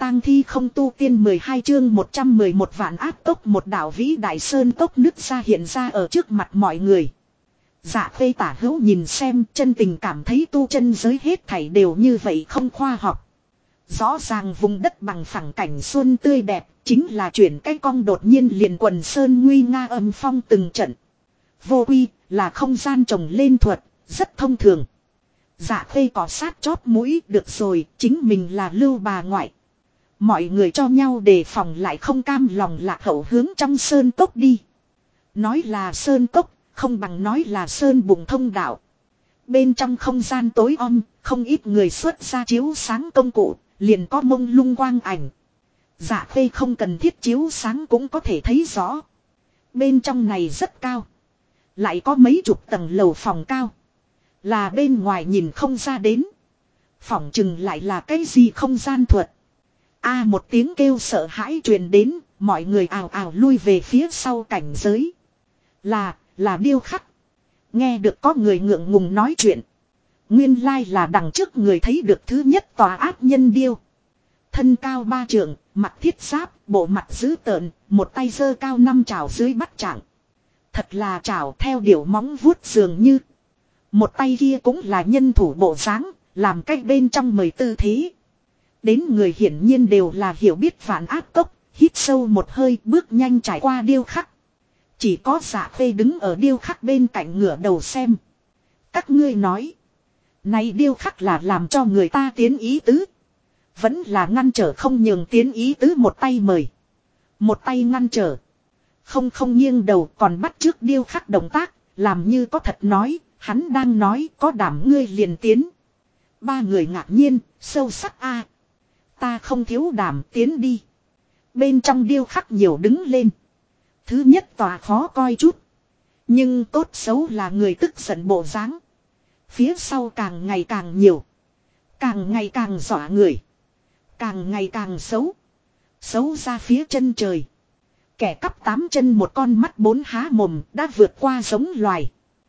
tang thi không tu tiên 12 chương 111 vạn áp tốc một đảo vĩ đại sơn tốc nứt ra hiện ra ở trước mặt mọi người. Dạ Khê tả hữu nhìn xem, chân tình cảm thấy tu chân giới hết thảy đều như vậy không khoa học. Rõ ràng vùng đất bằng phẳng cảnh xuân tươi đẹp, chính là chuyển cái cong đột nhiên liền quần sơn nguy nga âm phong từng trận. Vô quy là không gian trồng lên thuật, rất thông thường. Dạ Khê cọ sát chóp mũi, được rồi, chính mình là lưu bà ngoại. Mọi người cho nhau đề phòng lại không cam lòng lạc hậu hướng trong sơn cốc đi. Nói là sơn cốc, không bằng nói là sơn bụng thông đạo. Bên trong không gian tối om, không ít người xuất ra chiếu sáng công cụ, liền có mông lung quang ảnh. Dạ Khê không cần thiết chiếu sáng cũng có thể thấy rõ. Bên trong này rất cao. Lại có mấy chục tầng lầu phòng cao. Là bên ngoài nhìn không ra đến. Phỏng chừng lại là cái gì không gian thuật. Một tiếng kêu sợ hãi truyền đến, mọi người ào ào lui về phía sau cảnh giới. Là điêu khắc. Nghe được có người ngượng ngùng nói chuyện. Nguyên lai là đằng trước người thấy được thứ nhất tòa ác nhân điêu. Thân cao 3 trượng, mặt thiết giáp, bộ mặt dữ tợn, một tay giơ cao 5 chảo dưới bắt trạng. Thật là chảo theo điểu móng vuốt dường như. Một tay kia cũng là nhân thủ bộ dáng, làm cách bên trong mời tư thế. Đến người hiển nhiên đều là hiểu biết vạn áp cốc, hít sâu một hơi bước nhanh trải qua điêu khắc. Chỉ có Dạ Khê đứng ở điêu khắc bên cạnh ngửa đầu xem. Các ngươi nói, này điêu khắc là làm cho người ta tiến ý tứ. Vẫn là ngăn trở không nhường tiến ý tứ một tay mời. Một tay ngăn trở. Không nghiêng đầu còn bắt trước điêu khắc động tác, làm như có thật nói, hắn đang nói có đảm ngươi liền tiến. Ba người ngạc nhiên, sâu sắc ta không thiếu đảm tiến đi. Bên trong điêu khắc nhiều đứng lên. Thứ nhất tòa khó coi chút. Nhưng tốt xấu là người tức giận bộ dáng. Phía sau càng ngày càng nhiều. Càng ngày càng dọa người. Càng ngày càng xấu. Xấu ra phía chân trời. Kẻ cắp 8 chân một con mắt 4 há mồm đã vượt qua giống loài.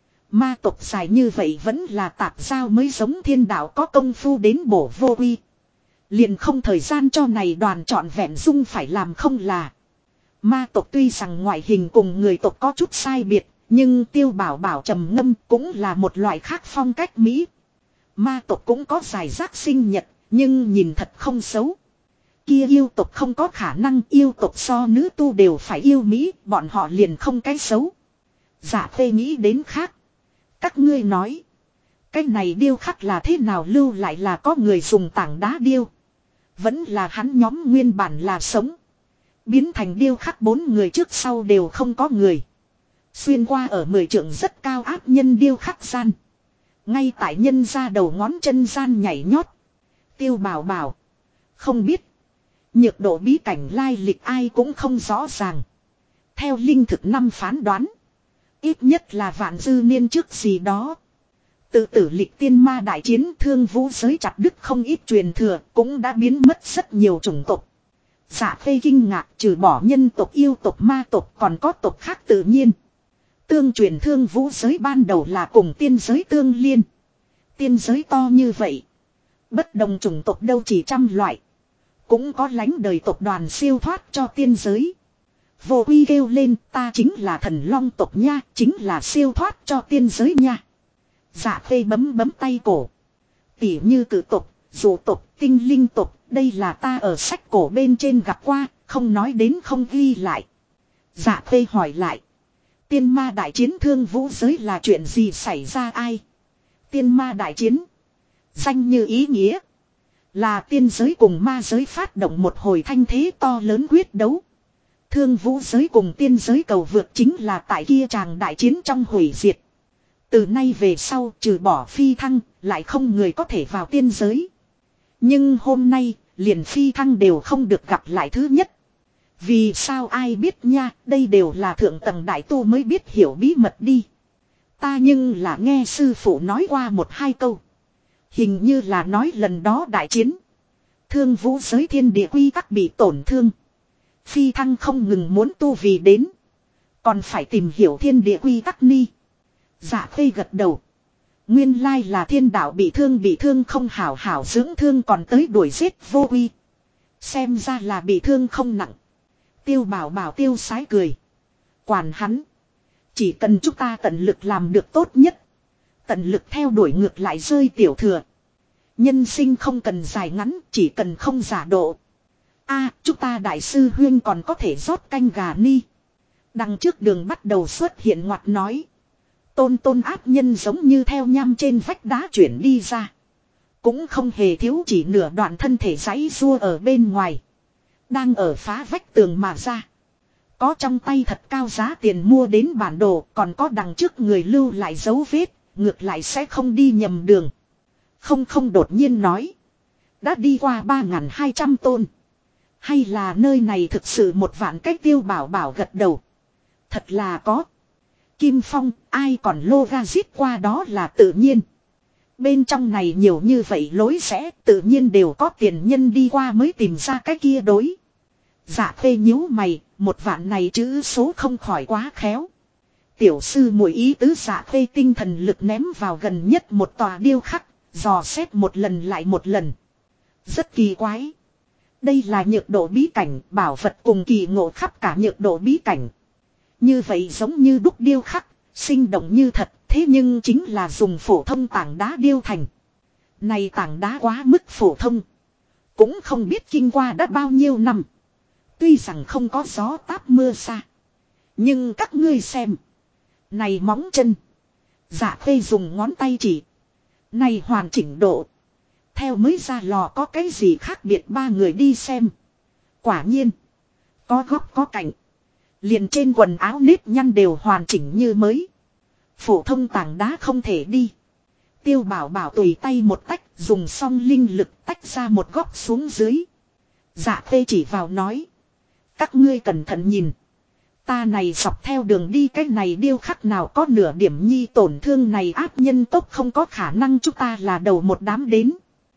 Ma tộc dài như vậy vẫn là tạp giao mới giống thiên đạo có công phu đến bổ vô uy. Liền không thời gian cho này đoàn trọn vẹn dung phải làm không là. Ma tộc tuy rằng ngoại hình cùng người tộc có chút sai biệt, nhưng Tiêu Bảo Bảo trầm ngâm cũng là một loại khác phong cách Mỹ. Ma tộc cũng có giải rác sinh nhật, nhưng nhìn thật không xấu. Kia yêu tộc không có khả năng, yêu tộc so nữ tu đều phải yêu Mỹ, bọn họ liền không cái xấu. Dạ Khê nghĩ đến khác. Các ngươi nói, cái này điêu khắc là thế nào lưu lại là có người dùng tảng đá điêu. Vẫn là hắn nhóm nguyên bản là sống. Biến thành điêu khắc 4 người trước sau đều không có người. Xuyên qua ở 10 trượng rất cao áp nhân điêu khắc gian. Ngay tại nhân ra đầu ngón chân gian nhảy nhót. Tiêu Bảo Bảo. Không biết. Nhược độ bí cảnh lai lịch ai cũng không rõ ràng. Theo linh thực năm phán đoán. Ít nhất là vạn dư niên trước gì đó. Tự tử lịch tiên ma đại chiến thương vũ giới chặt đứt không ít truyền thừa cũng đã biến mất rất nhiều chủng tộc. Dạ Khê kinh ngạc trừ bỏ nhân tộc yêu tộc ma tộc còn có tộc khác tự nhiên. Tương truyền thương vũ giới ban đầu là cùng tiên giới tương liên. Tiên giới to như vậy. Bất đồng chủng tộc đâu chỉ trăm loại. Cũng có lánh đời tộc đoàn siêu thoát cho tiên giới. Vô Quy kêu lên ta chính là thần long tộc nha, chính là siêu thoát cho tiên giới nha. Dạ Khê bấm tay cổ. Tỉ như cử tộc, dụ tộc, tinh linh tộc, đây là ta ở sách cổ bên trên gặp qua, không nói đến không ghi lại. Dạ Khê hỏi lại. Tiên ma đại chiến thương vũ giới là chuyện gì xảy ra ai? Tiên ma đại chiến. Danh như ý nghĩa. Là tiên giới cùng ma giới phát động một hồi thanh thế to lớn quyết đấu. Thương vũ giới cùng tiên giới cầu vượt chính là tại kia tràng đại chiến trong hủy diệt. Từ nay về sau trừ bỏ phi thăng lại không người có thể vào tiên giới. Nhưng hôm nay liền phi thăng đều không được gặp lại thứ nhất. Vì sao ai biết nha, đây đều là thượng tầng đại tu mới biết hiểu bí mật đi. Ta nhưng là nghe sư phụ nói qua 1-2 câu. Hình như là nói lần đó đại chiến. Thương vũ giới thiên địa quy tắc bị tổn thương. Phi thăng không ngừng muốn tu vì đến. Còn phải tìm hiểu thiên địa quy tắc ni. Dạ Khê gật đầu. Nguyên lai là thiên đạo bị thương không hảo hảo dưỡng thương còn tới đuổi giết vô uy. xem ra là bị thương không nặng. Tiêu bảo bảo tiêu sái cười. Quản hắn. Chỉ cần chúng ta tận lực làm được tốt nhất. Tận lực theo đuổi ngược lại rơi tiểu thừa. Nhân sinh không cần dài ngắn, chỉ cần không giả độ. Chúng ta đại sư huyên còn có thể rót canh gà ni. Đằng trước đường bắt đầu xuất hiện ngoặt nói. Tôn áp nhân giống như theo nham trên vách đá chuyển đi ra. Cũng không hề thiếu chỉ nửa đoạn thân thể giãy giụa ở bên ngoài. Đang ở phá vách tường mà ra. Có trong tay thật cao giá tiền mua đến bản đồ, còn có đằng trước người lưu lại dấu vết, ngược lại sẽ không đi nhầm đường. Không đột nhiên nói. Đã đi qua 3.200 tôn. Hay là nơi này thực sự một vạn cách Tiêu bảo bảo gật đầu. Thật là có. Kim Phong, ai còn lô ga giết qua đó là tự nhiên. Bên trong này nhiều như vậy lối rẽ, tự nhiên đều có tiền nhân đi qua mới tìm ra cái kia đối. Dạ phê nhíu mày, một vạn này chữ số không khỏi quá khéo. Tiểu sư muội ý tứ dạ phê tinh thần lực ném vào gần nhất một tòa điêu khắc, dò xét một lần lại một lần. Rất kỳ quái. Đây là nhược độ bí cảnh, bảo vật cùng kỳ ngộ khắp cả nhược độ bí cảnh. Như vậy giống như đúc điêu khắc, sinh động như thật, thế nhưng chính là dùng phổ thông tảng đá điêu thành. Này tảng đá quá mức phổ thông. Cũng không biết kinh qua đã bao nhiêu năm. Tuy rằng không có gió táp mưa xa. Nhưng các ngươi xem. Này móng chân. Dạ phê dùng ngón tay chỉ. Này hoàn chỉnh độ. Theo mới ra lò có cái gì khác biệt ba người đi xem. Quả nhiên. Có góc có cạnh. Liền trên quần áo nếp nhăn đều hoàn chỉnh như mới. Phổ thông tảng đá không thể đi. Tiêu bảo bảo tùy tay một tách, dùng xong linh lực tách ra một góc xuống dưới. Dạ phê chỉ vào nói. Các ngươi cẩn thận nhìn. Ta này dọc theo đường đi cái này điêu khắc nào có nửa điểm nhi tổn thương này áp nhân tốc không có khả năng chúng ta là đầu một đám đến.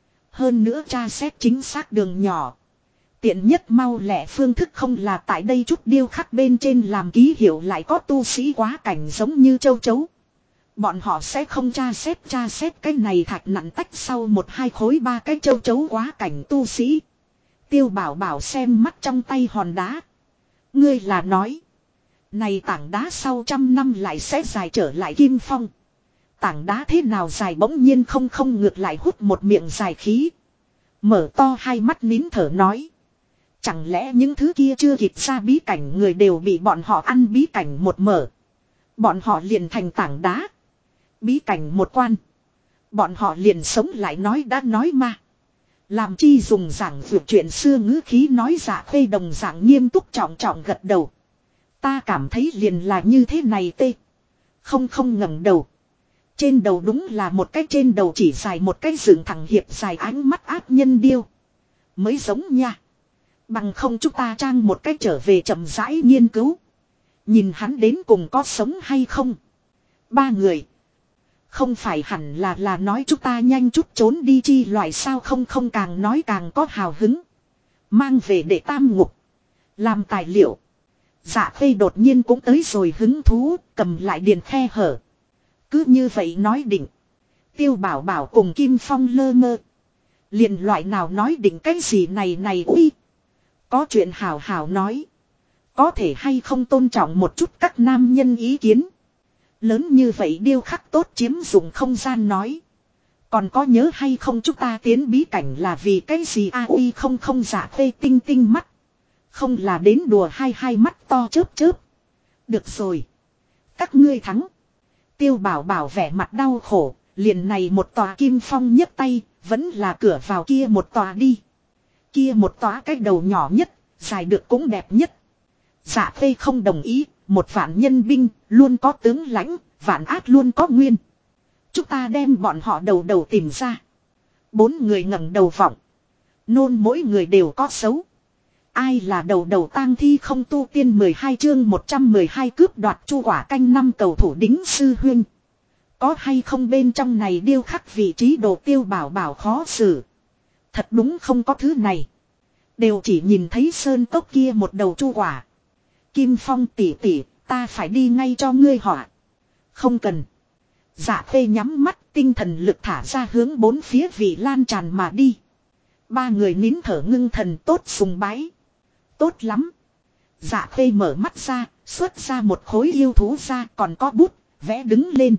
Hơn nữa tra xét chính xác đường nhỏ. Tiện nhất mau lẹ phương thức không là tại đây chút điêu khắc bên trên làm ký hiệu lại có tu sĩ quá cảnh giống như châu chấu. Bọn họ sẽ không tra xét cái này thạch nặng tách sau một hai khối ba cái châu chấu quá cảnh tu sĩ. Tiêu bảo bảo xem mắt trong tay hòn đá. Ngươi là nói. Này tảng đá sau 100 năm lại sẽ dài trở lại Kim Phong. Tảng đá thế nào dài bỗng nhiên không ngược lại hút một miệng dài khí. Mở to hai mắt nín thở nói. Chẳng lẽ những thứ kia chưa kịp ra bí cảnh người đều bị bọn họ ăn bí cảnh một mở. Bọn họ liền thành tảng đá. Bí cảnh một quan. Bọn họ liền sống lại nói đã nói mà. Làm chi dùng giảng vượt chuyện xưa ngữ khí nói giả phê đồng dạng nghiêm túc trọng gật đầu. Ta cảm thấy liền là như thế này tê. Không ngẩng đầu. Trên đầu đúng là một cái trên đầu chỉ dài một cái dựng thẳng hiệp dài ánh mắt áp nhân điêu. Mới giống nha. Bằng không chúng ta trang một cái trở về chậm rãi nghiên cứu. Nhìn hắn đến cùng có sống hay không. Ba người. Không phải hẳn là nói chúng ta nhanh chút trốn đi chi loại sao không càng nói càng có hào hứng. Mang về để tam ngục. Làm tài liệu. Dạ phê đột nhiên cũng tới rồi hứng thú, cầm lại điền khe hở. Cứ như vậy nói định. Tiêu bảo bảo cùng Kim Phong lơ ngơ. Liền loại nào nói định cái gì này uy. Có chuyện hào nói. Có thể hay không tôn trọng một chút các nam nhân ý kiến. Lớn như vậy điêu khắc tốt chiếm dụng không gian nói. Còn có nhớ hay không chúng ta tiến bí cảnh là vì cái gì uy không giả phê tinh mắt. Không là đến đùa hai mắt to chớp. Được rồi. Các ngươi thắng. Tiêu bảo bảo vẻ mặt đau khổ. Liền này một tòa Kim Phong nhấc tay. Vẫn là cửa vào kia một tòa đi. Kia một tòa cái đầu nhỏ nhất. Dài được cũng đẹp nhất. Dạ phê không đồng ý. Một vạn nhân binh luôn có tướng lãnh. Vạn ác luôn có nguyên. Chúng ta đem bọn họ đầu tìm ra. 4 người ngẩng đầu vọng. Nôn mỗi người đều có xấu. Ai là đầu tang thi không tu tiên 12 chương 112 cướp đoạt chu quả canh 5 cầu thủ đính sư huynh. Có hay không bên trong này điêu khắc vị trí đồ Tiêu bảo bảo khó xử. Thật đúng không có thứ này. Đều chỉ nhìn thấy sơn cốc kia một đầu chu quả. Kim Phong tỉ ta phải đi ngay cho ngươi họa. Không cần. Dạ phê nhắm mắt tinh thần lực thả ra hướng bốn phía vị lan tràn mà đi. Ba người nín thở ngưng thần tốt sùng bái. Tốt lắm. Dạ khê mở mắt ra, xuất ra một khối yêu thú ra còn có bút, vẽ đứng lên.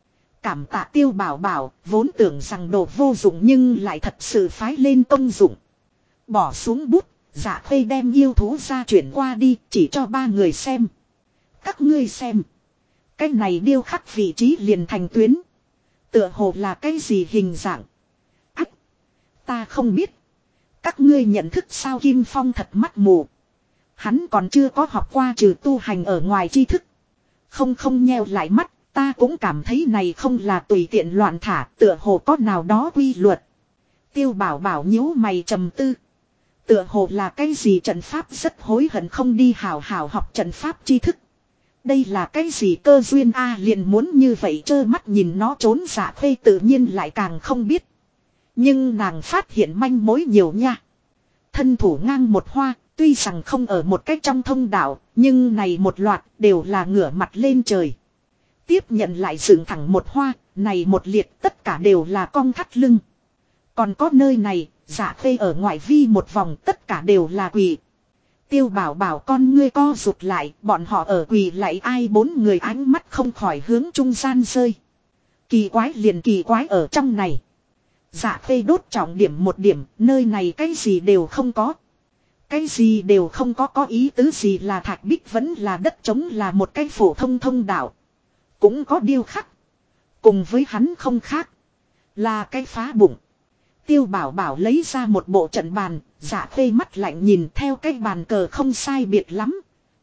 Cảm tạ Tiêu Bảo Bảo, vốn tưởng rằng đồ vô dụng nhưng lại thật sự phái lên công dụng. Bỏ xuống bút, dạ khê đem yêu thú ra chuyển qua đi, chỉ cho ba người xem. Các ngươi xem. Cái này điêu khắc vị trí liền thành tuyến. Tựa hồ là cái gì hình dạng. Ách. Ta không biết. Các ngươi nhận thức sao Kim Phong thật mắt mù. Hắn còn chưa có học qua trừ tu hành ở ngoài tri thức. Không nheo lại mắt. Ta cũng cảm thấy này không là tùy tiện loạn thả, tựa hồ có nào đó quy luật. Tiêu Bảo Bảo nhíu mày trầm tư. Tựa hồ là cái gì trận pháp rất hối hận không đi hào hào học trận pháp tri thức. Đây là cái gì cơ duyên a liền muốn như vậy trơ mắt nhìn nó trốn dạ khê tự nhiên lại càng không biết. Nhưng nàng phát hiện manh mối nhiều nha. Thân thủ ngang một hoa, tuy rằng không ở một cách trong thông đạo, nhưng này một loạt đều là ngửa mặt lên trời. Tiếp nhận lại dựng thẳng một hoa, này một liệt tất cả đều là cong thắt lưng. Còn có nơi này, dạ khê ở ngoại vi một vòng tất cả đều là quỳ. Tiêu Bảo Bảo con ngươi co rụt lại, bọn họ ở quỳ lại ai bốn người ánh mắt không khỏi hướng trung gian rơi. Kỳ quái liền kỳ quái ở trong này. Dạ khê đốt trọng điểm một điểm, nơi này cái gì đều không có. Cái gì đều không có ý tứ gì là thạch bích vẫn là đất trống là một cái phổ thông thông đạo. Cũng có điêu khắc. Cùng với hắn không khác. Là cái phá bụng. Tiêu Bảo Bảo lấy ra một bộ trận bàn. Dạ khê mắt lạnh nhìn theo cái bàn cờ không sai biệt lắm.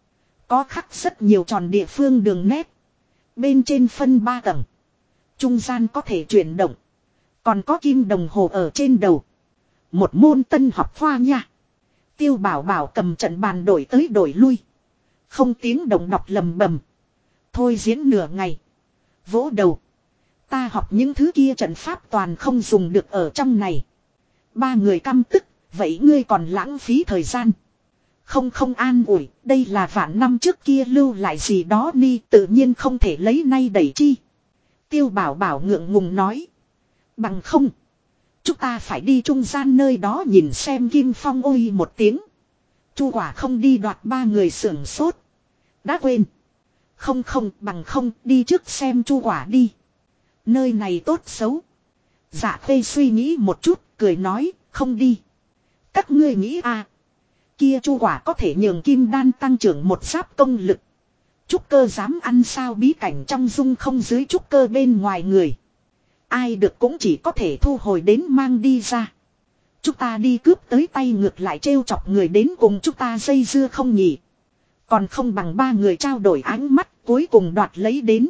Có khắc rất nhiều tròn địa phương đường nét. Bên trên phân 3 tầng. Trung gian có thể chuyển động. Còn có kim đồng hồ ở trên đầu. Một môn tân học khoa nha. Tiêu Bảo Bảo cầm trận bàn đổi tới đổi lui. Không tiếng động đọc lầm bầm. Thôi diễn nửa ngày. Vỗ đầu. Ta học những thứ kia trận pháp toàn không dùng được ở trong này. Ba người căm tức. Vậy ngươi còn lãng phí thời gian. Không an ủi. Đây là vạn năm trước kia lưu lại gì đó ni tự nhiên không thể lấy nay đẩy chi. Tiêu Bảo Bảo ngượng ngùng nói. Bằng không. Chúng ta phải đi trung gian nơi đó nhìn xem Kim Phong ôi một tiếng. Chu Quả không đi đoạt ba người sưởng sốt. Đã quên. Không bằng không đi trước xem Chu Quả đi. Nơi này tốt xấu. Dạ khê suy nghĩ một chút cười nói không đi. Các ngươi nghĩ à. Kia Chu Quả có thể nhường kim đan tăng trưởng một giáp công lực. Trúc cơ dám ăn sao bí cảnh trong dung không dưới trúc cơ bên ngoài người. Ai được cũng chỉ có thể thu hồi đến mang đi ra. Chúng ta đi cướp tới tay ngược lại trêu chọc người đến cùng chúng ta dây dưa không nhỉ. Còn không bằng ba người trao đổi ánh mắt cuối cùng đoạt lấy đến.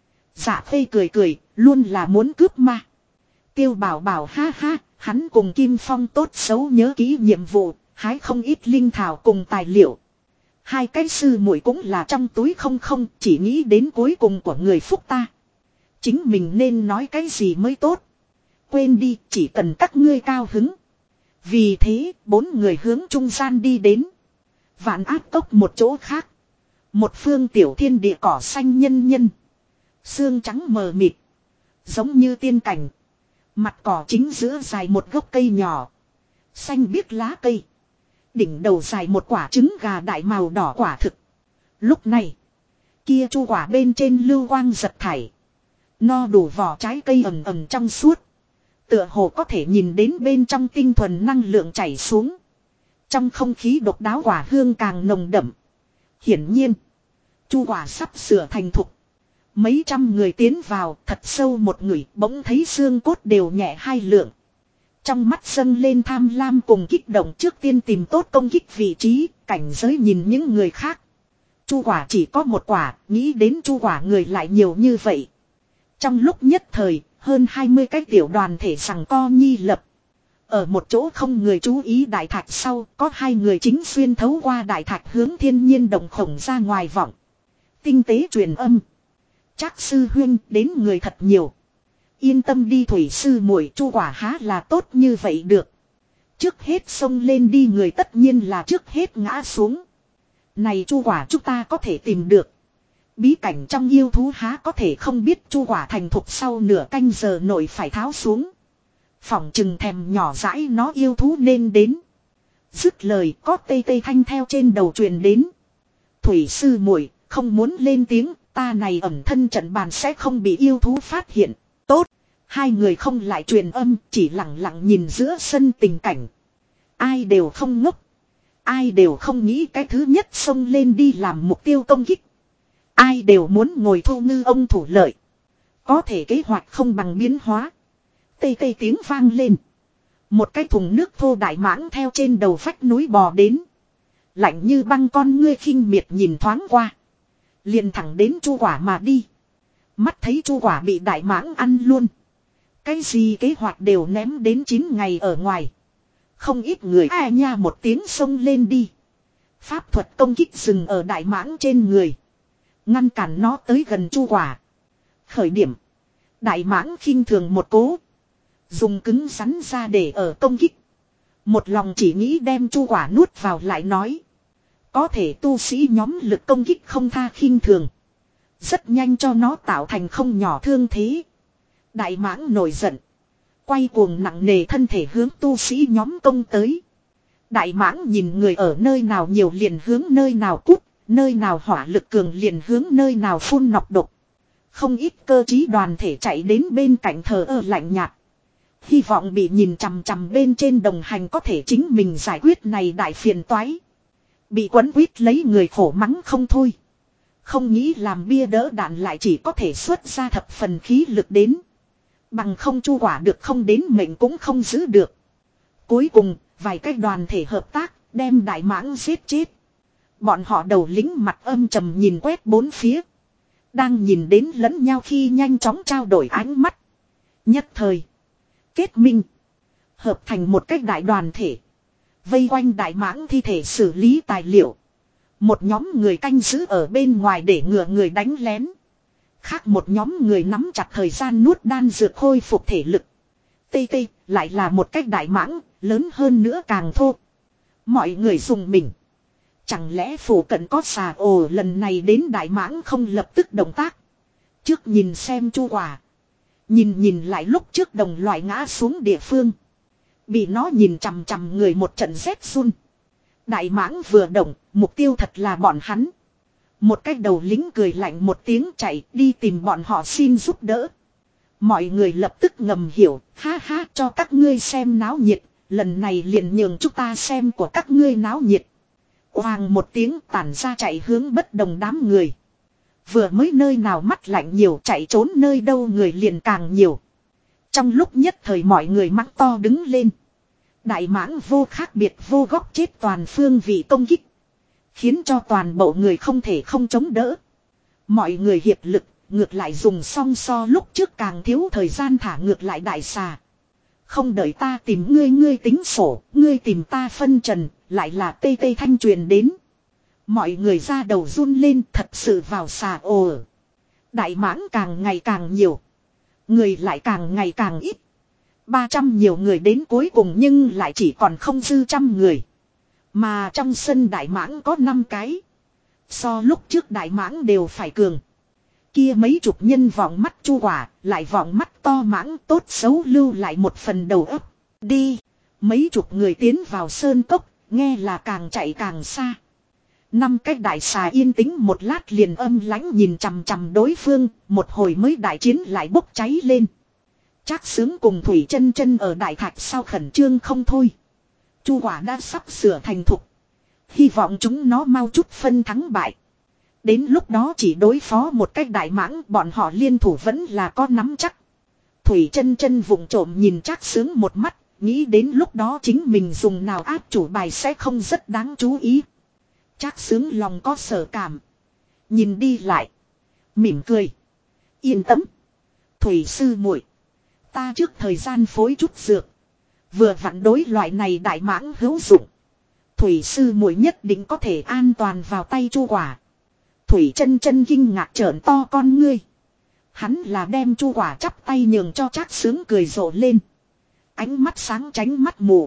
Dạ khê cười luôn là muốn cướp mà. Tiêu Bảo Bảo ha ha, hắn cùng Kim Phong tốt xấu nhớ kỹ nhiệm vụ, hái không ít linh thảo cùng tài liệu. Hai cái sư muội cũng là trong túi không chỉ nghĩ đến cuối cùng của người phúc ta. Chính mình nên nói cái gì mới tốt. Quên đi, chỉ cần các ngươi cao hứng. Vì thế, bốn người hướng trung gian đi đến. Vạn áp cốc một chỗ khác. Một phương tiểu thiên địa cỏ xanh nhân nhân. Xương trắng mờ mịt. Giống như tiên cảnh. Mặt cỏ chính giữa dài một gốc cây nhỏ. Xanh biếc lá cây. Đỉnh đầu dài một quả trứng gà đại màu đỏ quả thực. Lúc này, kia chu quả bên trên lưu quang giật thảy. No đủ vỏ trái cây ẩm ẩm trong suốt. Tựa hồ có thể nhìn đến bên trong tinh thuần năng lượng chảy xuống. Trong không khí độc đáo quả hương càng nồng đậm. Hiển nhiên, chu quả sắp sửa thành thục. Mấy trăm người tiến vào thật sâu một người bỗng thấy xương cốt đều nhẹ hai lượng. Trong mắt dâng lên tham lam cùng kích động trước tiên tìm tốt công kích vị trí, cảnh giới nhìn những người khác. Chu quả chỉ có một quả, nghĩ đến chu quả người lại nhiều như vậy. Trong lúc nhất thời, hơn 20 cái tiểu đoàn thể rằng co nhi lập. Ở một chỗ không người chú ý đại thạch sau, có hai người chính xuyên thấu qua đại thạch hướng thiên nhiên đồng khổng ra ngoài vọng. Tinh tế truyền âm. Chắc sư huynh đến người thật nhiều. Yên tâm đi thủy sư muội chu quả há là tốt như vậy được. Trước hết xông lên đi người tất nhiên là trước hết ngã xuống. Này chu quả chúng ta có thể tìm được. Bí cảnh trong yêu thú há có thể không biết chu quả thành thục sau nửa canh giờ nội phải tháo xuống. Phỏng chừng thèm nhỏ dãi nó yêu thú nên đến. Dứt lời có tê tê thanh theo trên đầu truyền đến. Thủy sư muội không muốn lên tiếng, ta này ẩn thân trận bàn sẽ không bị yêu thú phát hiện. Tốt, hai người không lại truyền âm, chỉ lặng lặng nhìn giữa sân tình cảnh. Ai đều không ngốc. Ai đều không nghĩ cái thứ nhất xông lên đi làm mục tiêu công kích. Ai đều muốn ngồi thu ngư ông thủ lợi. Có thể kế hoạch không bằng biến hóa. Tê tê tiếng vang lên. Một cái thùng nước thô đại mãng theo trên đầu vách núi bò đến. Lạnh như băng con ngươi khinh miệt nhìn thoáng qua. Liền thẳng đến chu quả mà đi. Mắt thấy chu quả bị đại mãng ăn luôn. Cái gì kế hoạch đều ném đến 9 ngày ở ngoài. Không ít người ai nha một tiếng xông lên đi. Pháp thuật công kích dừng ở đại mãng trên người. Ngăn cản nó tới gần chu quả. Khởi điểm. Đại mãng khinh thường một cố. Dùng cứng rắn ra để ở công kích. Một lòng chỉ nghĩ đem chu quả nuốt vào lại nói. Có thể tu sĩ nhóm lực công kích không tha khinh thường. Rất nhanh cho nó tạo thành không nhỏ thương thế. Đại mãng nổi giận. Quay cuồng nặng nề thân thể hướng tu sĩ nhóm công tới. Đại mãng nhìn người ở nơi nào nhiều liền hướng nơi nào cút. Nơi nào hỏa lực cường liền hướng nơi nào phun nọc độc. Không ít cơ trí đoàn thể chạy đến bên cạnh thờ ơ lạnh nhạt. Hy vọng bị nhìn chằm chằm bên trên đồng hành có thể chính mình giải quyết này đại phiền toái. Bị quấn quýt lấy người khổ mắng không thôi. Không nghĩ làm bia đỡ đạn lại chỉ có thể xuất ra thập phần khí lực đến. Bằng không chu quả được không đến mệnh cũng không giữ được. Cuối cùng, vài cái đoàn thể hợp tác, đem đại mãng giết chết. Bọn họ đầu lính mặt âm trầm nhìn quét bốn phía. Đang nhìn đến lẫn nhau khi nhanh chóng trao đổi ánh mắt. Nhất thời. Kết minh. Hợp thành một cách đại đoàn thể. Vây quanh đại mãng thi thể xử lý tài liệu. Một nhóm người canh giữ ở bên ngoài để ngừa người đánh lén. Khác một nhóm người nắm chặt thời gian nuốt đan dược khôi phục thể lực. Tê tê lại là một cách đại mãng, lớn hơn nữa càng thô. Mọi người dùng mình. Chẳng lẽ phủ cận có xà ồ lần này đến đại mãng không lập tức động tác. Trước nhìn xem chu quả. Nhìn lại lúc trước đồng loại ngã xuống địa phương. Bị nó nhìn chằm chằm người một trận rét run. Đại mãng vừa động, mục tiêu thật là bọn hắn. Một cái đầu lính cười lạnh một tiếng chạy đi tìm bọn họ xin giúp đỡ. Mọi người lập tức ngầm hiểu, ha ha cho các ngươi xem náo nhiệt, lần này liền nhường chúng ta xem của các ngươi náo nhiệt. Hoàng một tiếng tản ra chạy hướng bất đồng đám người. Vừa mới nơi nào mắt lạnh nhiều chạy trốn nơi đâu người liền càng nhiều. Trong lúc nhất thời mọi người mắng to đứng lên. Đại mãng vô khác biệt vô góc chết toàn phương vị công kích. Khiến cho toàn bộ người không thể không chống đỡ. Mọi người hiệp lực ngược lại dùng song so lúc trước càng thiếu thời gian thả ngược lại đại xà. Không đợi ta tìm ngươi tính sổ, ngươi tìm ta phân trần, lại là tê tê thanh truyền đến. Mọi người ra đầu run lên thật sự vào xà ồ. Đại mãng càng ngày càng nhiều. Người lại càng ngày càng ít. 300 nhiều người đến cuối cùng nhưng lại chỉ còn không dư trăm người. Mà trong sân đại mãng có 5 cái. So lúc trước đại mãng đều phải cường. Kia mấy chục nhân vọng mắt chu quả, lại vọng mắt to mãng tốt xấu lưu lại một phần đầu óc. Đi. Mấy chục người tiến vào sơn cốc, nghe là càng chạy càng xa. 5 cái đại xà yên tĩnh một lát liền âm lãnh nhìn chằm chằm đối phương, một hồi mới đại chiến lại bốc cháy lên. Trác Xướng cùng Thủy Chân Chân ở đại thạch sau khẩn trương không thôi. Chu quả đã sắp sửa thành thục. Hy vọng chúng nó mau chút phân thắng bại. Đến lúc đó chỉ đối phó một cách đại mãng bọn họ liên thủ vẫn là có nắm chắc. Thủy Chân Chân vụng trộm nhìn Trác Xướng một mắt, nghĩ đến lúc đó chính mình dùng nào áp chủ bài sẽ không rất đáng chú ý. Trác Xướng lòng có sở cảm. Nhìn đi lại. Mỉm cười. Yên tâm. Thủy sư muội, ta trước thời gian phối chút dược. Vừa vặn đối loại này đại mãng hữu dụng. Thủy sư muội nhất định có thể an toàn vào tay chu quả. Thủy Chân Chân kinh ngạc trợn to con ngươi. Hắn là đem chu quả chắp tay nhường cho Trác Xướng cười rộ lên. Ánh mắt sáng tránh mắt mù.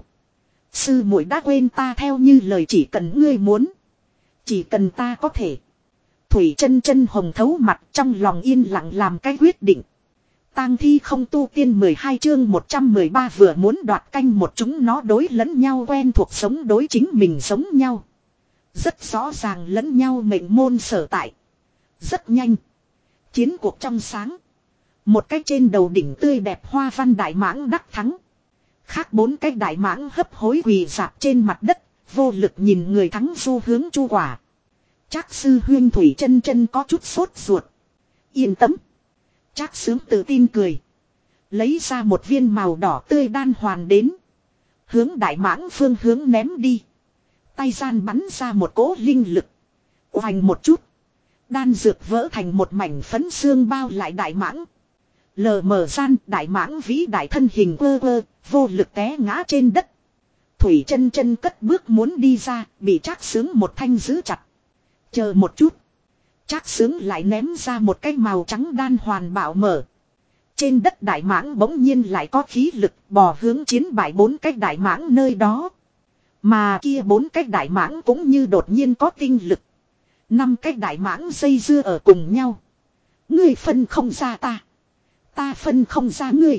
Sư muội đã quên ta theo như lời chỉ cần ngươi muốn. Chỉ cần ta có thể. Thủy Chân Chân hồng thấu mặt trong lòng yên lặng làm cái quyết định. Tang thi không tu tiên 12 chương 113 vừa muốn đoạt canh một chúng nó đối lẫn nhau quen thuộc sống đối chính mình giống nhau. Rất rõ ràng lẫn nhau mệnh môn sở tại. Rất nhanh. Chiến cuộc trong sáng. Một cái trên đầu đỉnh tươi đẹp hoa văn đại mãng đắc thắng. Khác 4 cái đại mãng hấp hối quỳ dạp trên mặt đất. Vô lực nhìn người thắng du hướng Chu Quả. Trác sư huyên Thủy Chân Chân có chút sốt ruột. Yên tâm. Trác Sướng tự tin cười. Lấy ra một viên màu đỏ tươi đan hoàn đến. Hướng đại mãng phương hướng ném đi. Tay gian bắn ra một cỗ linh lực. Oanh một chút. Đan dược vỡ thành một mảnh phấn xương bao lại đại mãng. Lờ mờ gian đại mãng vĩ đại thân hình quơ quơ. Vô lực té ngã trên đất. Thủy Chân Chân cất bước muốn đi ra. Bị Trác Sướng một thanh giữ chặt. Chờ một chút. Trác Sướng lại ném ra một cái màu trắng đan hoàn bạo mở. Trên đất đại mãng bỗng nhiên lại có khí lực bò hướng chiến bại 4 cái đại mãng nơi đó. Mà kia 4 cái đại mãng cũng như đột nhiên có tinh lực. 5 cái đại mãng dây dưa ở cùng nhau. Ngươi phân không ra ta. Ta phân không ra ngươi.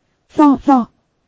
Lo.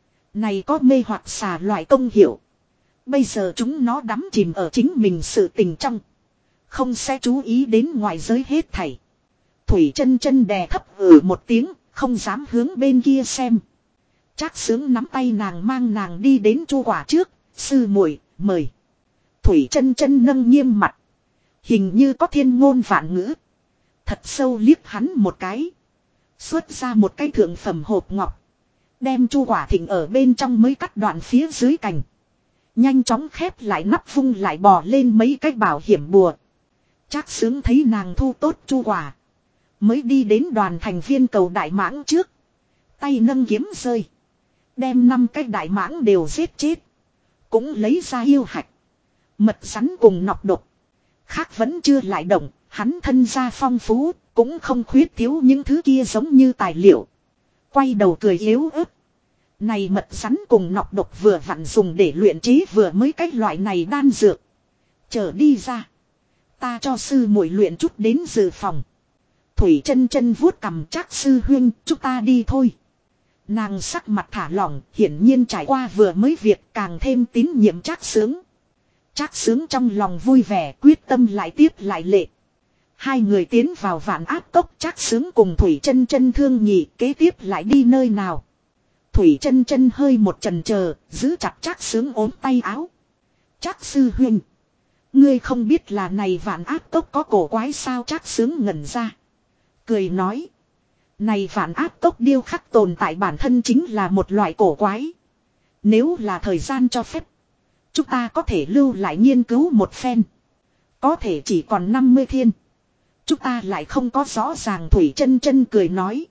Này có mê hoặc xà loại công hiệu. Bây giờ chúng nó đắm chìm ở chính mình sự tình trong. Không sẽ chú ý đến ngoài giới hết thảy. Thủy Chân Chân đè thấp một tiếng, không dám hướng bên kia xem. Trác Sướng nắm tay nàng mang nàng đi đến Chu Quả trước, sư muội mời. Thủy Chân Chân nâng nghiêm mặt. Hình như có thiên ngôn vạn ngữ. Thật sâu liếc hắn một cái. Xuất ra một cái thượng phẩm hộp ngọc. Đem Chu Quả thịnh ở bên trong mới cắt đoạn phía dưới cành. Nhanh chóng khép lại nắp vung lại bò lên mấy cái bảo hiểm bùa. Trác Sướng thấy nàng thu tốt Chu Quả. Mới đi đến đoàn thành viên cầu đại mãng trước. Tay nâng kiếm rơi. Đem 5 cái đại mãng đều giết chết. Cũng lấy ra yêu hạch. Mật rắn cùng nọc độc. Khác vẫn chưa lại động. Hắn thân gia phong phú. Cũng không khuyết thiếu những thứ kia giống như tài liệu. Quay đầu cười yếu ớt. Này mật rắn cùng nọc độc vừa vặn dùng để luyện chế vừa mới cái loại này đan dược. Trở đi ra. Ta cho sư muội luyện chút đến dự phòng. Thủy Chân Chân vuốt cằm Trác sư huynh, chúng ta đi thôi. Nàng sắc mặt thả lỏng, hiển nhiên trải qua vừa mới việc càng thêm tín nhiệm Trác Sướng. Trác Sướng trong lòng vui vẻ, quyết tâm lại tiếp lại lệ. Hai người tiến vào Vạn Áp Cốc, Trác Sướng cùng Thủy Chân Chân thương nhị, kế tiếp lại đi nơi nào. Thủy Chân Chân hơi một chần chờ, giữ chặt Trác Sướng ốm tay áo. Trác sư huynh, ngươi không biết là này Vạn Áp Cốc có cổ quái sao? Trác Sướng ngẩn ra. Cười nói. Này Vạn Áp Cốc điêu khắc tồn tại bản thân chính là một loại cổ quái. Nếu là thời gian cho phép. Chúng ta có thể lưu lại nghiên cứu một phen. Có thể chỉ còn 50 thiên. Chúng ta lại không có rõ ràng. Thủy Chân Chân cười nói.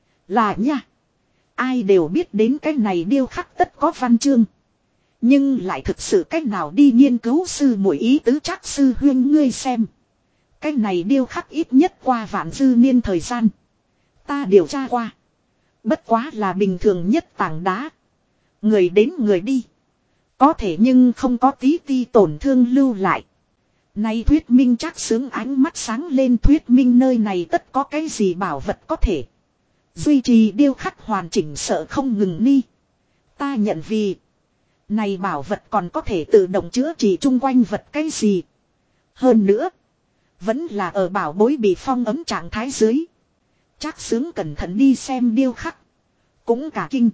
Là nha. Ai đều biết đến cái này điêu khắc tất có văn chương. Nhưng lại thực sự cách nào đi nghiên cứu sư muội ý tứ Trác sư huyên ngươi xem. Cái này điêu khắc ít nhất qua vạn dư niên thời gian. Ta điều tra qua. Bất quá là bình thường nhất tảng đá. Người đến người đi. Có thể nhưng không có tí ti tổn thương lưu lại. Nay thuyết minh Trác Sướng ánh mắt sáng lên, thuyết minh nơi này tất có cái gì bảo vật có thể duy trì điêu khắc hoàn chỉnh sợ không ngừng ni. Ta nhận vì này bảo vật còn có thể tự động chữa trị chung quanh vật cái gì. Hơn nữa vẫn là ở bảo bối bị phong ấm trạng thái dưới. Trác Sướng cẩn thận đi xem điêu khắc. Cũng cả kinh.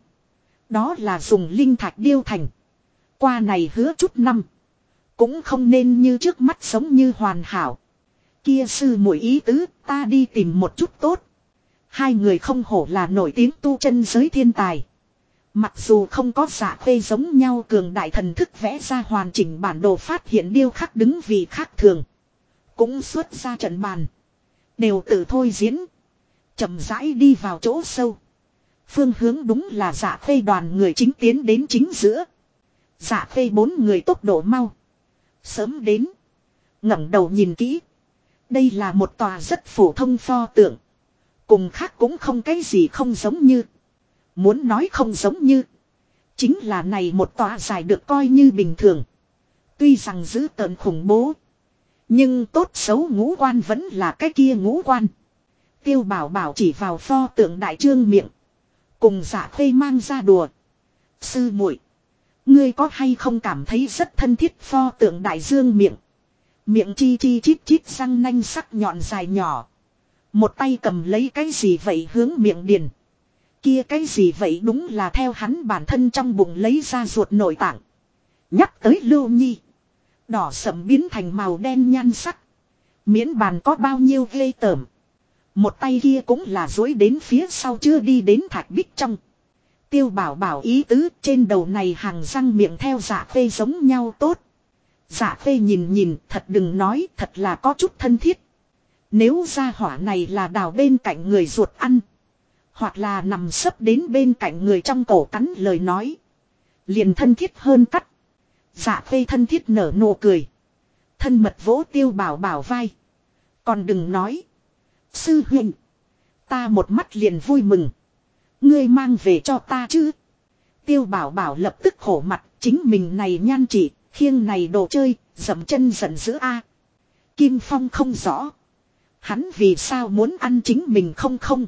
Đó là dùng linh thạch điêu thành. Qua này hứa chút năm. Cũng không nên như trước mắt giống như hoàn hảo. Kia sư muội ý tứ ta đi tìm một chút tốt. Hai người không hổ là nổi tiếng tu chân giới thiên tài. Mặc dù không có Dạ Khê giống nhau cường đại thần thức vẽ ra hoàn chỉnh bản đồ phát hiện điêu khắc đứng vì khác thường. Cũng xuất ra trận bàn. Đều tự thôi diễn. Chậm rãi đi vào chỗ sâu. Phương hướng đúng là Dạ Khê đoàn người chính tiến đến chính giữa. Dạ Khê 4 người tốc độ mau. Sớm đến. Ngẩng đầu nhìn kỹ. Đây là một tòa rất phổ thông pho tượng. Cùng khác cũng không cái gì không giống như. Muốn nói không giống như. Chính là này một tòa dài được coi như bình thường. Tuy rằng dữ tợn khủng bố. Nhưng tốt xấu ngũ quan vẫn là cái kia ngũ quan. Tiêu Bảo Bảo chỉ vào pho tượng đại trương miệng. Cùng Dạ Khê mang ra đùa. Sư muội, ngươi có hay không cảm thấy rất thân thiết pho tượng đại dương miệng. Miệng chi chi chít chít răng nanh sắc nhọn dài nhỏ. Một tay cầm lấy cái gì vậy hướng miệng điền. Kia cái gì vậy đúng là theo hắn bản thân trong bụng lấy ra ruột nội tạng. Nhắc tới Lưu Nhi. Đỏ sẫm biến thành màu đen nhan sắc. Miễn bàn có bao nhiêu ghê tởm. Một tay kia cũng là duỗi đến phía sau chưa đi đến thạch bích trong. Tiêu Bảo Bảo ý tứ trên đầu này hàng răng miệng theo Dạ Khê giống nhau tốt. Dạ Khê nhìn nhìn thật đừng nói thật là có chút thân thiết. Nếu gia hỏa này là đào bên cạnh người ruột ăn. Hoặc là nằm sấp đến bên cạnh người trong cổ cắn lời nói. Liền thân thiết hơn cắt. Dạ Khê thân thiết nở nụ cười. Thân mật vỗ Tiêu Bảo Bảo vai. Còn đừng nói. Sư huynh. Ta một mắt liền vui mừng. Ngươi mang về cho ta chứ. Tiêu Bảo Bảo lập tức khổ mặt. Chính mình này nhan trị. Khiêng này đồ chơi. Dậm chân giận dữ a. Kim Phong không rõ. Hắn vì sao muốn ăn chính mình không.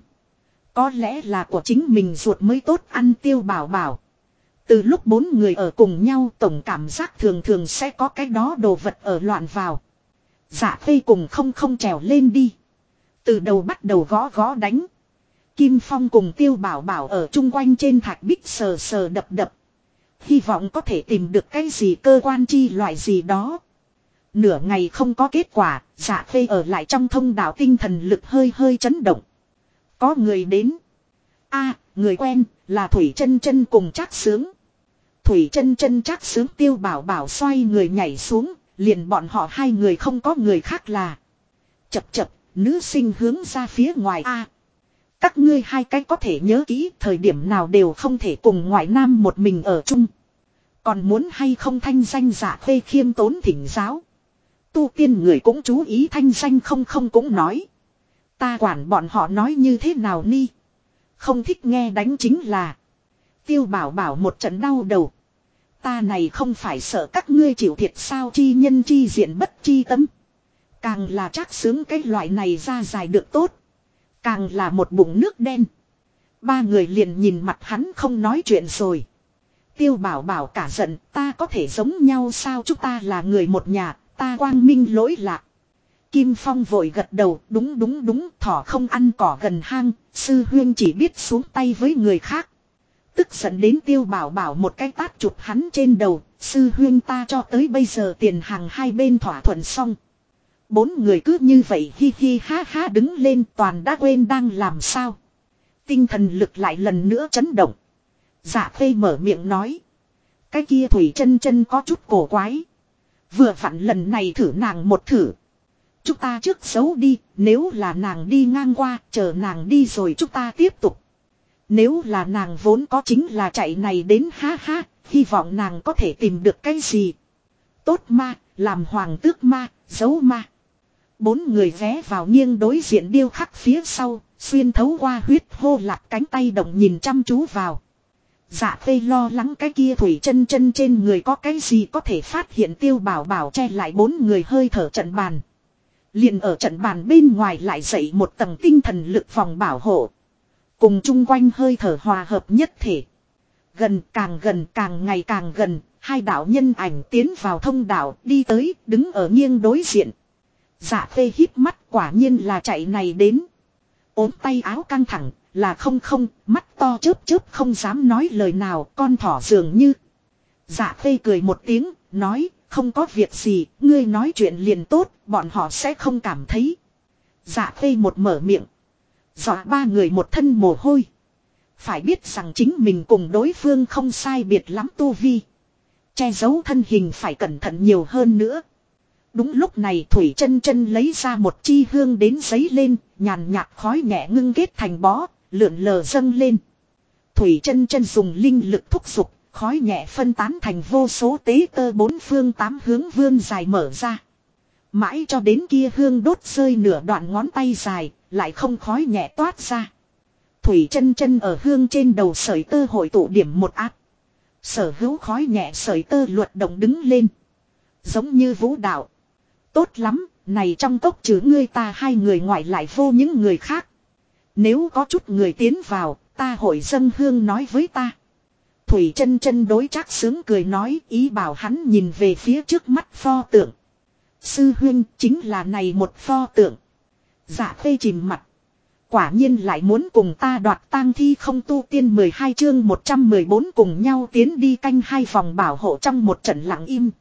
Có lẽ là của chính mình ruột mới tốt ăn Tiêu Bảo Bảo. Từ lúc 4 người ở cùng nhau tổng cảm giác thường thường sẽ có cái đó đồ vật ở loạn vào. Dạ Khê cùng không trèo lên đi. Từ đầu bắt đầu gõ đánh. Kim Phong cùng Tiêu Bảo Bảo ở chung quanh trên thạch bích sờ đập. Hy vọng có thể tìm được cái gì cơ quan chi loại gì đó. Nửa ngày không có kết quả, Dạ Khê ở lại trong thông đạo tinh thần lực hơi chấn động. Có người đến. Người quen, là Thủy Chân Chân cùng Trác Sướng. Thủy Chân Chân Trác Sướng Tiêu Bảo Bảo xoay người nhảy xuống, liền bọn họ hai người không có người khác là. Chập, nữ sinh hướng ra phía ngoài các ngươi hai cái có thể nhớ kỹ thời điểm nào đều không thể cùng ngoại nam một mình ở chung. Còn muốn hay không thanh danh Dạ Khê khiêm tốn thỉnh giáo. Tu tiên người cũng chú ý thanh danh không cũng nói. Ta quản bọn họ nói như thế nào ni. Không thích nghe đánh chính là. Tiêu Bảo Bảo một trận đau đầu. Ta này không phải sợ các ngươi chịu thiệt sao chi nhân chi diện bất chi tâm. Càng là Trác Sướng cái loại này ra dài được tốt. Càng là một bụng nước đen. 3 người liền nhìn mặt hắn không nói chuyện rồi. Tiêu Bảo Bảo cả giận ta có thể giống nhau sao chúng ta là người một nhà. Ta quang minh lỗi lạc. Kim Phong vội gật đầu đúng thỏ không ăn cỏ gần hang. Sư huyên chỉ biết xuống tay với người khác. Tức giận đến Tiêu Bảo Bảo một cái tát chụp hắn trên đầu. Sư huyên ta cho tới bây giờ tiền hàng hai bên thỏa thuận xong. 4 người cứ như vậy hi hi ha ha đứng lên toàn đã quên đang làm sao. Tinh thần lực lại lần nữa chấn động. Dạ Khê mở miệng nói. Cái kia Thủy Chân Chân có chút cổ quái. Vừa vặn lần này thử nàng một thử. Chúng ta trước giấu đi, nếu là nàng đi ngang qua, chờ nàng đi rồi chúng ta tiếp tục. Nếu là nàng vốn có chính là chạy này đến ha ha, hy vọng nàng có thể tìm được cái gì. Tốt ma, làm hoàng tước ma, giấu ma. 4 người ghé vào nghiêng đối diện điêu khắc phía sau, xuyên thấu qua huyết hô lạc cánh tay động nhìn chăm chú vào. Dạ Khê lo lắng cái kia Thủy Chân Chân trên người có cái gì có thể phát hiện Tiêu Bảo Bảo che lại 4 người hơi thở trận bàn. Liền ở trận bàn bên ngoài lại dậy một tầng tinh thần lực vòng bảo hộ. Cùng chung quanh hơi thở hòa hợp nhất thể. Gần càng ngày càng gần, hai đạo nhân ảnh tiến vào thông đạo đi tới đứng ở nghiêng đối diện. Dạ Khê híp mắt quả nhiên là chạy này đến. Ốm tay áo căng thẳng là không mắt to chớp không dám nói lời nào con thỏ dường như. Dạ Khê cười một tiếng nói không có việc gì ngươi nói chuyện liền tốt bọn họ sẽ không cảm thấy. Dạ Khê một mở miệng. Dọa 3 người một thân mồ hôi. Phải biết rằng chính mình cùng đối phương không sai biệt lắm tu vi. Che giấu thân hình phải cẩn thận nhiều hơn nữa. Đúng lúc này Thủy Chân Chân lấy ra một chi hương đến giấy lên, nhàn nhạt khói nhẹ ngưng kết thành bó, lượn lờ dâng lên. Thủy Chân Chân dùng linh lực thúc giục, khói nhẹ phân tán thành vô số tế tơ 4 phương 8 hướng vươn dài mở ra. Mãi cho đến kia hương đốt rơi nửa đoạn ngón tay dài, lại không khói nhẹ toát ra. Thủy Chân Chân ở hương trên đầu sợi tơ hội tụ điểm một áp. Sở hữu khói nhẹ sợi tơ luật động đứng lên. Giống như vũ đạo. Tốt lắm, này trong cốc trừ ngươi ta 2 người ngoại lại vô những người khác. Nếu có chút người tiến vào, ta hội dâng hương nói với ta. Thủy chân chân đối Trác Sướng cười nói, ý bảo hắn nhìn về phía trước mắt pho tượng. Sư huynh chính là này một pho tượng. Dạ Khê chìm mặt. Quả nhiên lại muốn cùng ta đoạt tang thi không tu tiên 12 chương 114 cùng nhau tiến đi canh hai phòng bảo hộ trong một trận lặng im.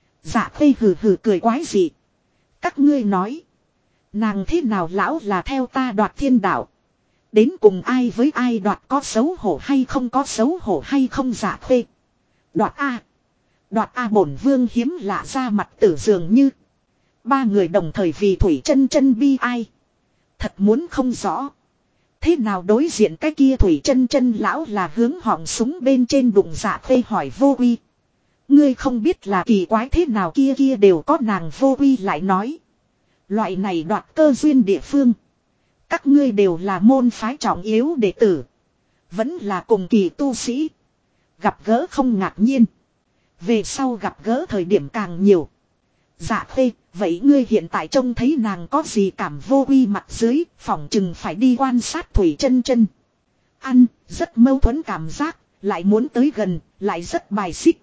Dạ Khê hừ hừ cười quái dị. Các ngươi nói. Nàng thế nào lão là theo ta đoạt thiên đạo. Đến cùng ai với ai đoạt có xấu hổ hay không có xấu hổ hay không Dạ Khê. Đoạt A. Đoạt A bổn vương hiếm lạ ra mặt tử dường như. Ba người đồng thời vì Thủy chân chân bi ai. Thật muốn không rõ. Thế nào đối diện cái kia Thủy chân chân lão là hướng họng súng bên trên đụng Dạ Khê hỏi Vô Uy. Ngươi không biết là kỳ quái thế nào kia kia đều có nàng Vô Uy lại nói. Loại này đoạt cơ duyên địa phương. Các ngươi đều là môn phái trọng yếu đệ tử. Vẫn là cùng kỳ tu sĩ. Gặp gỡ không ngạc nhiên. Về sau gặp gỡ thời điểm càng nhiều. Dạ Khê, vậy ngươi hiện tại trông thấy nàng có gì cảm Vô Uy mặt dưới, phỏng chừng phải đi quan sát Thủy chân chân. Ăn, rất mâu thuẫn cảm giác, lại muốn tới gần, lại rất bài xích.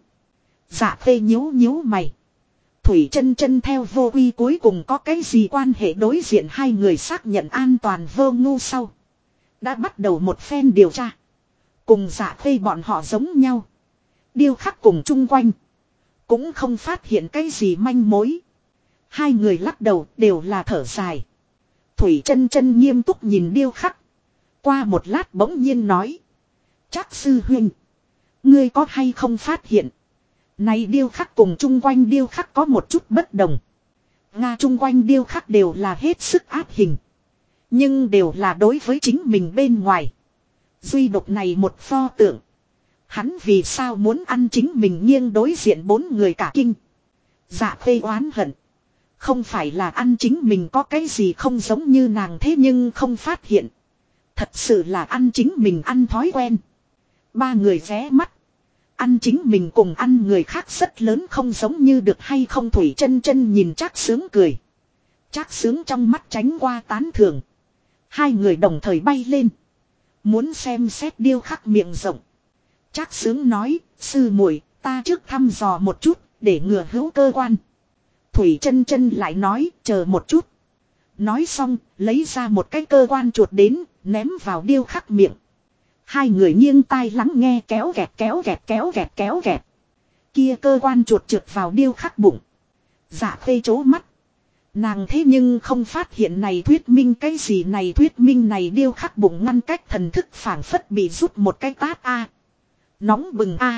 Dạ Khê nhíu nhíu mày. Thủy chân chân theo Vô Uy cuối cùng có cái gì quan hệ đối diện hai người xác nhận an toàn vô ngu sau. Đã bắt đầu một phen điều tra. Cùng Dạ Khê bọn họ giống nhau. Điêu khắc cùng chung quanh. Cũng không phát hiện cái gì manh mối. Hai người lắc đầu đều là thở dài. Thủy chân chân nghiêm túc nhìn điêu khắc. Qua một lát bỗng nhiên nói. Trác sư huynh. Ngươi có hay không phát hiện. Này điêu khắc cùng chung quanh điêu khắc có một chút bất đồng. Nga chung quanh điêu khắc đều là hết sức áp hình. Nhưng đều là đối với chính mình bên ngoài. Duy độc này một pho tượng. Hắn vì sao muốn ăn chính mình nghiêng đối diện bốn người cả kinh. Dạ Khê oán hận. Không phải là ăn chính mình có cái gì không giống như nàng thế nhưng không phát hiện. Thật sự là ăn chính mình ăn thói quen. Ba người ghé mắt. Ăn chính mình cùng ăn người khác rất lớn không giống như được hay không Thủy chân chân nhìn Trác Sướng cười. Trác Sướng trong mắt tránh qua tán thưởng. Hai người đồng thời bay lên. Muốn xem xét điêu khắc miệng rộng. Trác Sướng nói, sư muội, ta trước thăm dò một chút, để ngừa hữu cơ quan. Thủy chân chân lại nói, chờ một chút. Nói xong, lấy ra một cái cơ quan chuột đến, ném vào điêu khắc miệng. Hai người nghiêng tai lắng nghe kéo gẹt kéo gẹt kéo gẹt kéo gẹt. Kia cơ quan chuột trượt vào điêu khắc bụng. Dạ Khê chố mắt. Nàng thế nhưng không phát hiện này thuyết minh cái gì này thuyết minh này điêu khắc bụng ngăn cách thần thức phảng phất bị rút một cái tát a. Nóng bừng a.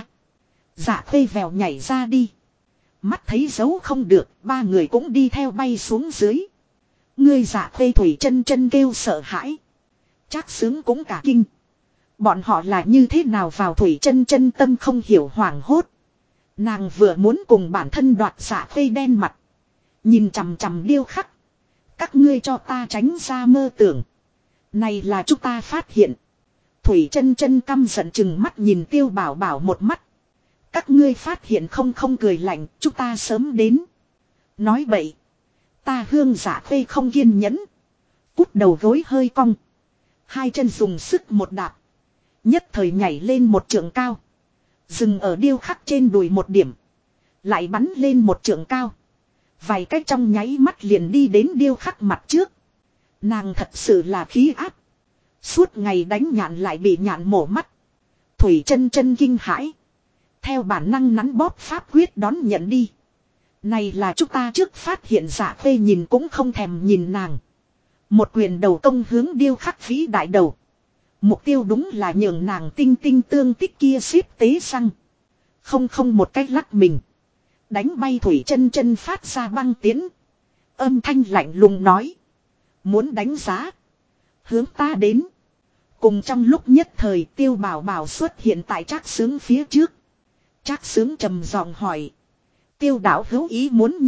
Dạ Khê vèo nhảy ra đi. Mắt thấy dấu không được, ba người cũng đi theo bay xuống dưới. Ngươi Dạ Khê Thủy chân chân kêu sợ hãi. Trác Sướng cũng cả kinh. Bọn họ là như thế nào vào Thủy chân chân tâm không hiểu hoảng hốt. Nàng vừa muốn cùng bản thân đoạt Dạ Khê đen mặt. Nhìn chằm chằm điêu khắc. Các ngươi cho ta tránh ra mơ tưởng. Này là chúng ta phát hiện. Thủy chân chân căm giận chừng mắt nhìn Tiêu Bảo Bảo một mắt. Các ngươi phát hiện không cười lạnh, chúng ta sớm đến. Nói bậy. Ta Hương Dạ Khê không kiên nhẫn. Cút đầu gối hơi cong. Hai chân dùng sức một đạp. Nhất thời nhảy lên một trượng cao. Dừng ở điêu khắc trên đùi một điểm. Lại bắn lên một trượng cao. Vài cách trong nháy mắt liền đi đến điêu khắc mặt trước. Nàng thật sự là khí áp. Suốt ngày đánh nhạn lại bị nhạn mổ mắt. Thủy chân chân kinh hãi. Theo bản năng nắn bóp pháp quyết đón nhận đi. Này là chúng ta trước phát hiện Dạ Khê nhìn cũng không thèm nhìn nàng. Một quyền đầu công hướng điêu khắc vĩ đại đầu. Mục tiêu đúng là nhường nàng tinh tinh tương tích kia xếp tế xăng. Không một cách lắc mình. Đánh bay Thủy chân chân phát ra băng tiến. Âm thanh lạnh lùng nói. Muốn đánh giá. Hướng ta đến. Cùng trong lúc nhất thời Tiêu Bảo Bảo xuất hiện tại Trác Sướng phía trước. Trác Sướng trầm giọng hỏi. Tiêu đạo hữu ý muốn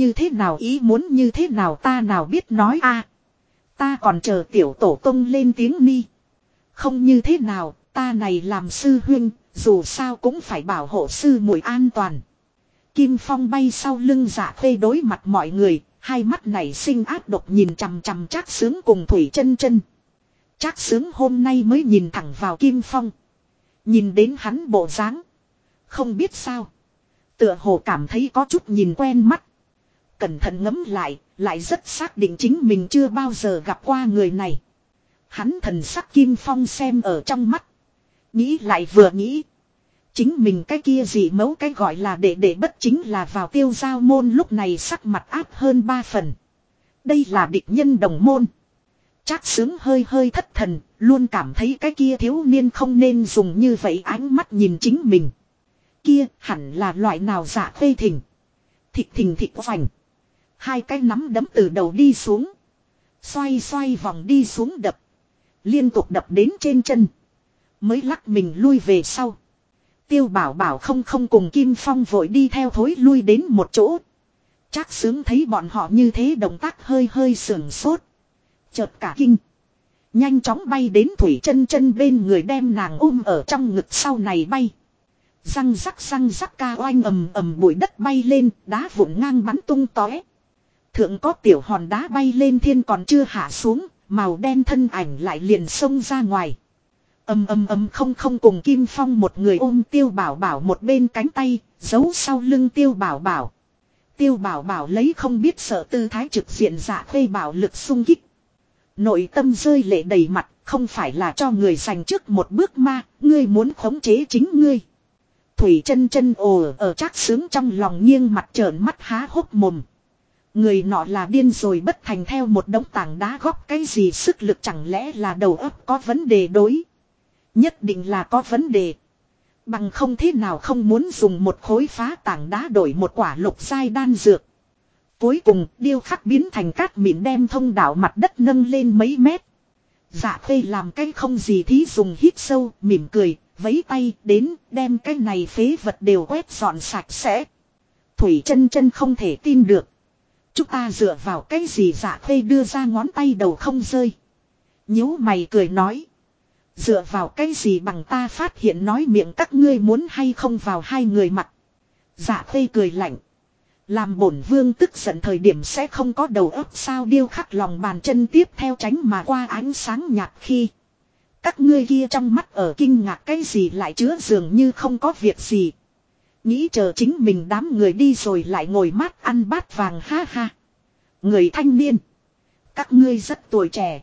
như thế nào ta nào biết nói a. Ta còn chờ tiểu tổ tông lên tiếng ni. Không như thế nào, ta này làm sư huynh, dù sao cũng phải bảo hộ sư muội an toàn. Kim Phong bay sau lưng Dạ Khê đối mặt mọi người, hai mắt này sinh ác độc nhìn chằm chằm Trác Sướng cùng Thủy chân chân. Trác Sướng hôm nay mới nhìn thẳng vào Kim Phong. Nhìn đến hắn bộ dáng, không biết sao, tựa hồ cảm thấy có chút nhìn quen mắt. Cẩn thận ngẫm lại rất xác định chính mình chưa bao giờ gặp qua người này. Hắn thần sắc Kim Phong xem ở trong mắt. Nghĩ lại vừa nghĩ. Chính mình cái kia gì mấu cái gọi là để bất chính là vào Tiêu Giao môn lúc này sắc mặt áp hơn 3 phần. Đây là địch nhân đồng môn. Trác Sướng hơi hơi thất thần, luôn cảm thấy cái kia thiếu niên không nên dùng như vậy ánh mắt nhìn chính mình. Kia hẳn là loại nào dạ phê thình. Thịnh vành. Hai cái nắm đấm từ đầu đi xuống. Xoay vòng đi xuống đập. Liên tục đập đến trên chân. Mới lắc mình lui về sau. Tiêu Bảo Bảo không cùng Kim Phong vội đi theo thối lui đến một chỗ. Trác Sướng thấy bọn họ như thế động tác hơi sưởng sốt. Chợt cả kinh. Nhanh chóng bay đến Thủy Chân bên người đem nàng ôm ở trong ngực sau này bay. Răng rắc ca oanh ầm bụi đất bay lên, đá vụn ngang bắn tung tóe. Thượng có tiểu hòn đá bay lên thiên còn chưa hạ xuống, màu đen thân ảnh lại liền xông ra ngoài. Không cùng Kim Phong một người ôm Tiêu Bảo Bảo một bên cánh tay, giấu sau lưng Tiêu Bảo Bảo. Tiêu Bảo Bảo lấy không biết sợ tư thái trực diện dạ phê bảo lực xung kích. Nội tâm rơi lệ đầy mặt, không phải là cho người giành trước một bước ma, ngươi muốn khống chế chính ngươi. Thủy Chân ồ ở Trác Sướng trong lòng nghiêng mặt trợn mắt há hốc mồm. Người nọ là điên rồi bất thành theo một đống tảng đá góp cái gì sức lực chẳng lẽ là đầu óc có vấn đề đối. Nhất định là có vấn đề. Bằng không thế nào không muốn dùng một khối phá tảng đá đổi một quả lục giai đan dược. Cuối cùng điêu khắc biến thành cát mịn đem thông đạo mặt đất nâng lên mấy mét. Dạ phê làm cái không gì thí dùng hít sâu mỉm cười, vẫy tay đến đem cái này phế vật đều quét dọn sạch sẽ. Thủy Chân không thể tin được. Chúng ta dựa vào cái gì dạ phê đưa ra ngón tay đầu không rơi. Nhíu mày cười nói. Dựa vào cái gì bằng ta phát hiện nói miệng các ngươi muốn hay không vào hai người mặt. Dạ phê cười lạnh. Làm bổn vương tức giận thời điểm sẽ không có đầu óc sao điêu khắc lòng bàn chân tiếp theo tránh mà qua ánh sáng nhạt khi. Các ngươi kia trong mắt ở kinh ngạc cái gì lại chứa dường như không có việc gì. Nghĩ chờ chính mình đám người đi rồi lại ngồi mát ăn bát vàng ha ha. Người thanh niên. Các ngươi rất tuổi trẻ.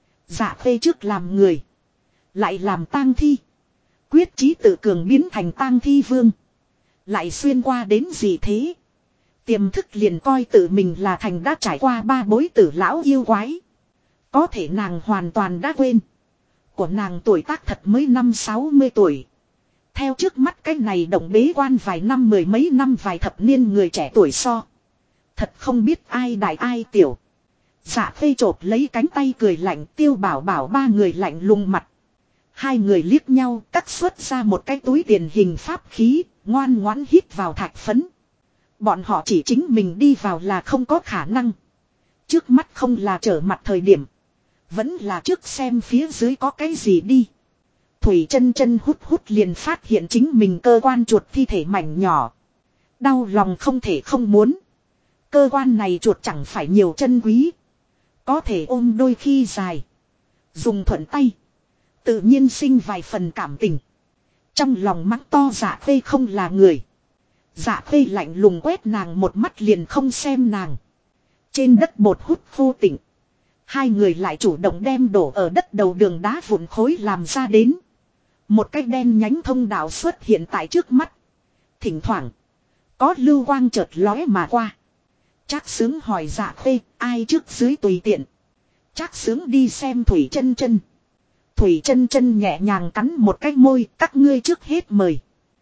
Dạ phê trước làm người. Lại làm tang thi. Quyết chí tự cường biến thành tang thi vương. Lại xuyên qua đến gì thế. Tiềm thức liền coi tự mình là thành đã trải qua 3 bối tử lão yêu quái. Có thể nàng hoàn toàn đã quên. Của nàng tuổi tác thật mới 50-60 tuổi. Theo trước mắt cái này động bế quan vài năm mười mấy năm vài thập niên người trẻ tuổi so. Thật không biết ai đại ai tiểu. Dạ phê chộp lấy cánh tay cười lạnh Tiêu Bảo Bảo ba người lạnh lùng mặt. Hai người liếc nhau cắt xuất ra một cái túi tiền hình pháp khí, ngoan ngoãn hít vào thạch phấn. Bọn họ chỉ chính mình đi vào là không có khả năng. Trước mắt không là trở mặt thời điểm. Vẫn là trước xem phía dưới có cái gì đi. Thủy Chân hút liền phát hiện chính mình cơ quan chuột thi thể mảnh nhỏ. Đau lòng không thể không muốn. Cơ quan này chuột chẳng phải nhiều chân quý. Có thể ôm đôi khi dài. Dùng thuận tay. Tự nhiên sinh vài phần cảm tình. Trong lòng mắng to dạ phê không là người. Dạ phê lạnh lùng quét nàng một mắt liền không xem nàng. Trên đất bột hút vô tỉnh. Hai người lại chủ động đem đổ ở đất đầu đường đá vụn khối làm ra đến. Một cái đen nhánh thông đạo xuất hiện tại trước mắt. Thỉnh thoảng. Có lưu quang chợt lóe mà qua. Trác Sướng hỏi dạ phê ai trước dưới tùy tiện. Trác Sướng đi xem Thủy Chân. Thủy Chân nhẹ nhàng cắn một cái môi các ngươi trước hết mời.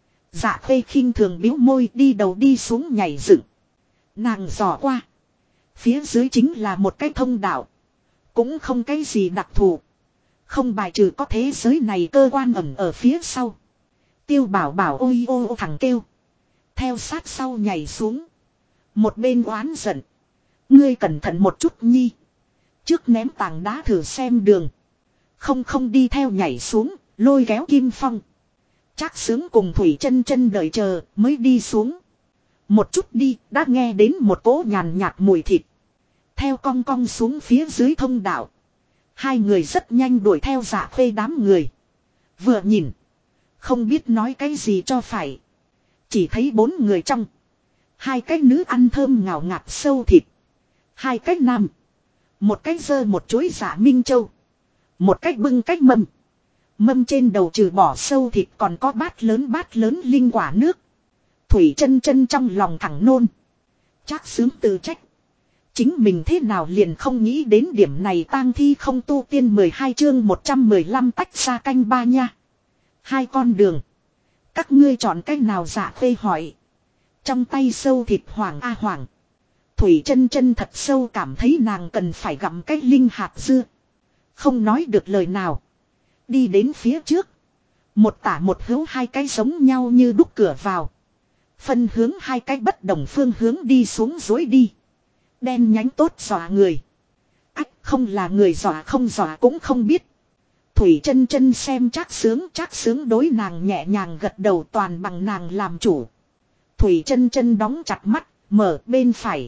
Dạ phê khinh thường biếu môi đi đầu đi xuống nhảy dựng. Nàng dò qua. Phía dưới chính là một cái thông đạo. Cũng không cái gì đặc thù. Không bài trừ có thế giới này cơ quan ẩn ở phía sau. Tiêu Bảo Bảo ôi ô thằng kêu. Theo sát sau nhảy xuống. Một bên oán giận. Ngươi cẩn thận một chút nhi. Trước ném tảng đá thử xem đường. Không đi theo nhảy xuống. Lôi kéo Kim Phong. Trác Sướng cùng Thủy Chân đợi chờ mới đi xuống. Một chút đi đã nghe đến một cỗ nhàn nhạt mùi thịt. Theo cong cong xuống phía dưới thông đạo. Hai người rất nhanh đuổi theo Dạ Khê đám người. Vừa nhìn. Không biết nói cái gì cho phải. Chỉ thấy 4 người trong. 2 cái nữ ăn thơm ngào ngạt sâu thịt. 2 cái nam. Một cái giơ một chuối Dạ Minh Châu. Một cái bưng cái mâm. Mâm trên đầu trừ bỏ sâu thịt còn có bát lớn linh quả nước. Thủy chân chân trong lòng thẳng nôn. Trác Xướng tự trách. Chính mình thế nào liền không nghĩ đến điểm này, tang thi không tu tiên 12 chương 115 tách ra canh ba nha. 2 con đường. Các ngươi chọn cách nào? Dạ Khê hỏi. Trong tay sâu thịt hoàng a hoàng. Thủy chân chân thật sâu cảm thấy nàng cần phải gặm cái linh hạt dưa. Không nói được lời nào. Đi đến phía trước. Một tả một hữu 2 cái giống nhau như đúc cửa vào. Phân hướng 2 cái bất đồng phương hướng đi xuống dối đi. Đen nhánh tốt dọa người. Ách, không là người dọa không dọa cũng không biết. Thủy chân chân xem Trác Xướng đối nàng nhẹ nhàng gật đầu, toàn bằng nàng làm chủ. Thủy chân chân đóng chặt mắt, mở bên phải.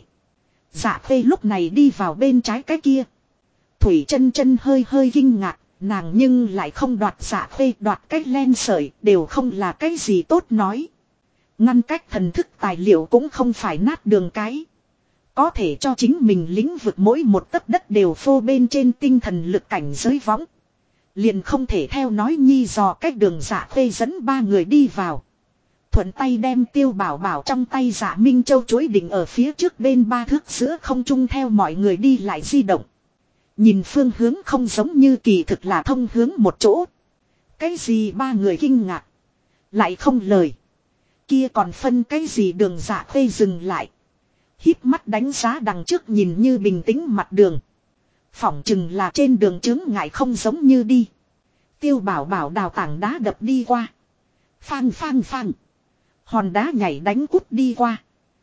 Dạ Khê lúc này đi vào bên trái cái kia. Thủy chân chân hơi hơi kinh ngạc, nàng nhưng lại không đoạt Dạ Khê, đoạt cách len sợi đều không là cái gì tốt nói. Ngăn cách thần thức tài liệu cũng không phải nát đường cái. Có thể cho chính mình lĩnh vực mỗi một tấc đất đều phô bên trên tinh thần lực cảnh giới võng. Liền không thể theo nói nhi dò cách đường. Dạ Khê dẫn 3 người đi vào. Thuận tay đem Tiêu Bảo Bảo trong tay Dạ Minh Châu chối định ở phía trước bên 3 thước giữa không trung, theo mọi người đi lại di động. Nhìn phương hướng không giống như kỳ thực là thông hướng một chỗ. Cái gì? 3 người kinh ngạc. Lại không lời. Kia còn phân cái gì đường? Dạ Khê dừng lại. Híp mắt đánh giá đằng trước nhìn như bình tĩnh mặt đường. Phỏng chừng là trên đường chướng ngại không giống như đi. Tiêu Bảo Bảo đào tảng đá đập đi qua. Phang phang phang. Hòn đá nhảy đánh cút đi qua.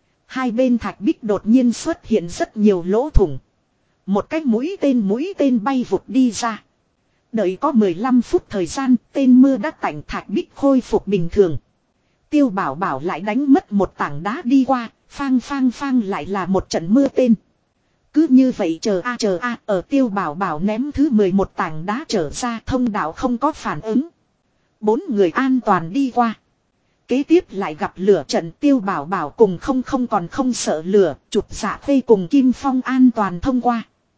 2 bên thạch bích đột nhiên xuất hiện rất nhiều lỗ thủng. Một cái mũi tên bay vụt đi ra. Đợi có 15 phút thời gian, tên mưa đã tạnh, thạch bích khôi phục bình thường. Tiêu Bảo Bảo lại đánh mất một tảng đá đi qua. Phang phang phang lại là một trận mưa tên. Cứ như vậy chờ a ở Tiêu Bảo Bảo ném thứ 11 tảng đá trở ra, thông đạo không có phản ứng. 4 người an toàn đi qua. Kế tiếp lại gặp lửa trận. Tiêu Bảo Bảo cùng không còn không sợ lửa, chụp Dạ Khê cùng Kim Phong an toàn thông qua.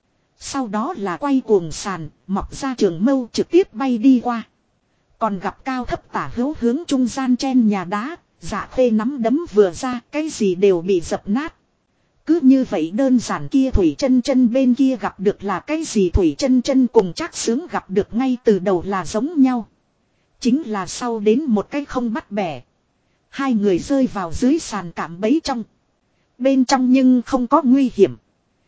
Sau đó là quay cuồng sàn, mọc ra trường mâu trực tiếp bay đi qua. Còn gặp cao thấp tả hữu hướng trung gian chen nhà đá. Dạ Khê nắm đấm vừa ra, cái gì đều bị dập nát. Cứ như vậy đơn giản. Kia Thủy chân chân bên kia gặp được là cái gì? Thủy chân chân cùng Trác Xướng gặp được ngay từ đầu là giống nhau. Chính là sau đến một cái không bắt bẻ. 2 người rơi vào dưới sàn cạm bẫy trong. Bên trong nhưng không có nguy hiểm.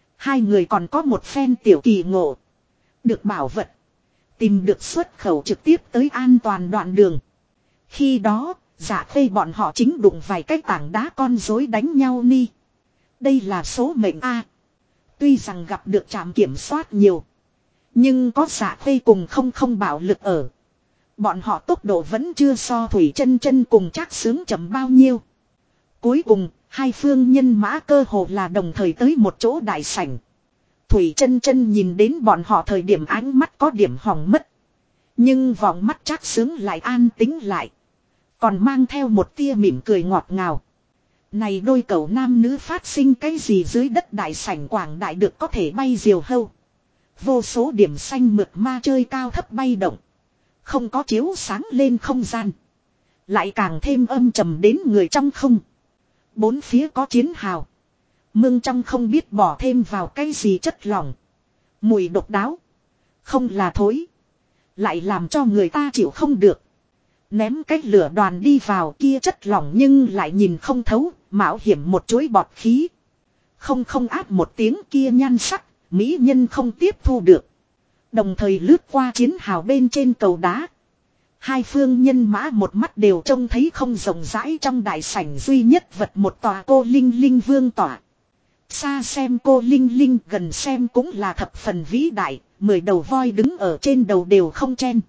2 người còn có một phen tiểu kỳ ngộ. Được bảo vật. Tìm được xuất khẩu trực tiếp tới an toàn đoạn đường. Khi đó Dạ Khê bọn họ chính đụng vài cái tảng đá con rối đánh nhau ni. Đây là số mệnh a. Tuy rằng gặp được trạm kiểm soát nhiều, nhưng có Dạ Khê cùng không bạo lực ở. Bọn họ tốc độ vẫn chưa so Thủy chân chân cùng Trác Xướng chậm bao nhiêu. Cuối cùng 2 phương nhân mã cơ hồ là đồng thời tới một chỗ đại sảnh. Thủy chân chân nhìn đến bọn họ thời điểm ánh mắt có điểm hỏng mất. Nhưng vòng mắt Trác Xướng lại an tĩnh lại. Còn mang theo một tia mỉm cười ngọt ngào. Này đôi cậu nam nữ phát sinh cái gì dưới đất đại sảnh quảng đại được có thể bay diều hâu. Vô số điểm xanh mượt ma chơi cao thấp bay động. Không có chiếu sáng lên không gian. Lại càng thêm âm trầm đến người trong không. 4 phía có chiến hào. Mương trong không biết bỏ thêm vào cái gì chất lỏng. Mùi độc đáo. Không là thối. Lại làm cho người ta chịu không được. Ném cái lửa đoàn đi vào kia chất lỏng nhưng lại nhìn không thấu, mạo hiểm một chuỗi bọt khí. Không áp một tiếng kia nhan sắc, mỹ nhân không tiếp thu được. Đồng thời lướt qua chiến hào bên trên cầu đá. 2 phương nhân mã một mắt đều trông thấy không rộng rãi trong đại sảnh duy nhất vật một tòa cô Linh Linh vương tỏa. Xa xem cô Linh Linh, gần xem cũng là thập phần vĩ đại, 10 đầu voi đứng ở trên đầu đều không chen.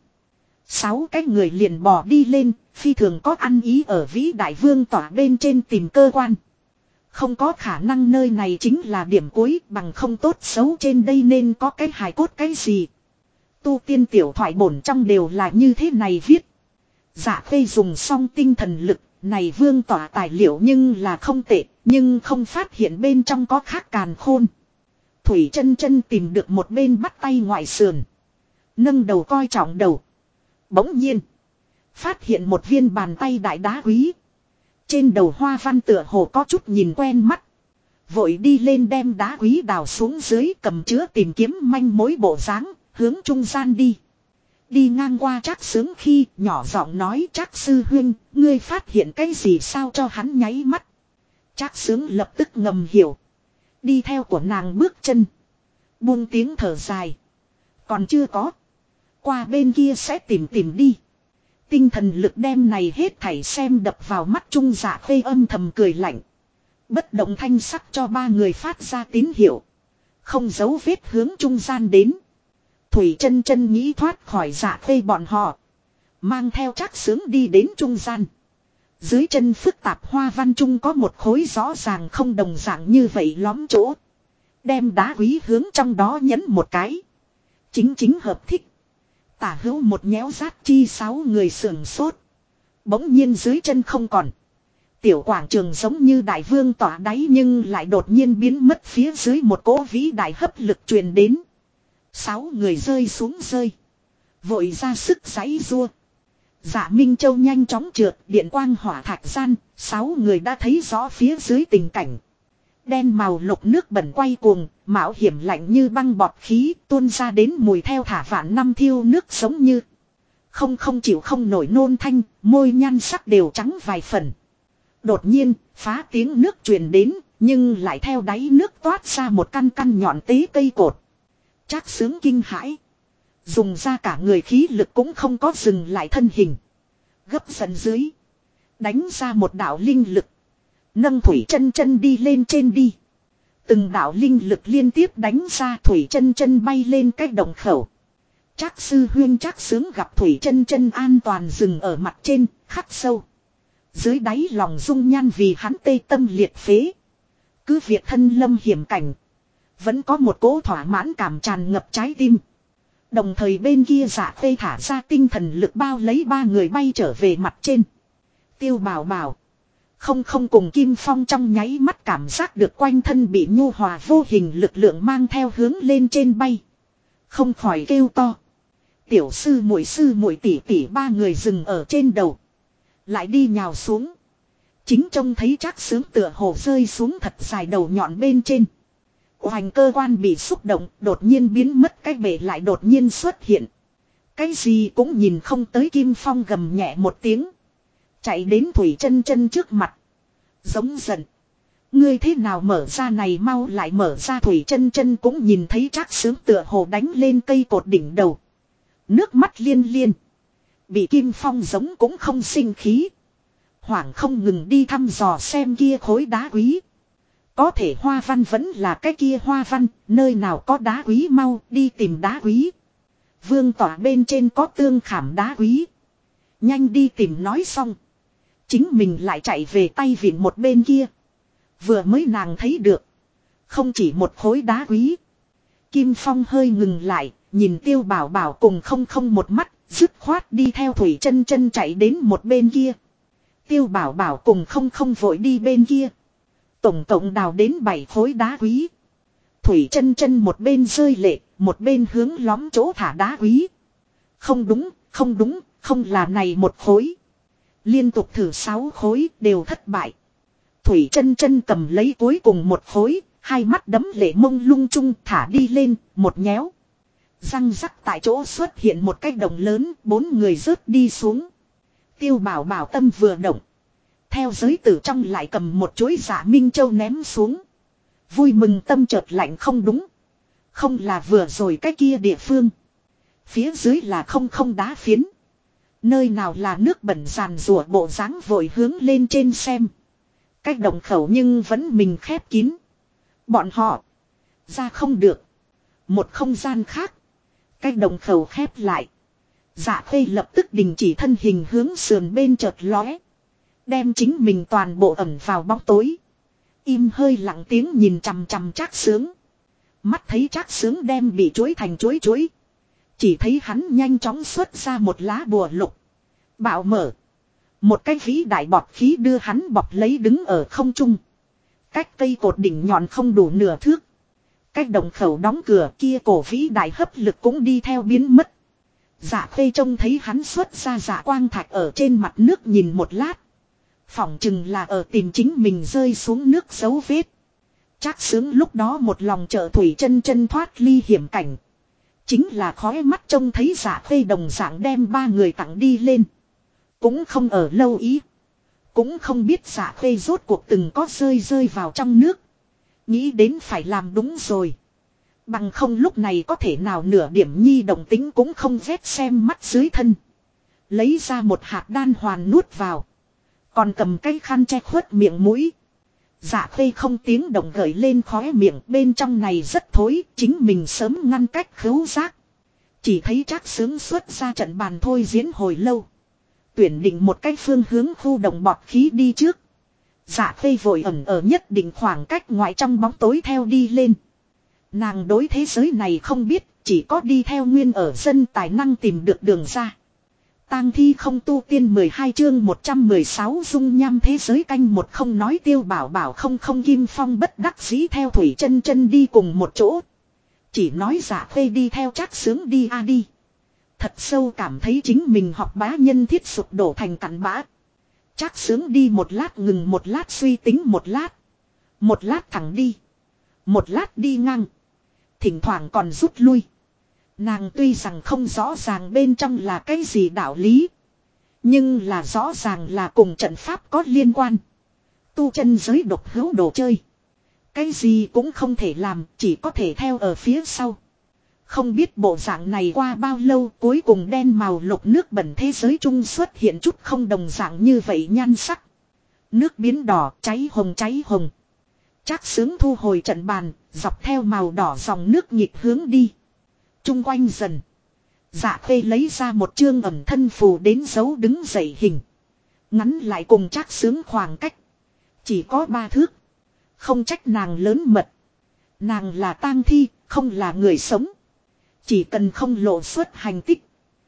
6 cái người liền bò đi lên, phi thường có ăn ý ở vĩ đại vương tỏa bên trên tìm cơ quan. Không có khả năng nơi này chính là điểm cuối, bằng không tốt xấu trên đây nên có cái hài cốt cái gì. Tu tiên tiểu thoại bổn trong đều là như thế này viết. Dạ Khê dùng xong tinh thần lực, này vương tỏa tài liệu nhưng là không tệ, nhưng không phát hiện bên trong có khác càn khôn. Thủy chân chân tìm được một bên bắt tay ngoại sườn. Nâng đầu coi trọng đầu. Bỗng nhiên. Phát hiện một viên bàn tay đại đá quý. Trên đầu hoa văn tựa hồ có chút nhìn quen mắt. Vội đi lên đem đá quý đào xuống dưới cầm chứa tìm kiếm manh mối bộ dáng, hướng trung gian đi. Đi ngang qua Trác Sướng khi nhỏ giọng nói Trác sư huynh, ngươi phát hiện cái gì sao cho hắn nháy mắt. Trác Sướng lập tức ngầm hiểu. Đi theo của nàng bước chân. Buông tiếng thở dài. Còn chưa có. Qua bên kia sẽ tìm đi. Tinh thần lực đem này hết thảy xem đập vào mắt Trung Dạ Khê âm thầm cười lạnh. Bất động thanh sắc cho ba người phát ra tín hiệu. Không giấu vết hướng trung gian đến. Thủy chân chân nghĩ thoát khỏi Dạ Khê bọn họ. Mang theo Trác Sướng đi đến trung gian. Dưới chân phức tạp hoa văn trung có một khối rõ ràng không đồng dạng như vậy lõm chỗ. Đem đá quý hướng trong đó nhấn một cái. Chính hợp thích. Tả hữu một nhéo rát chi 6 người sưởng sốt. Bỗng nhiên dưới chân không còn. Tiểu quảng trường giống như đại vương tỏa đáy nhưng lại đột nhiên biến mất phía dưới một cỗ vĩ đại hấp lực truyền đến. 6 người rơi xuống rơi. Vội ra sức giãy giụa. Dạ Minh Châu nhanh chóng trượt điện quang hỏa thạch gian. 6 người đã thấy rõ phía dưới tình cảnh. Đen màu lục nước bẩn quay cuồng, mạo hiểm lạnh như băng bọt khí tuôn ra đến mùi theo thả vạn năm thiêu nước giống như. Không chịu không nổi nôn thanh, môi nhan sắc đều trắng vài phần. Đột nhiên, phá tiếng nước truyền đến, nhưng lại theo đáy nước toát ra một căn nhọn tế cây cột. Trác Sướng kinh hãi. Dùng ra cả người khí lực cũng không có dừng lại thân hình. Gấp dần dưới. Đánh ra một đạo linh lực. Nâng Thủy chân chân đi lên trên đi. Từng đạo linh lực liên tiếp đánh ra Thủy chân chân bay lên cái động khẩu. Trác sư huyên Trác Sướng gặp Thủy chân chân an toàn dừng ở mặt trên, khắc sâu. Dưới đáy lòng dung nhan vì hắn tê tâm liệt phế. Cứ việc thân lâm hiểm cảnh. Vẫn có một cỗ thỏa mãn cảm tràn ngập trái tim. Đồng thời bên kia Dạ Khê thả ra tinh thần lực bao lấy 3 người bay trở về mặt trên. Tiêu Bảo Bảo. Không cùng Kim Phong trong nháy mắt cảm giác được quanh thân bị nhu hòa vô hình lực lượng mang theo hướng lên trên bay. Không khỏi kêu to. Tiểu sư muội tỷ tỷ 3 người dừng ở trên đầu. Lại đi nhào xuống. Chính trông thấy Trác Sướng tựa hồ rơi xuống thật dài đầu nhọn bên trên. Hoành cơ quan bị xúc động, đột nhiên biến mất cái bể lại đột nhiên xuất hiện. Cái gì cũng nhìn không tới Kim Phong gầm nhẹ một tiếng. Chạy đến Thủy chân chân trước mặt. Giống giận. Ngươi thế nào mở ra này mau lại mở ra Thủy chân chân cũng nhìn thấy Trác Sướng tựa hồ đánh lên cây cột đỉnh đầu. Nước mắt liên liên. Bị Kim Phong giống cũng không sinh khí. Hoảng không ngừng đi thăm dò xem kia khối đá quý. Có thể hoa văn vẫn là cái kia hoa văn, nơi nào có đá quý mau đi tìm đá quý. Vương tỏa bên trên có tương khảm đá quý. Nhanh đi tìm nói xong. Chính mình lại chạy về tay vịn một bên kia. Vừa mới nàng thấy được. Không chỉ một khối đá quý. Kim Phong hơi ngừng lại, nhìn Tiêu Bảo Bảo cùng không một mắt, dứt khoát đi theo Thủy chân chân chạy đến một bên kia. Tiêu Bảo Bảo cùng không vội đi bên kia. Tổng cộng đào đến 7 khối đá quý. Thủy chân chân một bên rơi lệ, một bên hướng lõm chỗ thả đá quý. Không đúng, không là này một khối. Liên tục thử 6 khối đều thất bại. Thủy chân chân cầm lấy cuối cùng một khối, hai mắt đấm lệ mông lung chung thả đi lên, một nhéo. Răng rắc tại chỗ xuất hiện một cái đồng lớn, 4 người rớt đi xuống. Tiêu Bảo Bảo tâm vừa động. Theo giới tử trong lại cầm một chuỗi Dạ Minh Châu ném xuống. Vui mừng tâm chợt lạnh không đúng. Không là vừa rồi cái kia địa phương. Phía dưới là không đá phiến. Nơi nào là nước bẩn giàn rủa bộ dáng vội hướng lên trên xem. Cách đồng khẩu nhưng vẫn mình khép kín. Bọn họ ra không được. Một không gian khác. Cách đồng khẩu khép lại. Dạ Khê lập tức đình chỉ thân hình hướng sườn bên chợt lóe. Đem chính mình toàn bộ ẩn vào bóng tối. Im hơi lặng tiếng nhìn chằm chằm Trác Sướng. Mắt thấy Trác Sướng đem bị chuối thành chuối. Chỉ thấy hắn nhanh chóng xuất ra một lá bùa lục. Bạo mở. Một cái vĩ đại bọt khí đưa hắn bọc lấy đứng ở không trung. Cách cây cột đỉnh nhọn không đủ nửa thước. Cách động khẩu đóng cửa kia cổ vĩ đại hấp lực cũng đi theo biến mất. Dạ Khê trông thấy hắn xuất ra dạ quang thạch ở trên mặt nước nhìn một lát. Phỏng chừng là ở tìm chính mình rơi xuống nước dấu vết. Trác Xướng lúc đó một lòng trợ Thủy Chân Chân thoát ly hiểm cảnh. Chính là khói mắt trông thấy Dạ Khê đồng dạng đem ba người tặng đi lên. Cũng không ở lâu ý. Cũng không biết Dạ Khê rốt cuộc từng có rơi vào trong nước. Nghĩ đến phải làm đúng rồi. Bằng không lúc này có thể nào nửa điểm nhi động tính cũng không ghét xem mắt dưới thân. Lấy ra một hạt đan hoàn nuốt vào. Còn cầm cái khăn che khuất miệng mũi. Dạ Khê không tiếng động gởi lên khóe miệng, bên trong này rất thối, chính mình sớm ngăn cách khứu giác. Chỉ thấy Trác Xướng xuất ra trận bàn thôi diễn hồi lâu. Tuyển định một cái phương hướng khu động bọt khí đi trước. Dạ Khê vội ẩn ở nhất định khoảng cách ngoại trong bóng tối theo đi lên. Nàng đối thế giới này không biết, chỉ có đi theo nguyên ở dân tài năng tìm được đường ra. Tang thi không tu tiên 12 chương 116 dung nham thế giới canh một không nói Tiêu Bảo Bảo không Kim Phong bất đắc dĩ theo Thủy Chân Chân đi cùng một chỗ. Chỉ nói Dạ Khê đi theo Trác Xướng đi đi. Thật sâu cảm thấy chính mình học bá nhân thiết sụp đổ thành cặn bã. Trác Xướng đi một lát ngừng một lát suy tính một lát. Một lát thẳng đi. Một lát đi ngang. Thỉnh thoảng còn rút lui. Nàng tuy rằng không rõ ràng bên trong là cái gì đạo lý. Nhưng là rõ ràng là cùng trận pháp có liên quan. Tu chân giới độc hữu đồ chơi. Cái gì cũng không thể làm, chỉ có thể theo ở phía sau. Không biết bộ dạng này qua bao lâu cuối cùng đen màu lục nước bẩn thế giới chung xuất hiện chút không đồng dạng như vậy nhan sắc. Nước biến đỏ, cháy hồng. Trác Xướng thu hồi trận bàn, dọc theo màu đỏ dòng nước nhịp hướng đi. Trung quanh dần. Dạ Khê lấy ra một chương ẩm thân phù đến dấu đứng dậy hình. Ngắn lại cùng Trác Xướng khoảng cách. Chỉ có 3 thước. Không trách nàng lớn mật. Nàng là tang thi, không là người sống. Chỉ cần không lộ xuất hành tích.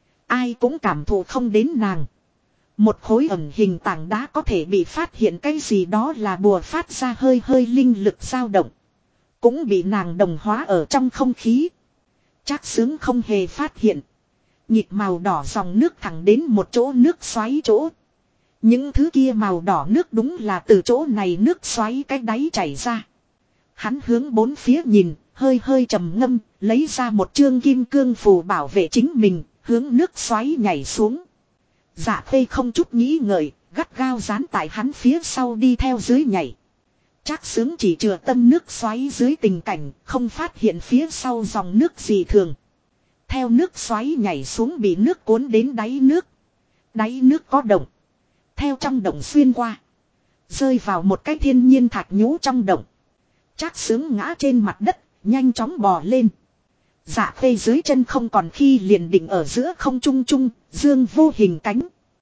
Ai cũng cảm thụ không đến nàng. Một khối ẩn hình tảng đá có thể bị phát hiện cái gì đó là bùa phát ra hơi linh lực dao động. Cũng bị nàng đồng hóa ở trong không khí. Trác Xướng không hề phát hiện. Nhịp màu đỏ dòng nước thẳng đến một chỗ nước xoáy chỗ. Những thứ kia màu đỏ nước đúng là từ chỗ này nước xoáy cái đáy chảy ra. Hắn hướng bốn phía nhìn, hơi trầm ngâm, lấy ra một chương kim cương phù bảo vệ chính mình, hướng nước xoáy nhảy xuống. Dạ Khê không chút nghĩ ngợi, gắt gao dán tại hắn phía sau đi theo dưới nhảy. Trác Xướng chỉ chừa tâm nước xoáy dưới tình cảnh, không phát hiện phía sau dòng nước gì thường. Theo nước xoáy nhảy xuống bị nước cuốn đến đáy nước. Đáy nước có động. Theo trong động xuyên qua. Rơi vào một cái thiên nhiên thạch nhũ trong động. Trác Xướng ngã trên mặt đất, nhanh chóng bò lên. Dạ Khê dưới chân không còn khi liền định ở giữa không trung dương vô hình cánh.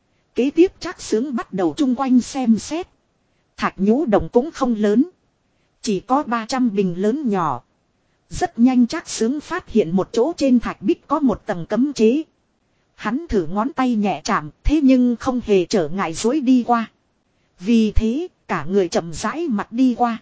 Kế tiếp Trác Xướng bắt đầu chung quanh xem xét. Thạch nhũ động cũng không lớn. Chỉ có 300 bình lớn nhỏ. Rất nhanh Trác Xướng phát hiện một chỗ trên thạch bích có một tầng cấm chế. Hắn thử ngón tay nhẹ chạm, thế nhưng không hề trở ngại dối đi qua. Vì thế, cả người chậm rãi mặt đi qua.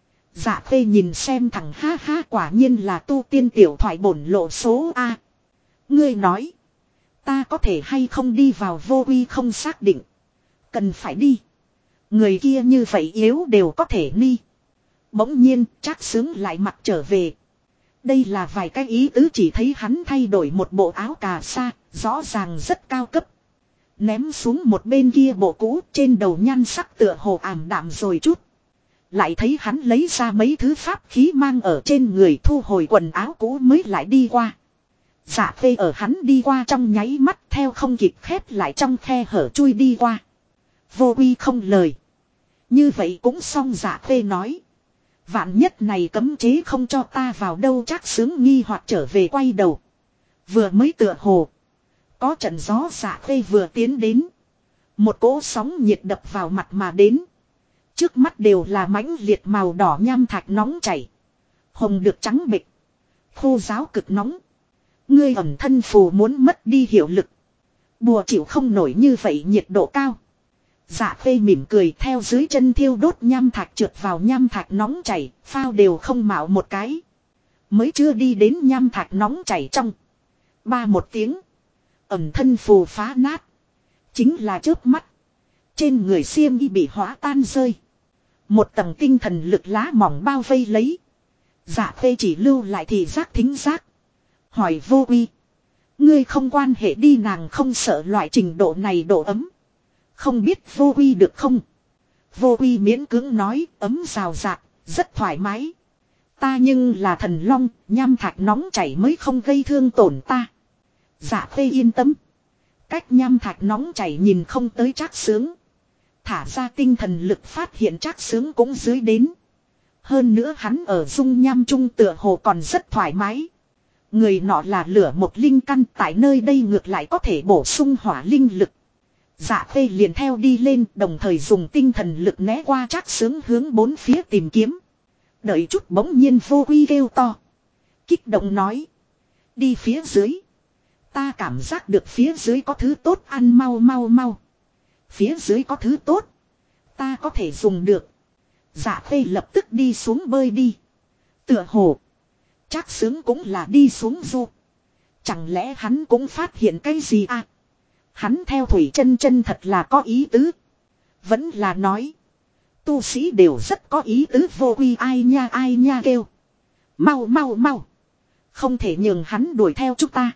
Dạ Khê nhìn xem thằng ha quả nhiên là tu tiên tiểu thoại bổn lộ số A. Ngươi nói, ta có thể hay không đi vào vô uy không xác định. Cần phải đi. Người kia như vậy yếu đều có thể ni. Bỗng nhiên, Trác Xướng lại mặt trở về. Đây là vài cái ý tứ chỉ thấy hắn thay đổi một bộ áo cà sa, rõ ràng rất cao cấp. Ném xuống một bên kia bộ cũ trên đầu nhan sắc tựa hồ ảm đạm rồi chút. Lại thấy hắn lấy ra mấy thứ pháp khí mang ở trên người thu hồi quần áo cũ mới lại đi qua. Dạ Khê ở hắn đi qua trong nháy mắt theo không kịp khép lại trong khe hở chui đi qua. Vô uy không lời. Như vậy cũng xong Dạ Khê nói. Vạn nhất này cấm chế không cho ta vào đâu Trác Xướng nghi hoặc trở về quay đầu. Vừa mới tựa hồ. Có trận gió Dạ Khê vừa tiến đến. Một cỗ sóng nhiệt đập vào mặt mà đến. Trước mắt đều là mãnh liệt màu đỏ nham thạch nóng chảy. Hồng được trắng bệch. Khô ráo cực nóng. Ngươi ẩn thân phù muốn mất đi hiệu lực. Bùa chịu không nổi như vậy nhiệt độ cao. Dạ Khê mỉm cười theo dưới chân thiêu đốt nham thạch trượt vào nham thạch nóng chảy, phao đều không mạo một cái. Mới chưa đi đến nham thạch nóng chảy trong. Ba một tiếng. Ẩn thân phù phá nát. Chính là chớp mắt. Trên người xiêm y bị hóa tan rơi. Một tầng tinh thần lực lá mỏng bao vây lấy. Dạ Khê chỉ lưu lại thì giác thính giác. Hỏi Vô Uy. Ngươi không quan hệ đi, nàng không sợ loại trình độ này độ ấm. Không biết Vô Uy được không? Vô Uy miễn cưỡng nói, ấm rào rạc, rất thoải mái. Ta nhưng là thần long, nham thạch nóng chảy mới không gây thương tổn ta. Dạ Khê yên tâm. Cách nham thạch nóng chảy nhìn không tới Trác Sướng. Thả ra tinh thần lực phát hiện Trác Sướng cũng dưới đến. Hơn nữa hắn ở dung nham trung tựa hồ còn rất thoải mái. Người nọ là lửa một linh căn, tại nơi đây ngược lại có thể bổ sung hỏa linh lực. Dạ Khê liền theo đi lên, đồng thời dùng tinh thần lực né qua Trác Sướng hướng bốn phía tìm kiếm. Đợi chút bỗng nhiên Vô Uy kêu to. Kích động nói. Đi phía dưới. Ta cảm giác được phía dưới có thứ tốt ăn, mau mau mau. Phía dưới có thứ tốt. Ta có thể dùng được. Dạ Khê lập tức đi xuống bơi đi. Tựa hồ. Trác Sướng cũng là đi xuống du. Chẳng lẽ hắn cũng phát hiện cái gì à? Hắn theo Thủy Chân Chân thật là có ý tứ. Vẫn là nói. Tu sĩ đều rất có ý tứ. Vô Uy ai nha kêu. Mau mau mau. Không thể nhường hắn đuổi theo chúng ta.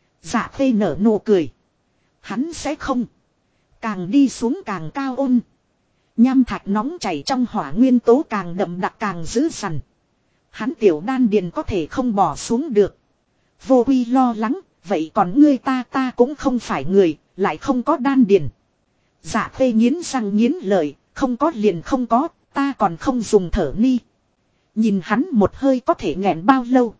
Dạ Khê nở nụ cười. Hắn sẽ không. Càng đi xuống càng cao ôn. Nham thạch nóng chảy trong hỏa nguyên tố càng đậm đặc càng dữ dằn. Hắn tiểu đan điền có thể không bỏ xuống được. Vô Uy lo lắng. Vậy còn ngươi ta cũng không phải người. Lại không có đan điền. Dạ Khê nghiến răng nghiến lợi. Không có liền không có. Ta còn không dùng thở ni. Nhìn hắn một hơi có thể nghẹn bao lâu.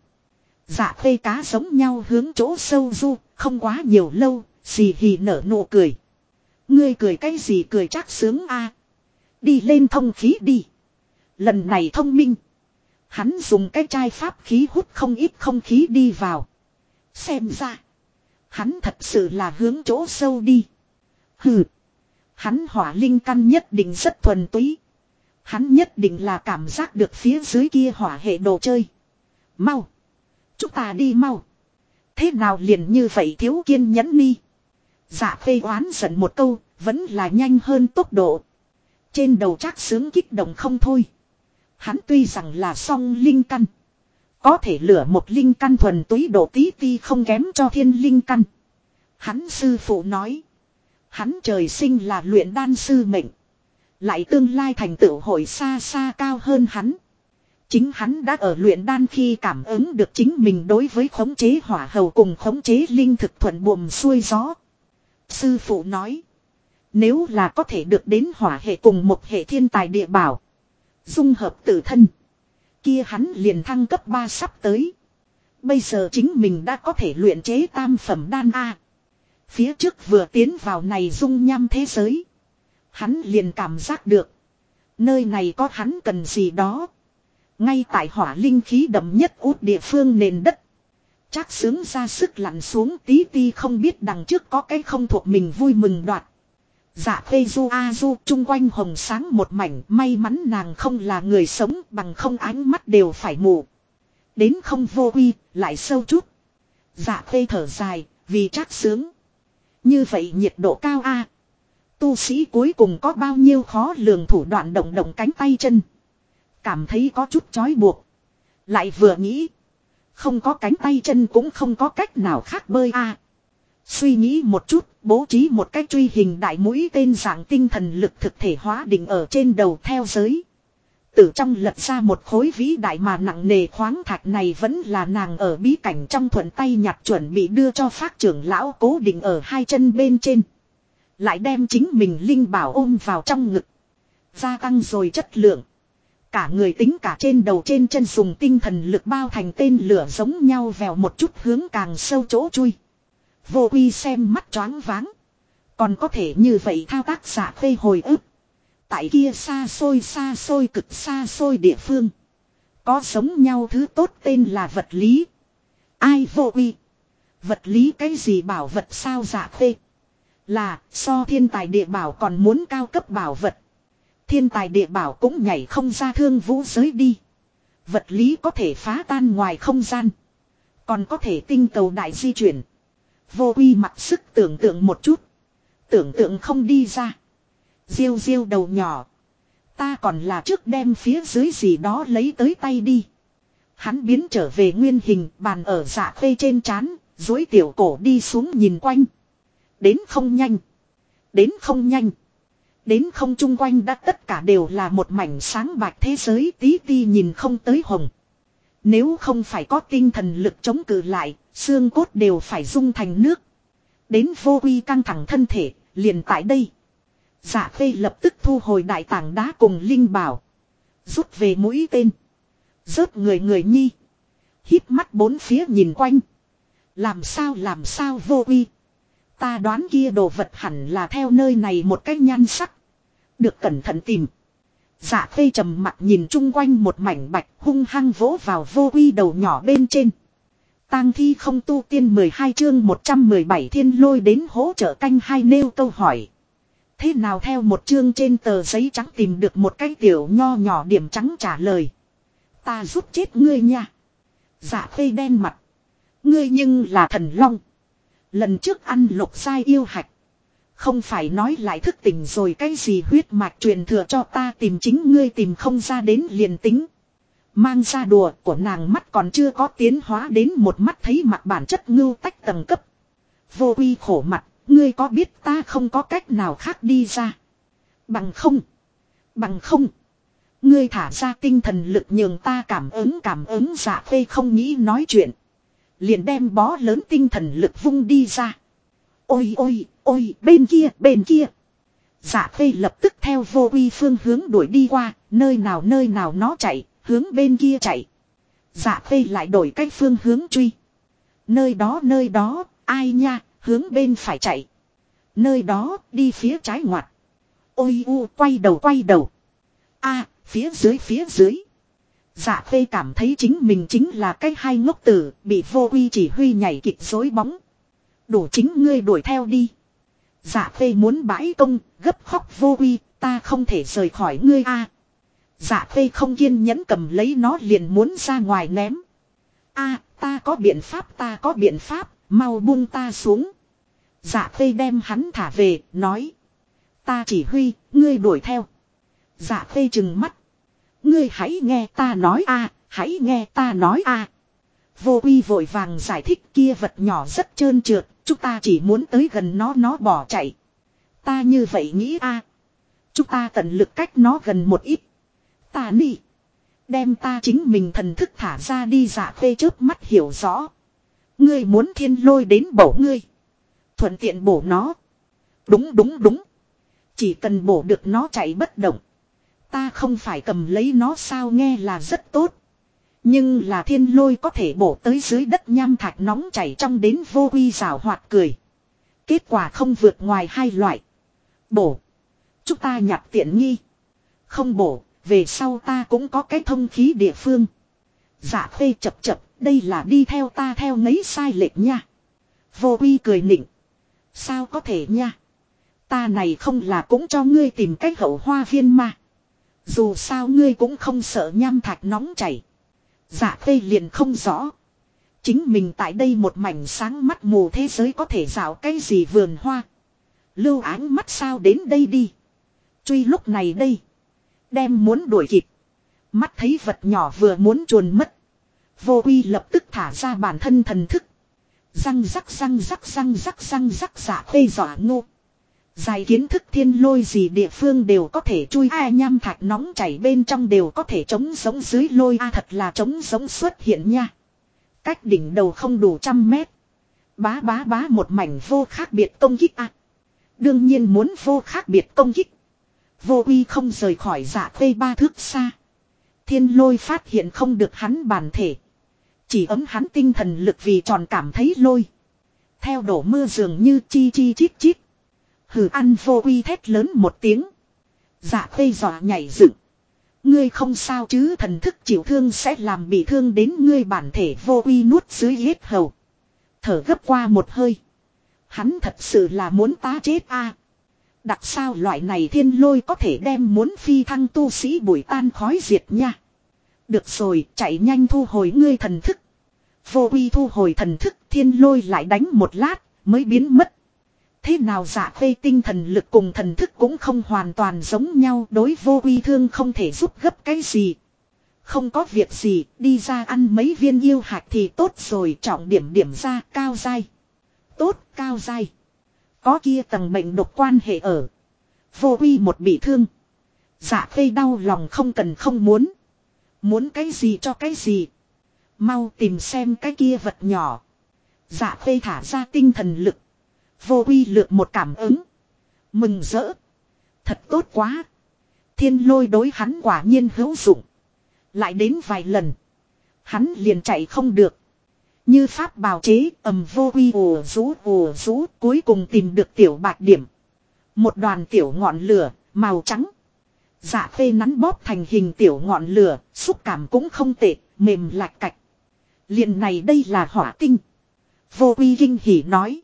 Dạ Khê cá giống nhau hướng chỗ sâu du. Không quá nhiều lâu. Xì hì nở nụ cười. Ngươi cười cái gì cười Trác Sướng a? Đi lên thông khí đi. Lần này thông minh. Hắn dùng cái chai pháp khí hút không ít không khí đi vào. Xem ra. Hắn thật sự là hướng chỗ sâu đi. Hừ. Hắn hỏa linh căn nhất định rất thuần túy. Hắn nhất định là cảm giác được phía dưới kia hỏa hệ đồ chơi. Mau. Chúng ta đi mau. Thế nào liền như vậy thiếu kiên nhẫn đi. Dạ Khê oán giận một câu. Vẫn là nhanh hơn tốc độ. Trên đầu Trác Sướng kích động không thôi. Hắn tuy rằng là song linh căn. Có thể lửa một linh căn thuần túy độ tí ti không kém cho thiên linh căn. Hắn sư phụ nói. Hắn trời sinh là luyện đan sư mệnh. Lại tương lai thành tựu hội xa xa cao hơn hắn. Chính hắn đã ở luyện đan khi cảm ứng được chính mình đối với khống chế hỏa hầu cùng khống chế linh thực thuận buồm xuôi gió. Sư phụ nói. Nếu là có thể được đến hỏa hệ cùng một hệ thiên tài địa bảo. Dung hợp tự thân. Kia hắn liền thăng cấp 3 sắp tới. Bây giờ chính mình đã có thể luyện chế tam phẩm đan A. Phía trước vừa tiến vào này dung nham thế giới. Hắn liền cảm giác được. Nơi này có hắn cần gì đó. Ngay tại hỏa linh khí đậm nhất út địa phương nền đất. Trác Sướng ra sức lặn xuống tí ti không biết đằng trước có cái không thuộc mình vui mừng đoạt. Dạ Khê du a du chung quanh hồng sáng một mảnh, may mắn nàng không là người sống bằng không ánh mắt đều phải mù. Đến không Vô Uy, lại sâu chút. Dạ Khê thở dài, vì Trác Sướng. Như vậy nhiệt độ cao a. Tu sĩ cuối cùng có bao nhiêu khó lường thủ đoạn động động cánh tay chân. Cảm thấy có chút chói buộc. Lại vừa nghĩ. Không có cánh tay chân cũng không có cách nào khác bơi a. Suy nghĩ một chút, bố trí một cách truy hình đại mũi tên dạng tinh thần lực thực thể hóa định ở trên đầu theo giới. Từ trong lật ra một khối vĩ đại mà nặng nề khoáng thạch này vẫn là nàng ở bí cảnh trong thuận tay nhặt chuẩn bị đưa cho Phác trưởng lão cố định ở hai chân bên trên. Lại đem chính mình linh bảo ôm vào trong ngực. Gia tăng rồi chất lượng. Cả người tính cả trên đầu trên chân dùng tinh thần lực bao thành tên lửa giống nhau vèo một chút hướng càng sâu chỗ chui. Vô Uy xem mắt choáng váng. Còn có thể như vậy thao tác Dạ Khê hồi ức. Tại kia xa xôi cực xa xôi địa phương. Có giống nhau thứ tốt tên là vật lý. Ai Vô Uy. Vật lý cái gì bảo vật sao Dạ Khê? Là so thiên tài địa bảo còn muốn cao cấp bảo vật. Thiên tài địa bảo cũng nhảy không ra thương vũ giới đi. Vật lý có thể phá tan ngoài không gian. Còn có thể tinh cầu đại di chuyển. Vô Uy mặc sức tưởng tượng một chút. Tưởng tượng không đi ra. Diêu diêu đầu nhỏ. Ta còn là trước đem phía dưới gì đó lấy tới tay đi. Hắn biến trở về nguyên hình, bàn ở Dạ Khê trên trán, duỗi tiểu cổ đi xuống nhìn quanh. Đến không nhanh. Đến không nhanh. Đến không chung quanh đã tất cả đều là một mảnh sáng bạch thế giới, tí ti nhìn không tới hồng. Nếu không phải có tinh thần lực chống cự lại, xương cốt đều phải rung thành nước. Đến Vô Uy căng thẳng thân thể, liền tại đây. Dạ Khê lập tức thu hồi đại tảng đá cùng linh bảo. Rút về mũi tên. Rớt người người nhi. Híp mắt bốn phía nhìn quanh. Làm sao Vô Uy. Ta đoán kia đồ vật hẳn là theo nơi này một cái nhan sắc. Được cẩn thận tìm. Dạ Khê trầm mặt nhìn chung quanh một mảnh bạch, hung hăng vỗ vào Vô Uy đầu nhỏ bên trên. Tang thi không tu tiên 12 chương 117 thiên lôi đến hỗ trợ canh hai nêu câu hỏi. Thế nào theo một chương trên tờ giấy trắng tìm được một cái tiểu nho nhỏ điểm trắng trả lời. Ta giúp chết ngươi nha. Dạ Khê đen mặt. Ngươi nhưng là thần long. Lần trước ăn lục giai yêu hạch. Không phải nói lại thức tỉnh rồi cái gì huyết mạch truyền thừa cho ta tìm chính ngươi tìm không ra đến liền tính. Mang ra đùa của nàng mắt còn chưa có tiến hóa đến một mắt thấy mặt bản chất ngưu tách tầng cấp. Vô Uy khổ mặt, ngươi có biết ta không có cách nào khác đi ra. Bằng không. Ngươi thả ra tinh thần lực nhường ta cảm ứng Dạ Khê không nghĩ nói chuyện. Liền đem bó lớn tinh thần lực vung đi ra. Ôi, bên kia. Dạ Khê lập tức theo Vô Uy phương hướng đuổi đi qua, nơi nào nó chạy, hướng bên kia chạy. Dạ Khê lại đổi cách phương hướng truy. Nơi đó, ai nha, hướng bên phải chạy. Nơi đó, đi phía trái ngoặt. Quay đầu. Phía dưới. Dạ Khê cảm thấy chính mình chính là cái hai ngốc tử, bị Vô Uy chỉ huy nhảy kịch rối bóng. Đủ chính ngươi đuổi theo đi. Dạ Khê muốn bãi công, gấp khóc Vô Uy, ta không thể rời khỏi ngươi Dạ Khê không kiên nhẫn cầm lấy nó liền muốn ra ngoài ném. Ta có biện pháp, mau buông ta xuống. Dạ Khê đem hắn thả về, nói. Ta chỉ huy, ngươi đuổi theo. Dạ Khê trừng mắt. Ngươi hãy nghe ta nói Vô Uy vội vàng giải thích kia vật nhỏ rất trơn trượt, chúng ta chỉ muốn tới gần nó bỏ chạy. Ta như vậy nghĩ chúng ta tận lực cách nó gần một ít. Ta nị. Đem ta chính mình thần thức thả ra đi. Dạ Khê chớp mắt hiểu rõ. Ngươi muốn thiên lôi đến bổ ngươi. Thuận tiện bổ nó. Đúng. Chỉ cần bổ được nó chạy bất động. Ta không phải cầm lấy nó sao nghe là rất tốt. Nhưng là thiên lôi có thể bổ tới dưới đất nham thạch nóng chảy trong đến Vô Uy rào hoạt cười. Kết quả không vượt ngoài hai loại. Bổ. Chúng ta nhặt tiện nghi. Không bổ, về sau ta cũng có cái thông khí địa phương. Dạ Khê chập, đây là đi theo ta theo ngấy sai lệch nha. Vô Uy cười nịnh. Sao có thể nha. Ta này không là cũng cho ngươi tìm cách hậu hoa viên mà. Dù sao ngươi cũng không sợ nham thạch nóng chảy. Dạ Khê liền không rõ. Chính mình tại đây một mảnh sáng mắt mù thế giới có thể dạo cái gì vườn hoa. Lưu áng mắt sao đến đây đi. Truy lúc này đây. Đem muốn đuổi kịp. Mắt thấy vật nhỏ vừa muốn chuồn mất. Vô Uy lập tức thả ra bản thân thần thức. Răng rắc Dạ Khê dọa ngô. Dài kiến thức thiên lôi gì địa phương đều có thể chui nham thạch nóng chảy bên trong đều có thể chống giống dưới lôi thật là chống giống xuất hiện nha. Cách đỉnh đầu không đủ 100 mét. Bá một mảnh vô khác biệt công kích Đương nhiên muốn vô khác biệt công kích. Vô Uy không rời khỏi Dạ Khê 3 thước xa. Thiên lôi phát hiện không được hắn bản thể. Chỉ ấm hắn tinh thần lực vì tròn cảm thấy lôi. Theo đổ mưa dường như chi chít. Hừ ăn Vô Uy thét lớn một tiếng. Dạ Khê dọa nhảy dựng. Ngươi không sao chứ thần thức chịu thương sẽ làm bị thương đến ngươi bản thể. Vô Uy nuốt dưới yết hầu. Thở gấp qua một hơi. Hắn thật sự là muốn tá chết a. Đặc sao loại này thiên lôi có thể đem muốn phi thăng tu sĩ bụi tan khói diệt nha. Được rồi, chạy nhanh thu hồi ngươi thần thức. Vô uy thu hồi thần thức, thiên lôi lại đánh một lát, mới biến mất. Thế nào Dạ Khê tinh thần lực cùng thần thức cũng không hoàn toàn giống nhau, đối vô uy thương không thể giúp gấp cái gì. Không có việc gì, đi ra ăn mấy viên yêu hạt thì tốt rồi, trọng điểm điểm ra cao dai. Tốt, cao dai. Có kia tầng mệnh độc quan hệ ở. Vô uy một bị thương. Dạ Khê đau lòng không cần không muốn. Muốn cái gì cho cái gì. Mau tìm xem cái kia vật nhỏ. Dạ Khê thả ra tinh thần lực. Vô uy lược một cảm ứng. Mừng rỡ. Thật tốt quá. Thiên lôi đối hắn quả nhiên hữu dụng. Lại đến vài lần. Hắn liền chạy không được. Như pháp bào chế ầm vô uy ồ rú cuối cùng tìm được tiểu bạch điểm. Một đoàn tiểu ngọn lửa màu trắng. Dạ Khê nắn bóp thành hình tiểu ngọn lửa, xúc cảm cũng không tệ, mềm lạch cạch. Liền này đây là hỏa tinh. Vô uy kinh hỉ nói.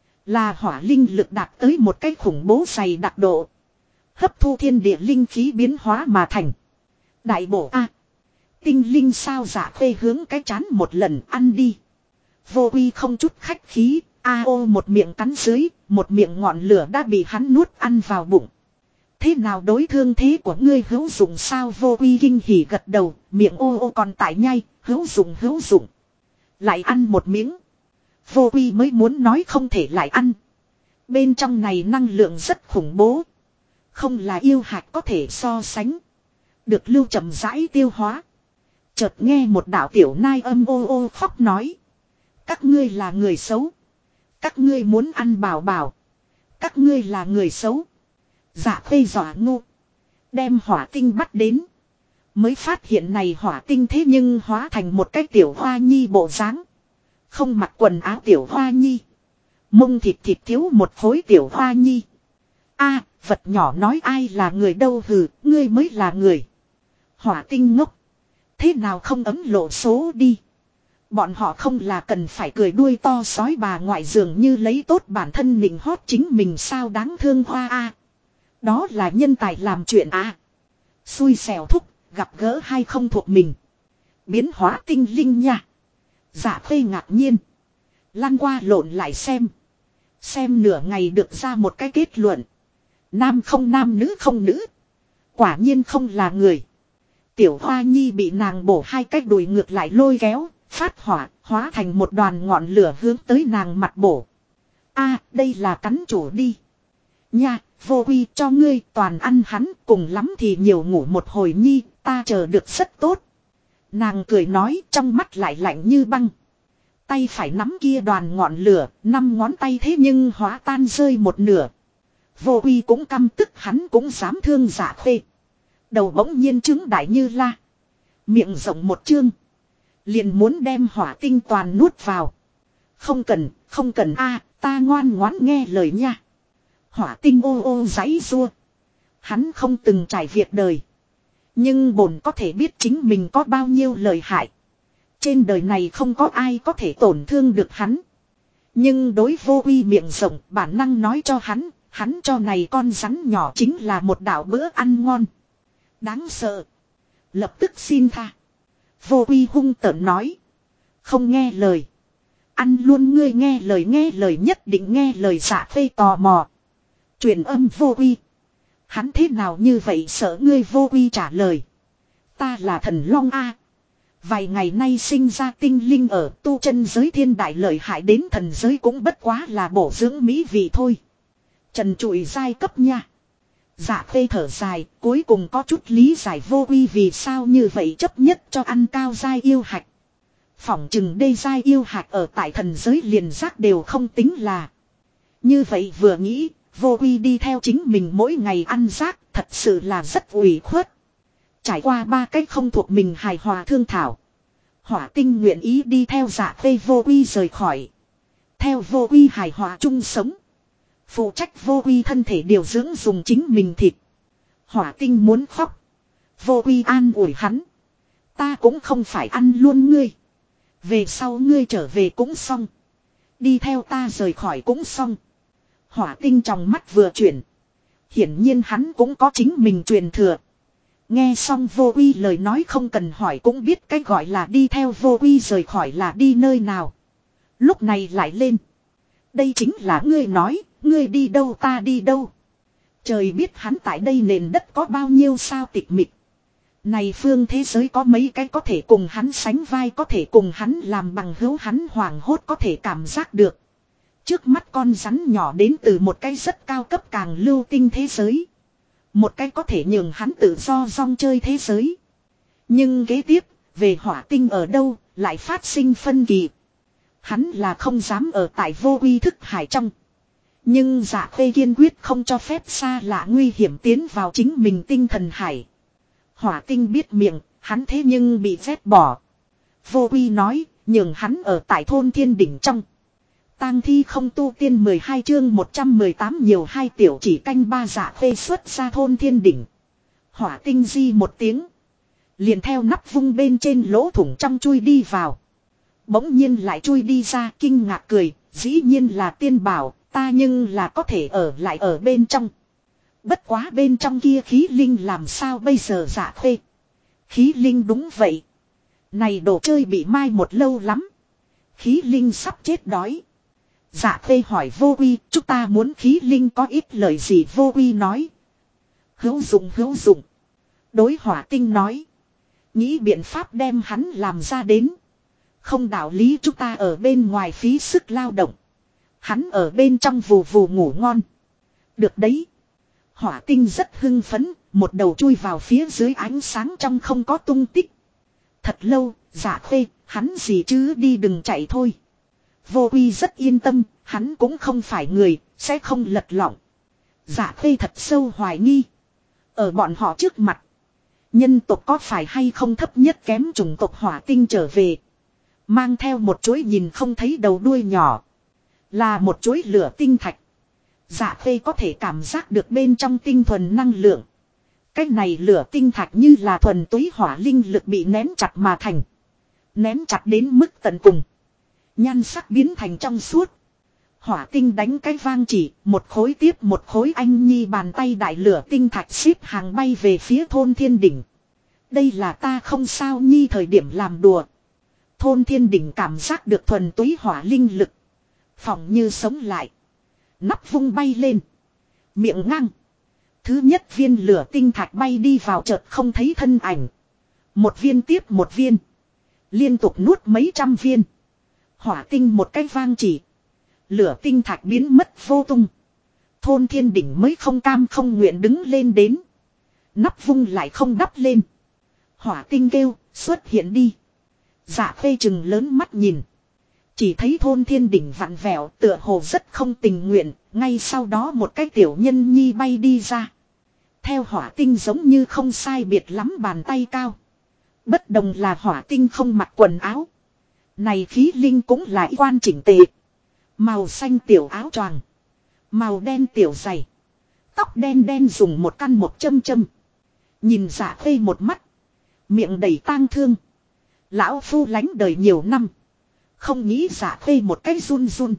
Là hỏa linh lực đạt tới một cái khủng bố dày đặc độ. Hấp thu thiên địa linh khí biến hóa mà thành. Đại bổ a. Tinh linh sao Dạ Khê hướng cái chán một lần ăn đi. Vô uy không chút khách khí, ô một miệng cắn dưới, một miệng ngọn lửa đã bị hắn nuốt ăn vào bụng. Thế nào đối thương thế của ngươi hữu dụng sao vô uy kinh hỉ gật đầu, miệng ô còn tại nhai, hữu dụng. Lại ăn một miếng. Vô uy mới muốn nói không thể lại ăn. Bên trong này năng lượng rất khủng bố. Không là yêu hạt có thể so sánh. Được lưu chậm rãi tiêu hóa. Chợt nghe một đạo tiểu nai âm ô khóc nói. Các ngươi là người xấu. Các ngươi muốn ăn bảo bảo. Các ngươi là người xấu. Dạ Khê dọa ngu. Đem hỏa tinh bắt đến. Mới phát hiện này hỏa tinh thế nhưng hóa thành một cái tiểu hoa nhi bộ dáng. Không mặc quần áo tiểu hoa nhi. Mông thịt thiếu một khối tiểu hoa nhi. Vật nhỏ nói ai là người đâu hừ, ngươi mới là người. Hỏa tinh ngốc. Thế nào không ấm lộ số đi. Bọn họ không là cần phải cười đuôi to sói bà ngoại dường như lấy tốt bản thân nịnh hót chính mình sao đáng thương hoa Đó là nhân tài làm chuyện Xui xẻo thúc, gặp gỡ hay không thuộc mình. Biến hóa tinh linh nha. Dạ Khê ngạc nhiên. Lăn qua lộn lại xem. Xem nửa ngày được ra một cái kết luận. Nam không nam nữ không nữ. Quả nhiên không là người. Tiểu Hoa Nhi bị nàng bổ hai cái đùi ngược lại lôi kéo, phát hỏa, hóa thành một đoàn ngọn lửa hướng tới nàng mặt bổ. Đây là cắn chủ đi. Nha, vô uy cho ngươi toàn ăn hắn, cùng lắm thì nhiều ngủ một hồi nhi, ta chờ được rất tốt. Nàng cười nói trong mắt lại lạnh như băng. Tay phải nắm kia đoàn ngọn lửa, 5 ngón tay thế nhưng hóa tan rơi một nửa. Vô uy cũng căm tức hắn cũng dám thương Dạ Khê. Đầu bỗng nhiên trứng đại như la. Miệng rộng một chương. Liền muốn đem hỏa tinh toàn nuốt vào. Không cần ta ngoan ngoãn nghe lời nha. Hỏa tinh ô giãy rua. Hắn không từng trải việc đời. Nhưng bổn có thể biết chính mình có bao nhiêu lợi hại. Trên đời này không có ai có thể tổn thương được hắn. Nhưng đối vô uy miệng rộng bản năng nói cho hắn cho này con rắn nhỏ chính là một đạo bữa ăn ngon. Đáng sợ. Lập tức xin tha. Vô uy hung tợn nói. Không nghe lời. Ăn luôn ngươi nghe lời nhất định nghe lời. Dạ Khê tò mò. Truyền âm vô uy. Hắn thế nào như vậy sợ ngươi vô uy trả lời. Ta là thần long Vài ngày nay sinh ra tinh linh ở tu chân giới thiên đại lợi hại đến thần giới cũng bất quá là bổ dưỡng mỹ vị thôi. Trần trụi giai cấp nha. Dạ Khê thở dài, cuối cùng có chút lý giải vô uy vì sao như vậy chấp nhất cho ăn cao giai yêu hạch. Phỏng chừng đây giai yêu hạch ở tại thần giới liền giác đều không tính là. Như vậy vừa nghĩ, vô uy đi theo chính mình mỗi ngày ăn rác, thật sự là rất ủy khuất. Trải qua 3 cách không thuộc mình hài hòa thương thảo. Hỏa tinh nguyện ý đi theo Dạ Khê vô uy rời khỏi. Theo vô uy hài hòa chung sống. Phụ trách vô uy thân thể điều dưỡng dùng chính mình thịt. Hỏa tinh muốn khóc. Vô uy an ủi hắn. Ta cũng không phải ăn luôn ngươi. Về sau ngươi trở về cũng xong. Đi theo ta rời khỏi cũng xong. Hỏa tinh trong mắt vừa chuyển. Hiển nhiên hắn cũng có chính mình truyền thừa. Nghe xong Vô Uy lời nói không cần hỏi cũng biết cái gọi là đi theo Vô Uy rời khỏi là đi nơi nào. Lúc này lại lên. Đây chính là ngươi nói, ngươi đi đâu ta đi đâu. Trời biết hắn tại đây nền đất có bao nhiêu sao tịch mịch. Này phương thế giới có mấy cái có thể cùng hắn sánh vai, có thể cùng hắn làm bằng hữu, hắn hoảng hốt có thể cảm giác được. Trước mắt con rắn nhỏ đến từ một cái rất cao cấp càng lưu tinh thế giới. Một cái có thể nhường hắn tự do rong chơi thế giới. Nhưng kế tiếp, về hỏa tinh ở đâu, lại phát sinh phân kỳ. Hắn là không dám ở tại Vô Uy thức hải trong. Nhưng Dạ Khê kiên quyết không cho phép xa lạ nguy hiểm tiến vào chính mình tinh thần hải. Hỏa tinh biết miệng, hắn thế nhưng bị vét bỏ. Vô Uy nói, nhường hắn ở tại thôn thiên đỉnh trong. Tang thi không tu tiên 12 chương 118 nhiều hai tiểu chỉ canh ba. Dạ Khê xuất ra thôn thiên đỉnh. Hỏa tinh di một tiếng. Liền theo nắp vung bên trên lỗ thủng trong chui đi vào. Bỗng nhiên lại chui đi ra kinh ngạc cười, dĩ nhiên là tiên bảo, ta nhưng là có thể ở lại ở bên trong. Bất quá bên trong kia khí linh làm sao bây giờ. Dạ Khê. Khí linh đúng vậy. Này đồ chơi bị mai một lâu lắm. Khí linh sắp chết đói. Dạ Khê hỏi Vô Uy, chúng ta muốn khí linh có ít lời gì. Vô Uy nói. Hữu dụng hữu dụng. Đối hỏa tinh nói. Nghĩ biện pháp đem hắn làm ra đến. Không đạo lý chúng ta ở bên ngoài phí sức lao động. Hắn ở bên trong vù vù ngủ ngon. Được đấy. Hỏa tinh rất hưng phấn, một đầu chui vào phía dưới ánh sáng trong không có tung tích. Thật lâu, Dạ Khê, hắn gì chứ đi đừng chạy thôi. Vô Uy rất yên tâm, hắn cũng không phải người, sẽ không lật lọng. Dạ Khê thật sâu hoài nghi. Ở bọn họ trước mặt, nhân tộc có phải hay không thấp nhất kém chủng tộc hỏa tinh trở về. Mang theo một chuỗi nhìn không thấy đầu đuôi nhỏ. Là một chuỗi lửa tinh thạch. Dạ Khê có thể cảm giác được bên trong tinh thuần năng lượng. Cái này lửa tinh thạch như là thuần túy hỏa linh lực bị nén chặt mà thành. Nén chặt đến mức tận cùng. Nhan sắc biến thành trong suốt. Hỏa tinh đánh cái vang chỉ, một khối tiếp một khối anh nhi bàn tay đại lửa tinh thạch xếp hàng bay về phía thôn thiên đỉnh. Đây là ta không sao nhi thời điểm làm đùa. Thôn thiên đỉnh cảm giác được thuần túy hỏa linh lực. Phỏng như sống lại. Nắp vung bay lên. Miệng ngang. Thứ nhất viên lửa tinh thạch bay đi vào chợt không thấy thân ảnh. Một viên tiếp một viên. Liên tục nuốt mấy trăm viên. Hỏa tinh một cái vang chỉ. Lửa tinh thạch biến mất vô tung. Thôn thiên đỉnh mới không cam không nguyện đứng lên đến. Nắp vung lại không đắp lên. Hỏa tinh kêu xuất hiện đi. Dạ Khê chừng lớn mắt nhìn. Chỉ thấy thôn thiên đỉnh vặn vẹo tựa hồ rất không tình nguyện. Ngay sau đó một cái tiểu nhân nhi bay đi ra. Theo hỏa tinh giống như không sai biệt lắm bàn tay cao. Bất đồng là hỏa tinh không mặc quần áo. Này khí linh cũng là y quan chỉnh tề. Màu xanh tiểu áo choàng. Màu đen tiểu giày. Tóc đen đen dùng một căn một châm châm. Nhìn Dạ Khê một mắt. Miệng đầy tang thương. Lão phu lánh đời nhiều năm. Không nghĩ Dạ Khê một cái run run.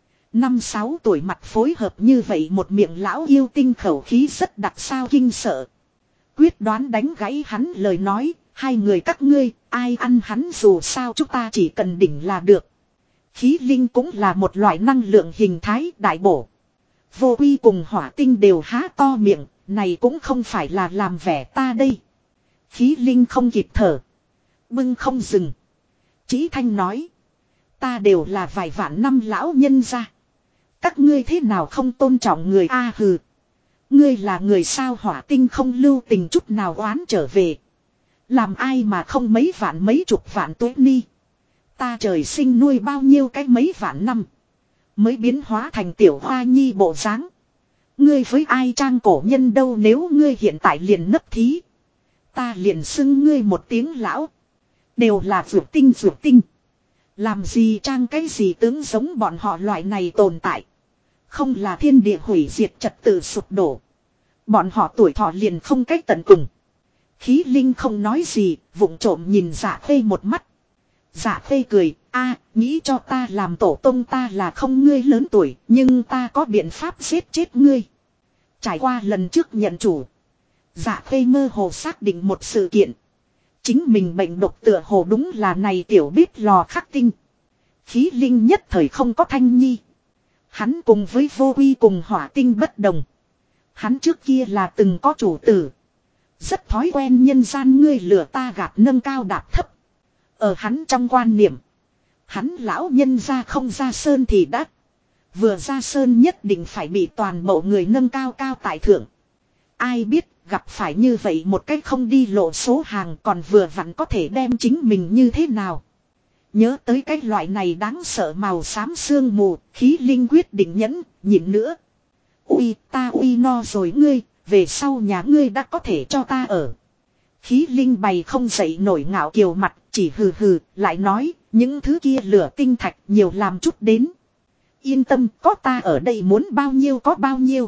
5-6 tuổi mặt phối hợp như vậy một miệng lão yêu tinh khẩu khí rất đặc sao kinh sợ. Quyết đoán đánh gãy hắn lời nói. Hai người các ngươi ai ăn hắn dù sao chúng ta chỉ cần đỉnh là được. Khí linh cũng là một loại năng lượng hình thái đại bổ. Vô Uy cùng hỏa tinh đều há to miệng. Này cũng không phải là làm vẻ ta đây. Khí linh không kịp thở. Bưng không dừng. Chí Thanh nói. Ta đều là vài vạn năm lão nhân gia. Các ngươi thế nào không tôn trọng người a hừ. Ngươi là người sao hỏa tinh không lưu tình chút nào oán trở về. Làm ai mà không mấy vạn mấy chục vạn tuế ni. Ta trời sinh nuôi bao nhiêu cái mấy vạn năm. Mới biến hóa thành tiểu hoa nhi bộ dáng. Ngươi với ai trang cổ nhân đâu nếu ngươi hiện tại liền nấp thí. Ta liền xưng ngươi một tiếng lão. Đều là vượt tinh. Làm gì trang cái gì tướng giống bọn họ loại này tồn tại. Không là thiên địa hủy diệt trật tự sụp đổ. Bọn họ tuổi thọ liền không cách tận cùng. Khí linh không nói gì, vụng trộm nhìn Dạ Khê một mắt. Dạ Khê cười, Nghĩ cho ta làm tổ tông ta là không ngươi lớn tuổi, nhưng ta có biện pháp giết chết ngươi. Trải qua lần trước nhận chủ. Dạ Khê mơ hồ xác định một sự kiện. Chính mình bệnh độc tựa hồ đúng là này tiểu bếp lò khắc tinh. Khí linh nhất thời không có thanh nhi. Hắn cùng với vô quy cùng hỏa tinh bất đồng. Hắn trước kia là từng có chủ tử. Rất thói quen nhân gian ngươi lừa ta gạt nâng cao đạp thấp. Ở hắn trong quan niệm. Hắn lão nhân ra không ra sơn thì đắt. Vừa ra sơn nhất định phải bị toàn bộ người nâng cao cao tại thượng. Ai biết gặp phải như vậy một cách không đi lộ số hàng còn vừa vặn có thể đem chính mình như thế nào. Nhớ tới cái loại này đáng sợ màu xám sương mù, khí linh quyết định nhẫn, nhịn nữa. Ui ta uy no rồi ngươi, về sau nhà ngươi đã có thể cho ta ở. Khí linh bày không dậy nổi ngạo kiều mặt, chỉ hừ hừ, lại nói, những thứ kia lửa tinh thạch nhiều làm chút đến. Yên tâm, có ta ở đây muốn bao nhiêu có bao nhiêu.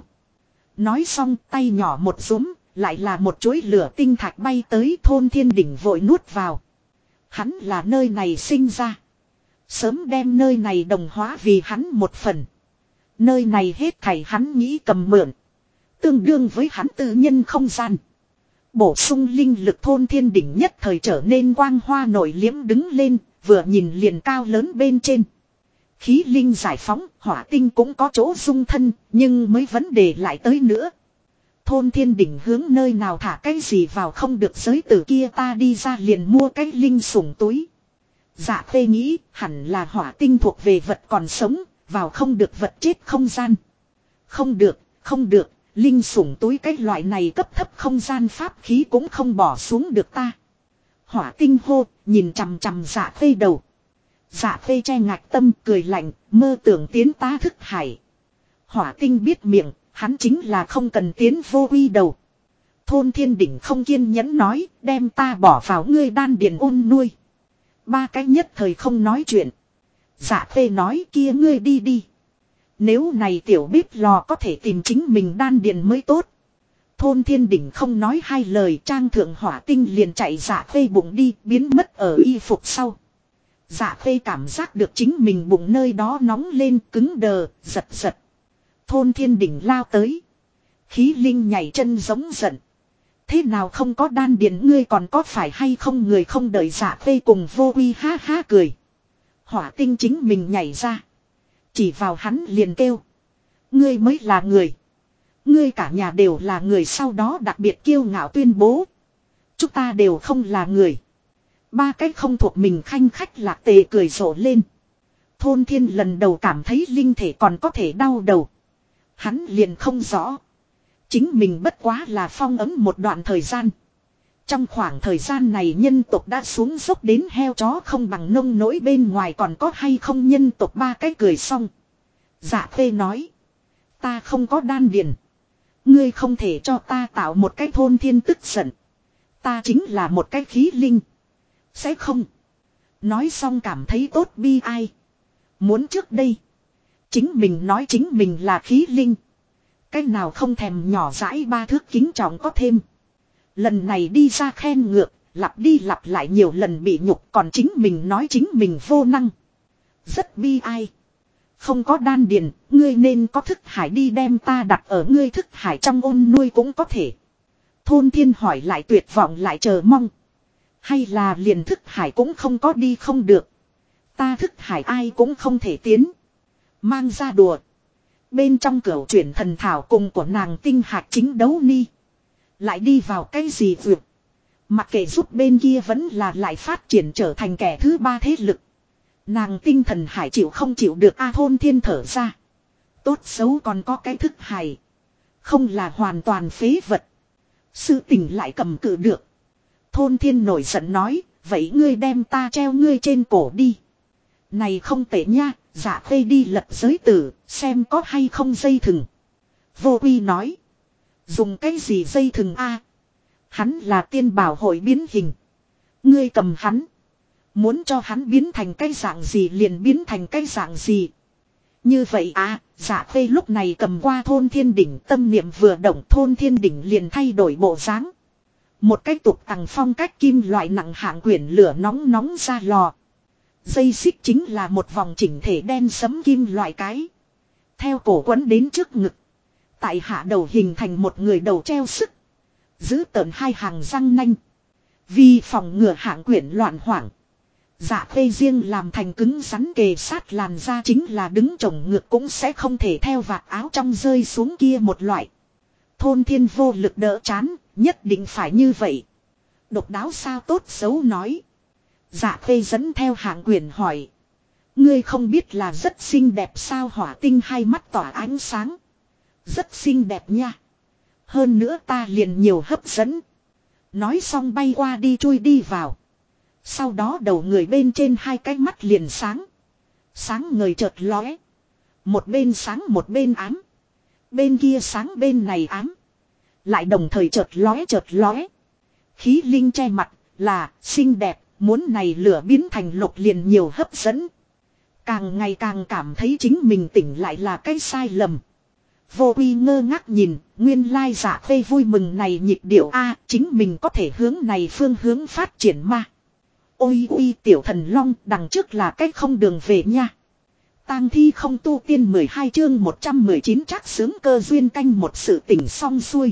Nói xong tay nhỏ một rúm, lại là một chuỗi lửa tinh thạch bay tới thôn thiên đỉnh vội nuốt vào. Hắn là nơi này sinh ra. Sớm đem nơi này đồng hóa vì hắn một phần. Nơi này hết thảy hắn nghĩ cầm mượn. Tương đương với hắn tư nhân không gian. Bổ sung linh lực thôn thiên đỉnh nhất thời trở nên quang hoa nổi liếm đứng lên, vừa nhìn liền cao lớn bên trên. Khí linh giải phóng, hỏa tinh cũng có chỗ dung thân, nhưng mấy vấn đề lại tới nữa. Thôn thiên đỉnh hướng nơi nào thả cái gì vào không được giới tử kia ta đi ra liền mua cái linh sủng túi. Dạ Khê nghĩ hẳn là hỏa tinh thuộc về vật còn sống, vào không được vật chết không gian. Không được, không được, linh sủng túi cái loại này cấp thấp không gian pháp khí cũng không bỏ xuống được ta. Hỏa tinh hô, nhìn chằm chằm Dạ Khê đầu. Dạ Khê che ngạc tâm cười lạnh, mơ tưởng tiến tá thức hải. Hỏa tinh biết miệng, hắn chính là không cần tiến vô uy đầu. Thôn thiên đỉnh không kiên nhẫn nói, đem ta bỏ vào ngươi đan điền ôn nuôi. Ba cái nhất thời không nói chuyện. Dạ Khê nói kia ngươi đi đi. Nếu này tiểu bếp lò có thể tìm chính mình đan điền mới tốt. Thôn thiên đỉnh không nói hai lời, trang thượng hỏa tinh liền chạy Dạ Khê bụng đi, biến mất ở y phục sau. Dạ Khê cảm giác được chính mình bụng nơi đó nóng lên cứng đờ, giật giật. Thôn thiên đỉnh lao tới. Khí linh nhảy chân giống giận. Thế nào không có đan điền ngươi còn có phải hay không người không đợi Dạ Khê cùng vô uy ha ha cười. Hỏa tinh chính mình nhảy ra. Chỉ vào hắn liền kêu. Ngươi mới là người. Ngươi cả nhà đều là người sau đó đặc biệt kiêu ngạo tuyên bố. Chúng ta đều không là người. Ba cái không thuộc mình khanh khách lạc tề cười rộ lên. Thôn thiên lần đầu cảm thấy linh thể còn có thể đau đầu. Hắn liền không rõ. Chính mình bất quá là phong ấm một đoạn thời gian. Trong khoảng thời gian này nhân tộc đã xuống dốc đến heo chó không bằng nông nỗi bên ngoài còn có hay không nhân tộc ba cái cười xong. Dạ Khê nói. Ta không có đan điền. Ngươi không thể cho ta tạo một cái thôn thiên tức giận. Ta chính là một cái khí linh. Sẽ không. Nói xong cảm thấy tốt bi ai. Muốn trước đây. Chính mình nói chính mình là khí linh. Cái nào không thèm nhỏ dãi ba thước kính trọng có thêm. Lần này đi ra khen ngược. Lặp đi lặp lại nhiều lần bị nhục. Còn chính mình nói chính mình vô năng. Rất bi ai. Không có đan điền. Ngươi nên có thức hải đi đem ta đặt ở ngươi thức hải trong ôn nuôi cũng có thể. Thôn thiên hỏi lại tuyệt vọng lại chờ mong. Hay là liền thức hải cũng không có đi không được. Ta thức hải ai cũng không thể tiến. Mang ra đùa. Bên trong cửu chuyển thần thảo cùng của nàng tinh hạt chính đấu ni. Lại đi vào cái gì vượt. Mặc kệ giúp bên kia vẫn là lại phát triển trở thành kẻ thứ ba thế lực. Nàng tinh thần hải chịu không chịu được A thôn thiên thở ra. Tốt xấu còn có cái thức hải. Không là hoàn toàn phế vật. Sự tình lại cầm cự được. Thôn thiên nổi giận nói, vậy ngươi đem ta treo ngươi trên cổ đi. Này không tệ nha, Dạ Khê đi lật giới tử, xem có hay không dây thừng. Vô uy nói, dùng cái gì dây thừng a? Hắn là tiên bảo hội biến hình. Ngươi cầm hắn. Muốn cho hắn biến thành cái dạng gì liền biến thành cái dạng gì. Như vậy à, Dạ Khê lúc này cầm qua thôn thiên đỉnh tâm niệm vừa động thôn thiên đỉnh liền thay đổi bộ dáng. Một cái tục tằng phong cách kim loại nặng hạng quyển lửa nóng nóng ra lò. Dây xích chính là một vòng chỉnh thể đen sẫm kim loại cái. Theo cổ quấn đến trước ngực. Tại hạ đầu hình thành một người đầu treo sức. Giữ tợn hai hàng răng nanh. Vì phòng ngừa hạng quyển loạn hoảng. Dạ khê riêng làm thành cứng rắn kề sát làn da chính là đứng chồng ngược cũng sẽ không thể theo vạt áo trong rơi xuống kia một loại. Thôn Thiên vô lực đỡ chán, nhất định phải như vậy. Độc đáo sao tốt xấu nói. Dạ khê dẫn theo hạng quyển hỏi. Ngươi không biết là rất xinh đẹp sao? Hỏa Tinh hai mắt tỏa ánh sáng. Rất xinh đẹp nha. Hơn nữa ta liền nhiều hấp dẫn. Nói xong bay qua đi chui đi vào. Sau đó đầu người bên trên hai cái mắt liền sáng. Sáng ngời chợt lóe. Một bên sáng một bên ám. Bên kia sáng bên này ám. Lại đồng thời chợt lóe. Khí linh che mặt là xinh đẹp. Muốn này lửa biến thành lục liền nhiều hấp dẫn. Càng ngày càng cảm thấy chính mình tỉnh lại là cái sai lầm. Vô Uy ngơ ngác nhìn, nguyên lai Dạ khê vui mừng này nhịp điệu a, chính mình có thể hướng này phương hướng phát triển ma. Ôi uy tiểu thần long, đằng trước là cách không đường về nha. Tang thi không tu tiên 12 chương 119 chắc sướng cơ duyên canh một sự tỉnh xong xuôi.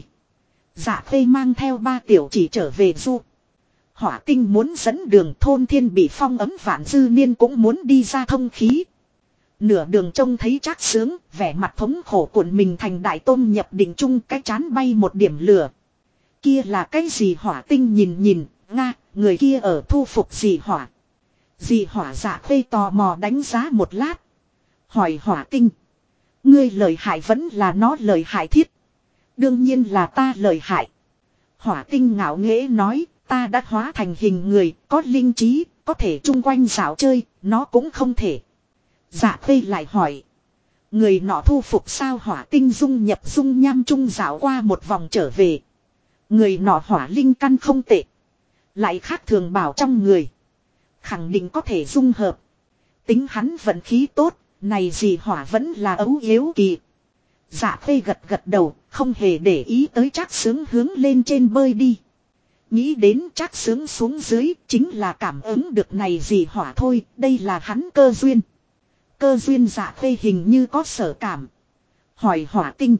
Dạ khê mang theo ba tiểu chỉ trở về du. Hỏa Tinh muốn dẫn đường, Thôn Thiên bị phong ấm, Vạn Dư Niên cũng muốn đi ra thông khí. Nửa đường trông thấy Trác Sướng, vẻ mặt thống khổ cuộn mình thành đại tôm nhập định chung, cái chán bay một điểm lửa. Kia là cái gì? Hỏa Tinh nhìn, nga, người kia ở thu phục gì hỏa. Dị hỏa Dạ khê tò mò đánh giá một lát. Hỏi Hỏa Tinh. Ngươi lợi hại vẫn là nó lợi hại thiết? Đương nhiên là ta lợi hại. Hỏa Tinh ngạo nghễ nói. Ta đã hóa thành hình người, có linh trí, có thể chung quanh dạo chơi, nó cũng không thể. Dạ khê lại hỏi. Người nọ thu phục sao? Hỏa Tinh dung nhập dung nham trung dạo qua một vòng trở về. Người nọ hỏa linh căn không tệ. Lại khác thường bảo trong người. Khẳng định có thể dung hợp. Tính hắn vận khí tốt, này gì hỏa vẫn là ấu yếu kỳ. Dạ khê gật đầu, không hề để ý tới Trác Sướng hướng lên trên bơi đi. Nghĩ đến Trác Sướng xuống dưới chính là cảm ứng được này gì hỏa thôi, đây là hắn cơ duyên. Cơ duyên Dạ khê hình như có sở cảm. Hỏi Hỏa Tinh.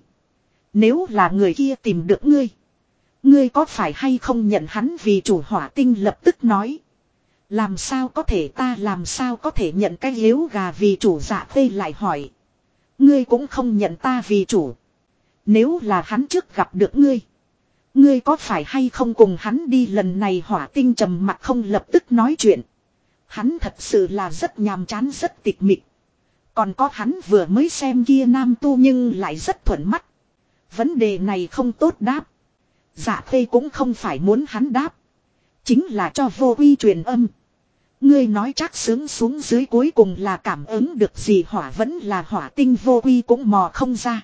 Nếu là người kia tìm được ngươi. Ngươi có phải hay không nhận hắn vì chủ? Hỏa Tinh lập tức nói. Làm sao có thể, ta làm sao có thể nhận cái yếu gà vì chủ? Dạ khê lại hỏi. Ngươi cũng không nhận ta vì chủ. Nếu là hắn trước gặp được ngươi. Ngươi có phải hay không cùng hắn đi? Lần này Hỏa Tinh trầm mặt không lập tức nói chuyện. Hắn thật sự là rất nhàm chán, rất tịch mịch. Còn có hắn vừa mới xem kia nam tu nhưng lại rất thuận mắt. Vấn đề này không tốt đáp. Dạ khê cũng không phải muốn hắn đáp. Chính là cho Vô Uy truyền âm. Ngươi nói Trác Sướng xuống dưới cuối cùng là cảm ứng được gì hỏa vẫn là Hỏa Tinh? Vô Uy cũng mò không ra.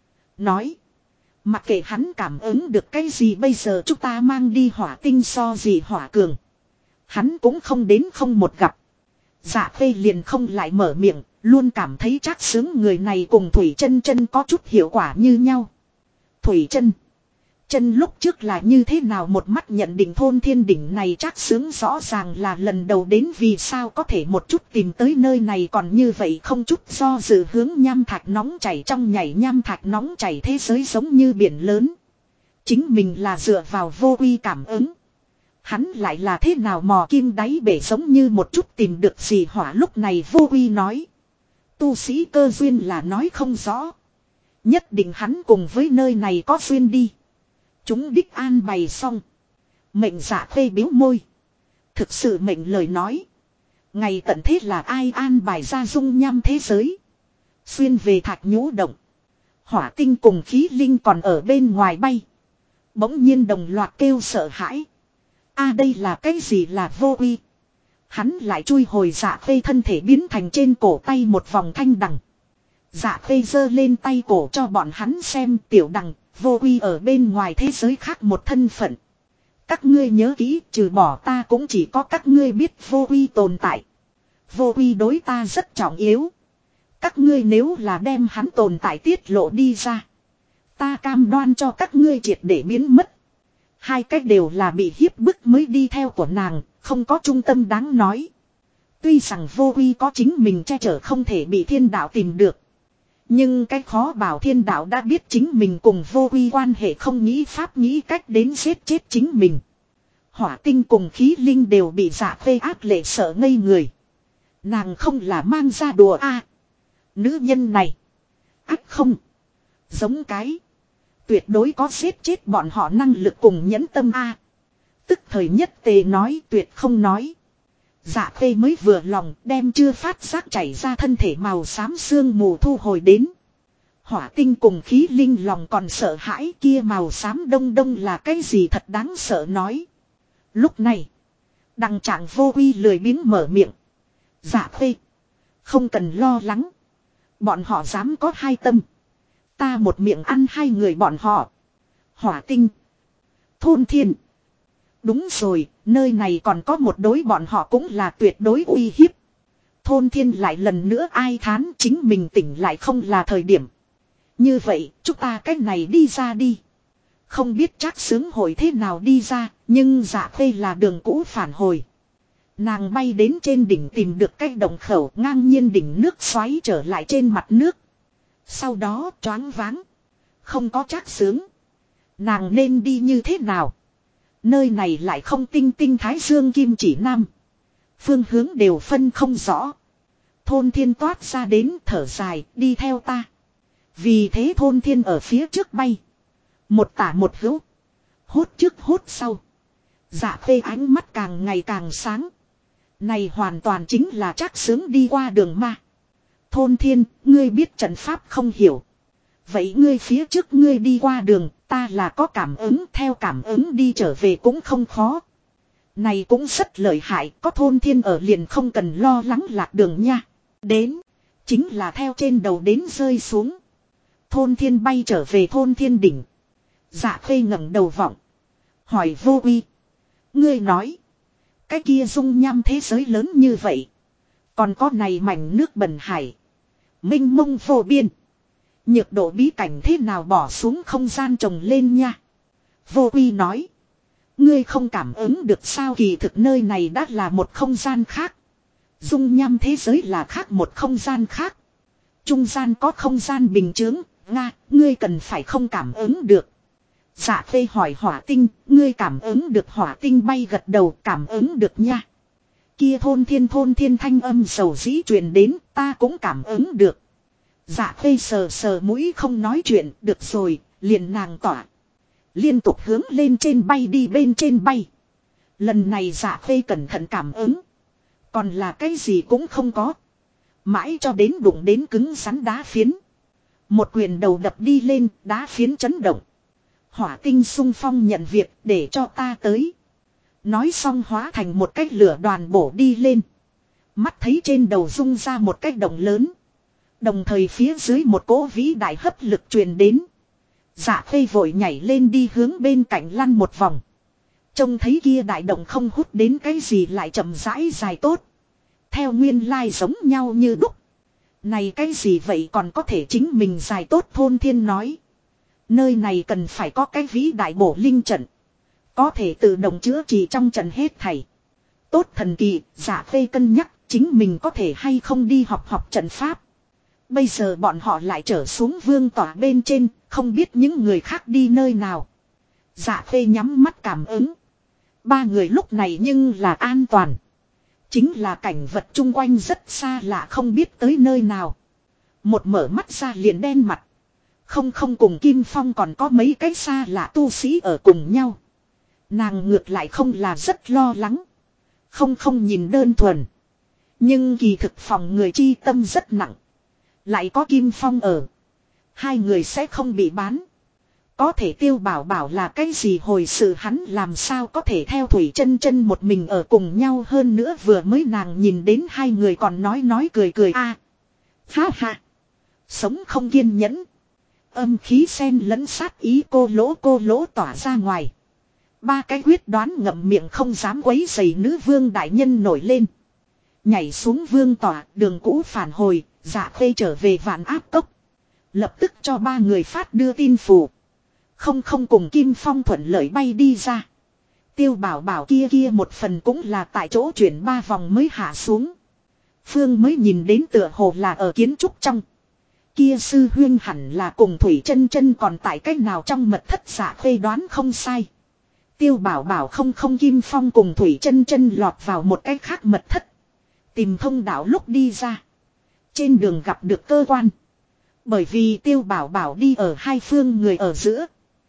Nói. Mặc kệ hắn cảm ứng được cái gì, bây giờ chúng ta mang đi Hỏa Tinh so gì hỏa cường. Hắn cũng không đến không một gặp. Dạ khê liền không lại mở miệng, luôn cảm thấy Trác Sướng người này cùng Thủy Chân Chân có chút hiệu quả như nhau. Thủy Chân Chân lúc trước là như thế nào? Một mắt nhận định Thôn Thiên đỉnh này Trác Sướng rõ ràng là lần đầu đến, vì sao có thể một chút tìm tới nơi này, còn như vậy không chút do dự hướng nham thạch nóng chảy trong nhảy. Nham thạch nóng chảy thế giới giống như biển lớn. Chính mình là dựa vào Vô Uy cảm ứng. Hắn lại là thế nào mò kim đáy bể giống như một chút tìm được gì hỏa. Lúc này Vô Uy nói. Tu sĩ cơ duyên là nói không rõ. Nhất định hắn cùng với nơi này có duyên đi. Chúng đích an bày xong. Mệnh Dạ khê biếu môi. Thực sự mệnh lời nói. Ngày tận thế là ai an bài ra dung nham thế giới. Xuyên về thạch nhũ động. Hỏa Tinh cùng khí linh còn ở bên ngoài bay. Bỗng nhiên đồng loạt kêu sợ hãi. A đây là cái gì? Là Vô Uy. Hắn lại chui hồi Dạ khê thân thể, biến thành trên cổ tay một vòng thanh đằng. Dạ khê giơ lên tay cổ cho bọn hắn xem. Tiểu đằng, Vô Uy ở bên ngoài thế giới khác một thân phận. Các ngươi nhớ kỹ, trừ bỏ ta cũng chỉ có các ngươi biết Vô Uy tồn tại. Vô Uy đối ta rất trọng yếu. Các ngươi nếu là đem hắn tồn tại tiết lộ đi ra, ta cam đoan cho các ngươi triệt để biến mất. Hai cách đều là bị hiếp bức mới đi theo của nàng, không có trung tâm đáng nói. Tuy rằng vô quy có chính mình che chở không thể bị thiên đạo tìm được. Nhưng cái khó bảo thiên đạo đã biết chính mình cùng vô quy quan hệ, không nghĩ pháp nghĩ cách đến giết chết chính mình. Hỏa tinh cùng khí linh đều bị Dạ Khê ác lệ sợ ngây người. Nàng không là mang ra đùa a, nữ nhân này. Ác không. Giống cái. Tuyệt đối có giết chết bọn họ năng lực cùng nhẫn tâm a. Tức thời nhất tề nói tuyệt không nói. Dạ Khê mới vừa lòng đem chưa phát giác chảy ra thân thể màu xám sương mù thu hồi đến. Hỏa tinh cùng khí linh lòng còn sợ hãi, kia màu xám đông đông là cái gì thật đáng sợ nói. Lúc này, đằng trạng vô quy lười biếng mở miệng. Dạ Khê, không cần lo lắng. Bọn họ dám có hai tâm. Ta một miệng ăn hai người bọn họ. Hỏa tinh, thôn thiên. Đúng rồi, nơi này còn có một đối bọn họ cũng là tuyệt đối uy hiếp. Thôn thiên lại lần nữa ai thán chính mình tỉnh lại không là thời điểm. Như vậy, chúng ta cách này đi ra đi. Không biết chắc sướng hồi thế nào đi ra, nhưng Dạ Khê là đường cũ phản hồi. Nàng bay đến trên đỉnh tìm được cái động khẩu, ngang nhiên đỉnh nước xoáy trở lại trên mặt nước. Sau đó choáng váng. Không có chắc sướng. Nàng nên đi như thế nào? Nơi này lại không tinh tinh thái dương kim chỉ nam. Phương hướng đều phân không rõ. Thôn thiên toát ra đến thở dài, đi theo ta. Vì thế thôn thiên ở phía trước bay. Một tả một hữu. Hốt trước hốt sau. Dạ Khê ánh mắt càng ngày càng sáng. Này hoàn toàn chính là chắc sướng đi qua đường ma. Thôn thiên, ngươi biết trận pháp không hiểu. Vậy ngươi phía trước ngươi đi qua đường, ta là có cảm ứng, theo cảm ứng đi trở về cũng không khó. Này cũng rất lợi hại, có thôn thiên ở liền không cần lo lắng lạc đường nha. Đến, chính là theo trên đầu đến rơi xuống. Thôn thiên bay trở về thôn thiên đỉnh. Dạ Khê ngẩng đầu vọng. Hỏi vô quy. Ngươi nói. Cái kia dung nham thế giới lớn như vậy. Còn có này mảnh nước bần hải. Minh mông vô biên. Nhiệt độ bí cảnh thế nào bỏ xuống không gian trồng lên nha. Vô quy nói. Ngươi không cảm ứng được sao, kỳ thực nơi này đã là một không gian khác. Dung nham thế giới là khác một không gian khác. Trung gian có không gian bình chướng. Nga, ngươi cần phải không cảm ứng được. Dạ Khê hỏi hỏa tinh, ngươi cảm ứng được? Hỏa tinh bay gật đầu, cảm ứng được nha. Kia thôn thiên thanh âm sầu dĩ truyền đến, ta cũng cảm ứng được. Dạ Khê sờ sờ mũi không nói chuyện, được rồi, liền nàng tỏa. Liên tục hướng lên trên bay đi, bên trên bay. Lần này Dạ Khê cẩn thận cảm ứng. Còn là cái gì cũng không có. Mãi cho đến đụng đến cứng rắn đá phiến. Một quyền đầu đập đi lên, đá phiến chấn động. Hỏa tinh xung phong nhận việc, để cho ta tới. Nói xong hóa thành một cái lửa đoàn bổ đi lên. Mắt thấy trên đầu rung ra một cái động lớn. Đồng thời phía dưới một cỗ vĩ đại hấp lực truyền đến. Dạ Khê vội nhảy lên đi hướng bên cạnh lăn một vòng. Trông thấy kia đại động không hút đến cái gì lại chậm rãi dài tốt. Theo nguyên lai giống nhau như đúc. Này cái gì vậy còn có thể chính mình dài tốt, thôn thiên nói. Nơi này cần phải có cái vĩ đại bổ linh trận. Có thể tự động chữa trị trong trận hết thảy. Tốt thần kỳ, Dạ Khê cân nhắc chính mình có thể hay không đi học trận pháp. Bây giờ bọn họ lại trở xuống vương tỏa bên trên, không biết những người khác đi nơi nào. Dạ Khê nhắm mắt cảm ứng. Ba người lúc này nhưng là an toàn. Chính là cảnh vật chung quanh rất xa lạ, không biết tới nơi nào. Một mở mắt ra liền đen mặt. Không cùng Kim Phong còn có mấy cái xa lạ tu sĩ ở cùng nhau. Nàng ngược lại không là rất lo lắng. Không nhìn đơn thuần. Nhưng kỳ thực phòng người chi tâm rất nặng. Lại có Kim Phong ở. Hai người sẽ không bị bán. Có thể Tiêu Bảo Bảo là cái gì hồi sự, hắn làm sao có thể theo Thủy Chân Chân một mình ở cùng nhau, hơn nữa vừa mới nàng nhìn đến hai người còn nói cười a. Ha ha. Sống không kiên nhẫn. Âm khí xen lẫn sát ý cô lỗ tỏa ra ngoài. Ba cái quyết đoán ngậm miệng không dám quấy rầy nữ vương đại nhân nổi lên. Nhảy xuống vương tỏa, đường cũ phản hồi, Dạ Khê trở về Vạn Áp Cốc. Lập tức cho ba người phát đưa tin phù. Không cùng Kim Phong thuận lợi bay đi ra. Tiêu Bảo Bảo kia một phần cũng là tại chỗ chuyển 3 vòng mới hạ xuống. Phương mới nhìn đến tựa hồ là ở kiến trúc trong. Kia sư huyên hẳn là cùng Thủy Chân Chân còn tại cách nào trong mật thất. Dạ Khê đoán không sai. Tiêu Bảo Bảo không Kim Phong cùng Thủy Chân Chân lọt vào một cái khác mật thất. Tìm thông đạo lúc đi ra. Trên đường gặp được cơ quan. Bởi vì Tiêu Bảo Bảo đi ở hai phương người ở giữa.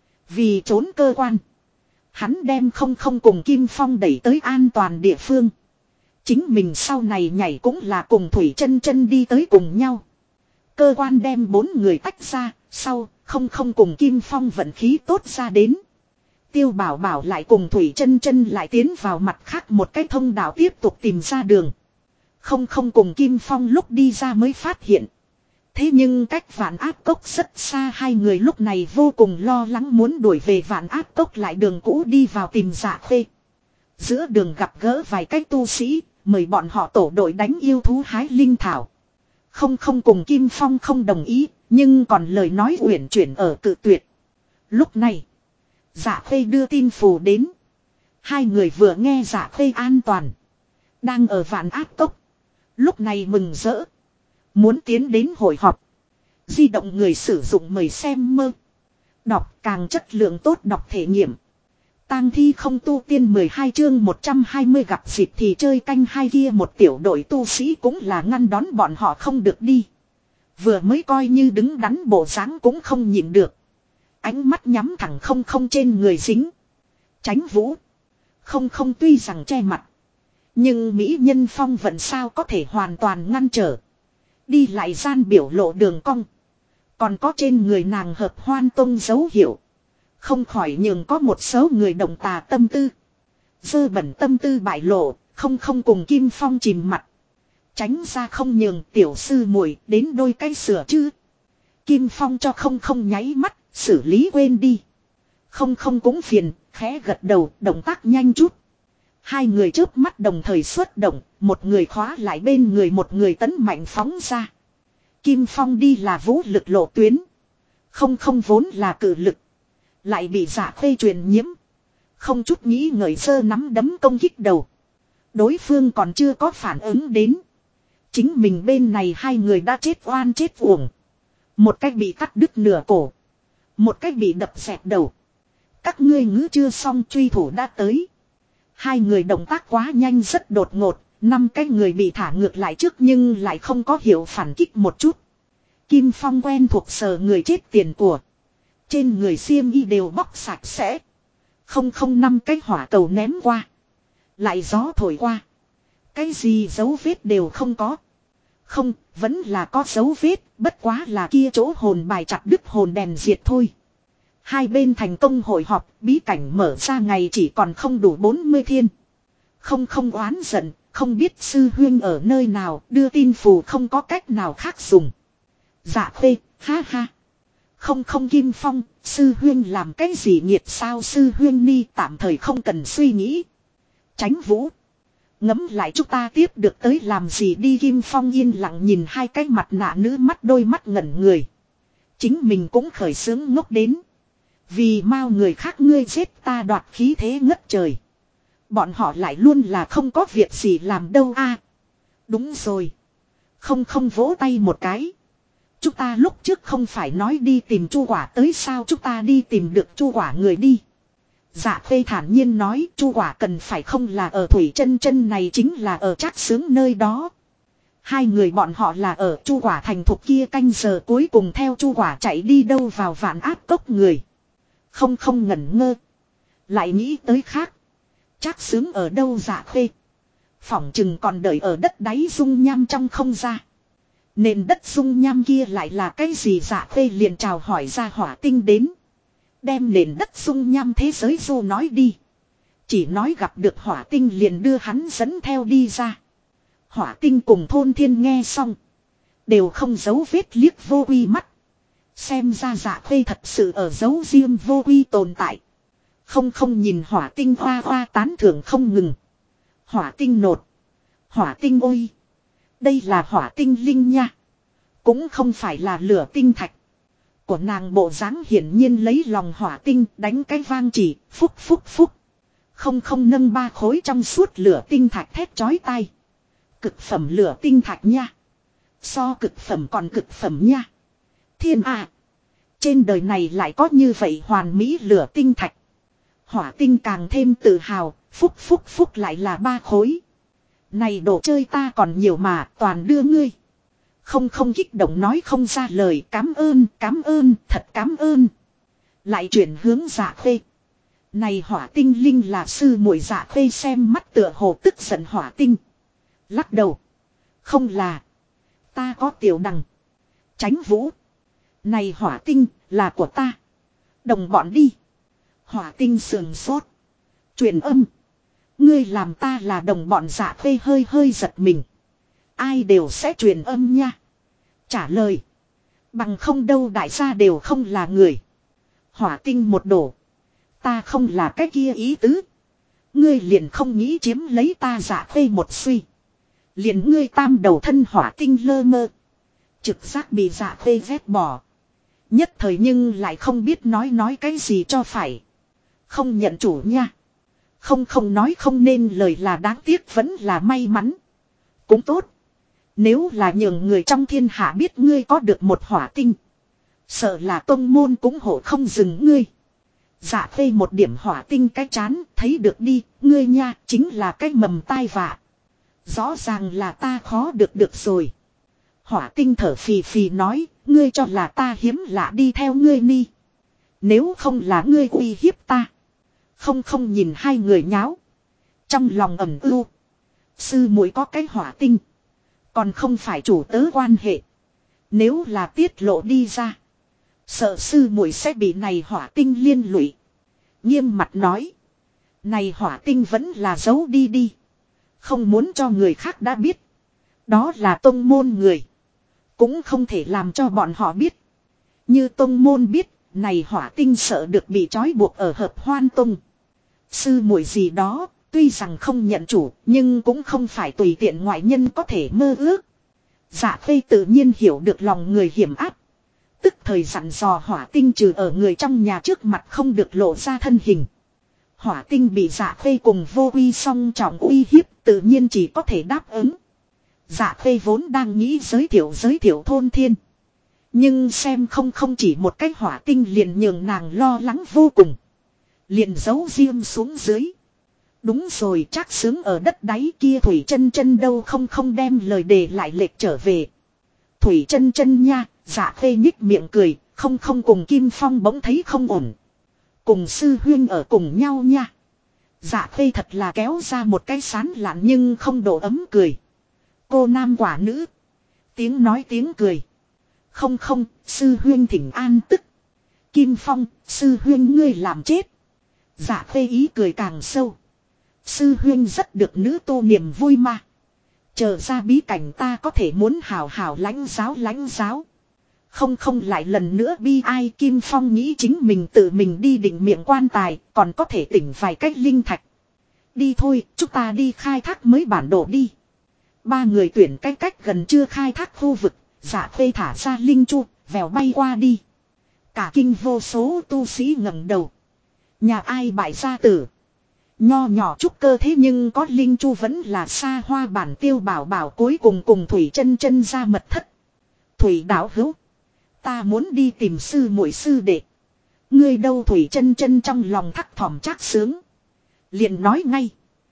Vì trốn cơ quan. Hắn đem không cùng Kim Phong đẩy tới an toàn địa phương. Chính mình sau này nhảy cũng là cùng Thủy Chân Chân đi tới cùng nhau. Cơ quan đem 4 người tách ra. Sau không cùng Kim Phong vận khí tốt ra đến. Tiêu Bảo Bảo lại cùng Thủy Chân Chân lại tiến vào mặt khác một cái thông đạo tiếp tục tìm ra đường. Không cùng Kim Phong lúc đi ra mới phát hiện. Thế nhưng cách Vạn Áp Cốc rất xa, hai người lúc này vô cùng lo lắng muốn đuổi về Vạn Áp Cốc lại đường cũ đi vào tìm Dạ Khê. Giữa đường gặp gỡ vài cái tu sĩ, mời bọn họ tổ đội đánh yêu thú hái linh thảo. Không cùng Kim Phong không đồng ý, nhưng còn lời nói uyển chuyển ở cự tuyệt. Lúc này, Dạ Khê đưa tin phù đến. Hai người vừa nghe Dạ Khê an toàn, đang ở Vạn Áp Cốc. Lúc này mừng rỡ. Muốn tiến đến hội họp. Di động người sử dụng mời xem mơ. Đọc càng chất lượng tốt đọc thể nghiệm. Tang thi không tu tiên 12 chương 120 gặp dịp thì chơi canh hai kia một tiểu đội tu sĩ cũng là ngăn đón bọn họ không được đi. Vừa mới coi như đứng đắn bộ dáng cũng không nhịn được. Ánh mắt nhắm thẳng không trên người dính. Tránh vũ. Không tuy rằng che mặt. Nhưng Mỹ Nhân Phong vận sao có thể hoàn toàn ngăn trở. Đi lại gian biểu lộ đường cong. Còn có trên người nàng hợp hoan tông dấu hiệu. Không khỏi nhường có một số người động tà tâm tư. Dơ bẩn tâm tư bại lộ, không cùng Kim Phong chìm mặt. Tránh ra không nhường tiểu sư muội đến đôi cái sửa chứ. Kim Phong cho không nháy mắt, xử lý quên đi. Không cũng phiền, khẽ gật đầu, động tác nhanh chút. Hai người chớp mắt đồng thời xuất động, một người khóa lại bên người một người tấn mạnh phóng ra. Kim Phong đi là vũ lực lộ tuyến. Không vốn là cử lực. Lại bị Dạ Khê truyền nhiễm. Không chút nghĩ ngợi sơ nắm đấm công kích đầu. Đối phương còn chưa có phản ứng đến. Chính mình bên này hai người đã chết oan chết uổng. Một cách bị cắt đứt nửa cổ. Một cách bị đập xẹt đầu. Các ngươi ngữ chưa xong truy thủ đã tới. Hai người động tác quá nhanh rất đột ngột. 5 cái người bị thả ngược lại trước nhưng lại không có hiệu phản kích một chút. Kim Phong quen thuộc sờ người chết tiền của. Trên người xiêm y đều bóc sạch sẽ. Không 5 cái hỏa cầu ném qua. Lại gió thổi qua. Cái gì dấu vết đều không có. Không, vẫn là có dấu vết, bất quá là kia chỗ hồn bài chặt đứt hồn đèn diệt thôi. Hai bên thành công hội họp, bí cảnh mở ra ngày chỉ còn không đủ 40 thiên. Không oán giận, không biết sư huyên ở nơi nào, đưa tin phù không có cách nào khác dùng. Dạ Khê, ha ha. Không Kim Phong, sư huyên làm cái gì nghiệt sao, sư huyên ni tạm thời không cần suy nghĩ. Tránh vũ. Ngấm lại chúng ta tiếp được tới làm gì đi. Kim Phong yên lặng nhìn hai cái mặt nạ nữ mắt đôi mắt ngẩn người. Chính mình cũng khởi sướng ngốc đến. Vì mau người khác ngươi giết ta đoạt khí thế ngất trời. Bọn họ lại luôn là không có việc gì làm đâu a. Đúng rồi. Không vỗ tay một cái. Chúng ta lúc trước không phải nói đi tìm Chu Quả tới sao, chúng ta đi tìm được Chu Quả người đi. Dạ Khê thản nhiên nói Chu Quả cần phải không là ở Thủy Chân Chân này chính là ở Trác Sướng nơi đó. Hai người bọn họ là ở Chu Quả thành thuộc kia canh giờ cuối cùng theo Chu Quả chạy đi đâu vào Vạn Áp Cốc người. Không ngẩn ngơ. Lại nghĩ tới khác. Trác Sướng ở đâu Dạ Khê. Phỏng chừng còn đợi ở đất đáy dung nham trong không ra. Nền đất dung nham kia lại là cái gì Dạ Khê liền chào hỏi ra Hỏa Tinh đến. Đem nền đất dung nham thế giới du nói đi. Chỉ nói gặp được Hỏa Tinh liền đưa hắn dẫn theo đi ra. Hỏa Tinh cùng Thôn Thiên nghe xong. Đều không giấu vết liếc Vô Quy mắt. Xem ra Dạ Khê thật sự ở giấu riêng Vô Quy tồn tại. Không nhìn Hỏa Tinh hoa hoa tán thưởng không ngừng. Hỏa Tinh nột. Hỏa Tinh ôi. Đây là Hỏa Tinh linh nha. Cũng không phải là lửa tinh thạch. Của nàng bộ dáng hiển nhiên lấy lòng Hỏa Tinh đánh cái vang chỉ phúc. Không nâng 3 khối trong suốt lửa tinh thạch thét chói tai. Cực phẩm lửa tinh thạch nha. So cực phẩm còn cực phẩm nha. Thiên à. Trên đời này lại có như vậy hoàn mỹ lửa tinh thạch. Hỏa tinh càng thêm tự hào. Phúc phúc phúc lại là 3 khối. Này đồ chơi ta còn nhiều mà toàn đưa ngươi. Không kích động nói không ra lời. Cám ơn, thật cám ơn. Lại chuyển hướng Dạ Khê. Này hỏa tinh linh là sư muội. Dạ Khê xem mắt tựa hồ tức giận hỏa tinh. Lắc đầu. Không là. Ta có tiểu đằng. Tránh vũ. Này hỏa tinh là của ta. Đồng bọn đi. Hỏa tinh sườn sốt. Truyền âm. Ngươi làm ta là đồng bọn. Dạ Khê hơi giật mình. Ai đều sẽ truyền âm nha. Trả lời. Bằng không đâu đại gia đều không là người. Hỏa tinh một đổ. Ta không là cái kia ý tứ. Ngươi liền không nghĩ chiếm lấy ta. Dạ Khê một suy. Liền ngươi tam đầu thân hỏa tinh lơ mơ. Trực giác bị Dạ Khê vét bỏ. Nhất thời nhưng lại không biết nói cái gì cho phải. Không nhận chủ nha. Không nói không nên lời là đáng tiếc vẫn là may mắn. Cũng tốt. Nếu là nhường người trong thiên hạ biết ngươi có được một hỏa tinh. Sợ là tông môn cũng hộ không dừng ngươi. Dạ Khê một điểm hỏa tinh cái chán thấy được đi. Ngươi nha chính là cái mầm tai vạ. Rõ ràng là ta khó được rồi. Hỏa tinh thở phì phì nói. Ngươi cho là ta hiếm lạ đi theo ngươi ni. Nếu không là ngươi uy hiếp ta. Không nhìn hai người nháo. Trong lòng ẩm ưu. Sư muội có cái hỏa tinh. Còn không phải chủ tớ quan hệ. Nếu là tiết lộ đi ra. Sợ sư muội sẽ bị này hỏa tinh liên lụy. Nghiêm mặt nói. Này hỏa tinh vẫn là giấu đi. Không muốn cho người khác đã biết. Đó là tông môn người. Cũng không thể làm cho bọn họ biết. Như tông môn biết. Này hỏa tinh sợ được bị trói buộc ở hợp hoan tông. Sư muội gì đó. Tuy rằng không nhận chủ. Nhưng cũng không phải tùy tiện ngoại nhân có thể mơ ước. Dạ Khê tự nhiên hiểu được lòng người hiểm áp. Tức thời dặn dò hỏa tinh trừ ở người trong nhà trước mặt không được lộ ra thân hình. Hỏa tinh bị Dạ Khê cùng vô uy song trọng uy hiếp tự nhiên chỉ có thể đáp ứng. Dạ Khê vốn đang nghĩ giới thiệu thôn thiên. Nhưng xem không chỉ một cái hỏa tinh liền nhường nàng lo lắng vô cùng. Liền giấu riêng xuống dưới. Đúng rồi chắc sướng ở đất đáy kia Thủy Chân đâu không đem lời đề lại lệch trở về. Thủy Chân nha, Dạ Khê nhích miệng cười, không cùng Kim Phong bỗng thấy không ổn. Cùng sư huyên ở cùng nhau nha. Dạ Khê thật là kéo ra một cái sán lạn nhưng không độ ấm cười. Cô nam quả nữ. Tiếng nói tiếng cười. Không, sư huyên thỉnh an tức. Kim Phong, sư huyên ngươi làm chết. Dạ Khê ý cười càng sâu. Sư huyên rất được nữ tô niềm vui mà. Chờ ra bí cảnh ta có thể muốn hào lãnh giáo. Không lại lần nữa bi ai. Kim Phong nghĩ chính mình tự mình đi định miệng quan tài. Còn có thể tỉnh vài cách linh thạch. Đi thôi, chúng ta đi khai thác mới bản đồ đi. Ba người tuyển cái cách gần chưa khai thác khu vực. Dạ Khê thả ra linh chu, vèo bay qua đi. Cả kinh vô số tu sĩ ngẩng đầu. Nhà ai bại gia tử. Nho nhỏ trúc cơ thế nhưng có linh chu vẫn là xa hoa bản Tiêu Bảo cuối cùng Thủy Chân ra mật thất. Thủy đạo hữu. Ta muốn đi tìm sư muội sư đệ. Ngươi đâu Thủy Chân trong lòng thắc thỏm chắc sướng. Liền nói ngay.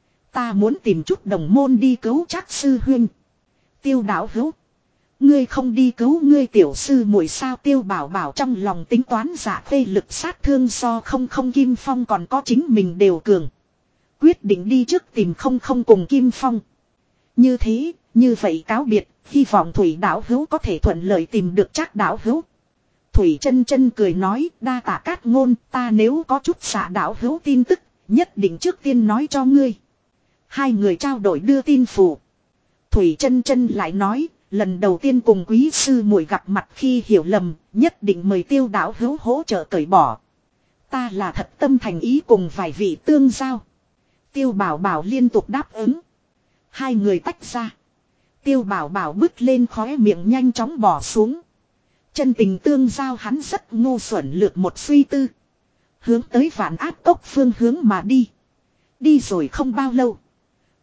Ta muốn tìm chút đồng môn đi cứu chắc sư huynh. Tiêu đạo hữu. Ngươi không đi cứu ngươi tiểu sư muội sao? Tiêu Bảo trong lòng tính toán Dạ Khê lực sát thương so không Kim Phong còn có chính mình đều cường. Quyết định đi trước tìm không cùng Kim Phong. Như vậy cáo biệt, hy vọng Thủy đạo hữu có thể thuận lợi tìm được chắc đạo hữu. Thủy Chân cười nói, đa tạ cát ngôn, ta nếu có chút xạ đạo hữu tin tức, nhất định trước tiên nói cho ngươi. Hai người trao đổi đưa tin phù. Thủy Chân lại nói, lần đầu tiên cùng quý sư muội gặp mặt khi hiểu lầm, nhất định mời Tiêu đạo hữu hỗ trợ cởi bỏ. Ta là thật tâm thành ý cùng vài vị tương giao. Tiêu Bảo liên tục đáp ứng. Hai người tách ra. Tiêu Bảo bước lên khóe miệng nhanh chóng bỏ xuống. Chân tình tương giao hắn rất ngu xuẩn lược một suy tư. Hướng tới Vạn Ác Cốc phương hướng mà đi. Đi rồi không bao lâu.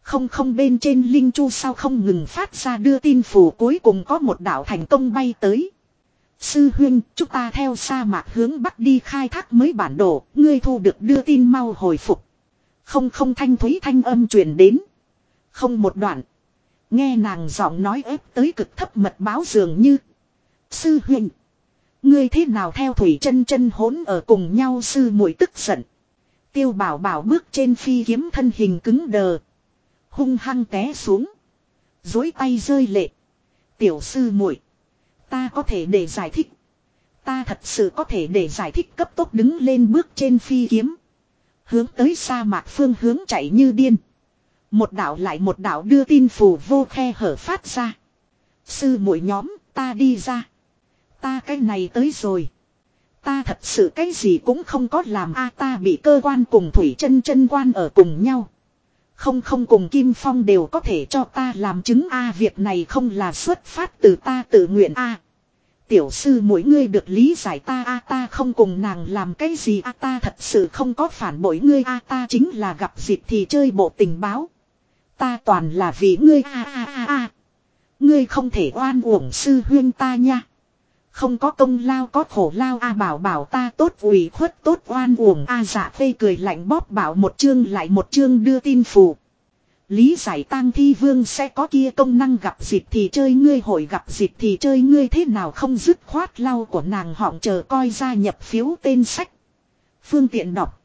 Không không bên trên linh chu sao không ngừng phát ra đưa tin phù, cuối cùng có một đạo thành công bay tới. Sư huynh, chúng ta theo sa mạc hướng bắc đi khai thác mới bản đồ, ngươi thu được đưa tin mau hồi phục. Không không thanh thúy thanh âm truyền đến. Không một đoạn. Nghe nàng giọng nói ép tới cực thấp mật báo dường như. Sư huynh, ngươi thế nào theo Thủy Chân Chân hỗn ở cùng nhau? Sư muội tức giận. Tiêu Bảo Bảo bước trên phi kiếm, thân hình cứng đờ, hung hăng té xuống, dối tay rơi lệ. Tiểu sư muội, ta có thể để giải thích. Ta thật sự có thể để giải thích. Cấp tốc đứng lên, bước trên phi kiếm, hướng tới sa mạc phương hướng chạy như điên. Một đạo lại một đạo đưa tin phù vô khe hở phát ra. Sư muội nhóm, ta đi ra. Ta cái này tới rồi. Ta thật sự cái gì cũng không có làm a, ta bị cơ quan cùng Thủy Chân Chân quan ở cùng nhau. Không không cùng Kim Phong đều có thể cho ta làm chứng a, việc này không là xuất phát từ ta tự nguyện a. Tiểu sư mỗi ngươi được lý giải ta a, ta không cùng nàng làm cái gì a, ta thật sự không có phản bội ngươi a, ta chính là gặp dịp thì chơi bộ tình báo. Ta toàn là vì ngươi a a a a. Ngươi không thể oan uổng sư huyên ta nha. Không có công lao có khổ lao a, Bảo Bảo ta tốt ủy khuất tốt oan uổng a. Dạ Phê cười lạnh bóp bảo một chương lại một chương đưa tin phù. Lý giải tang thi vương sẽ có kia công năng, gặp dịp thì chơi ngươi hội gặp dịp thì chơi ngươi, thế nào không dứt khoát lau của nàng họng chờ coi gia nhập phiếu tên sách. Phương tiện đọc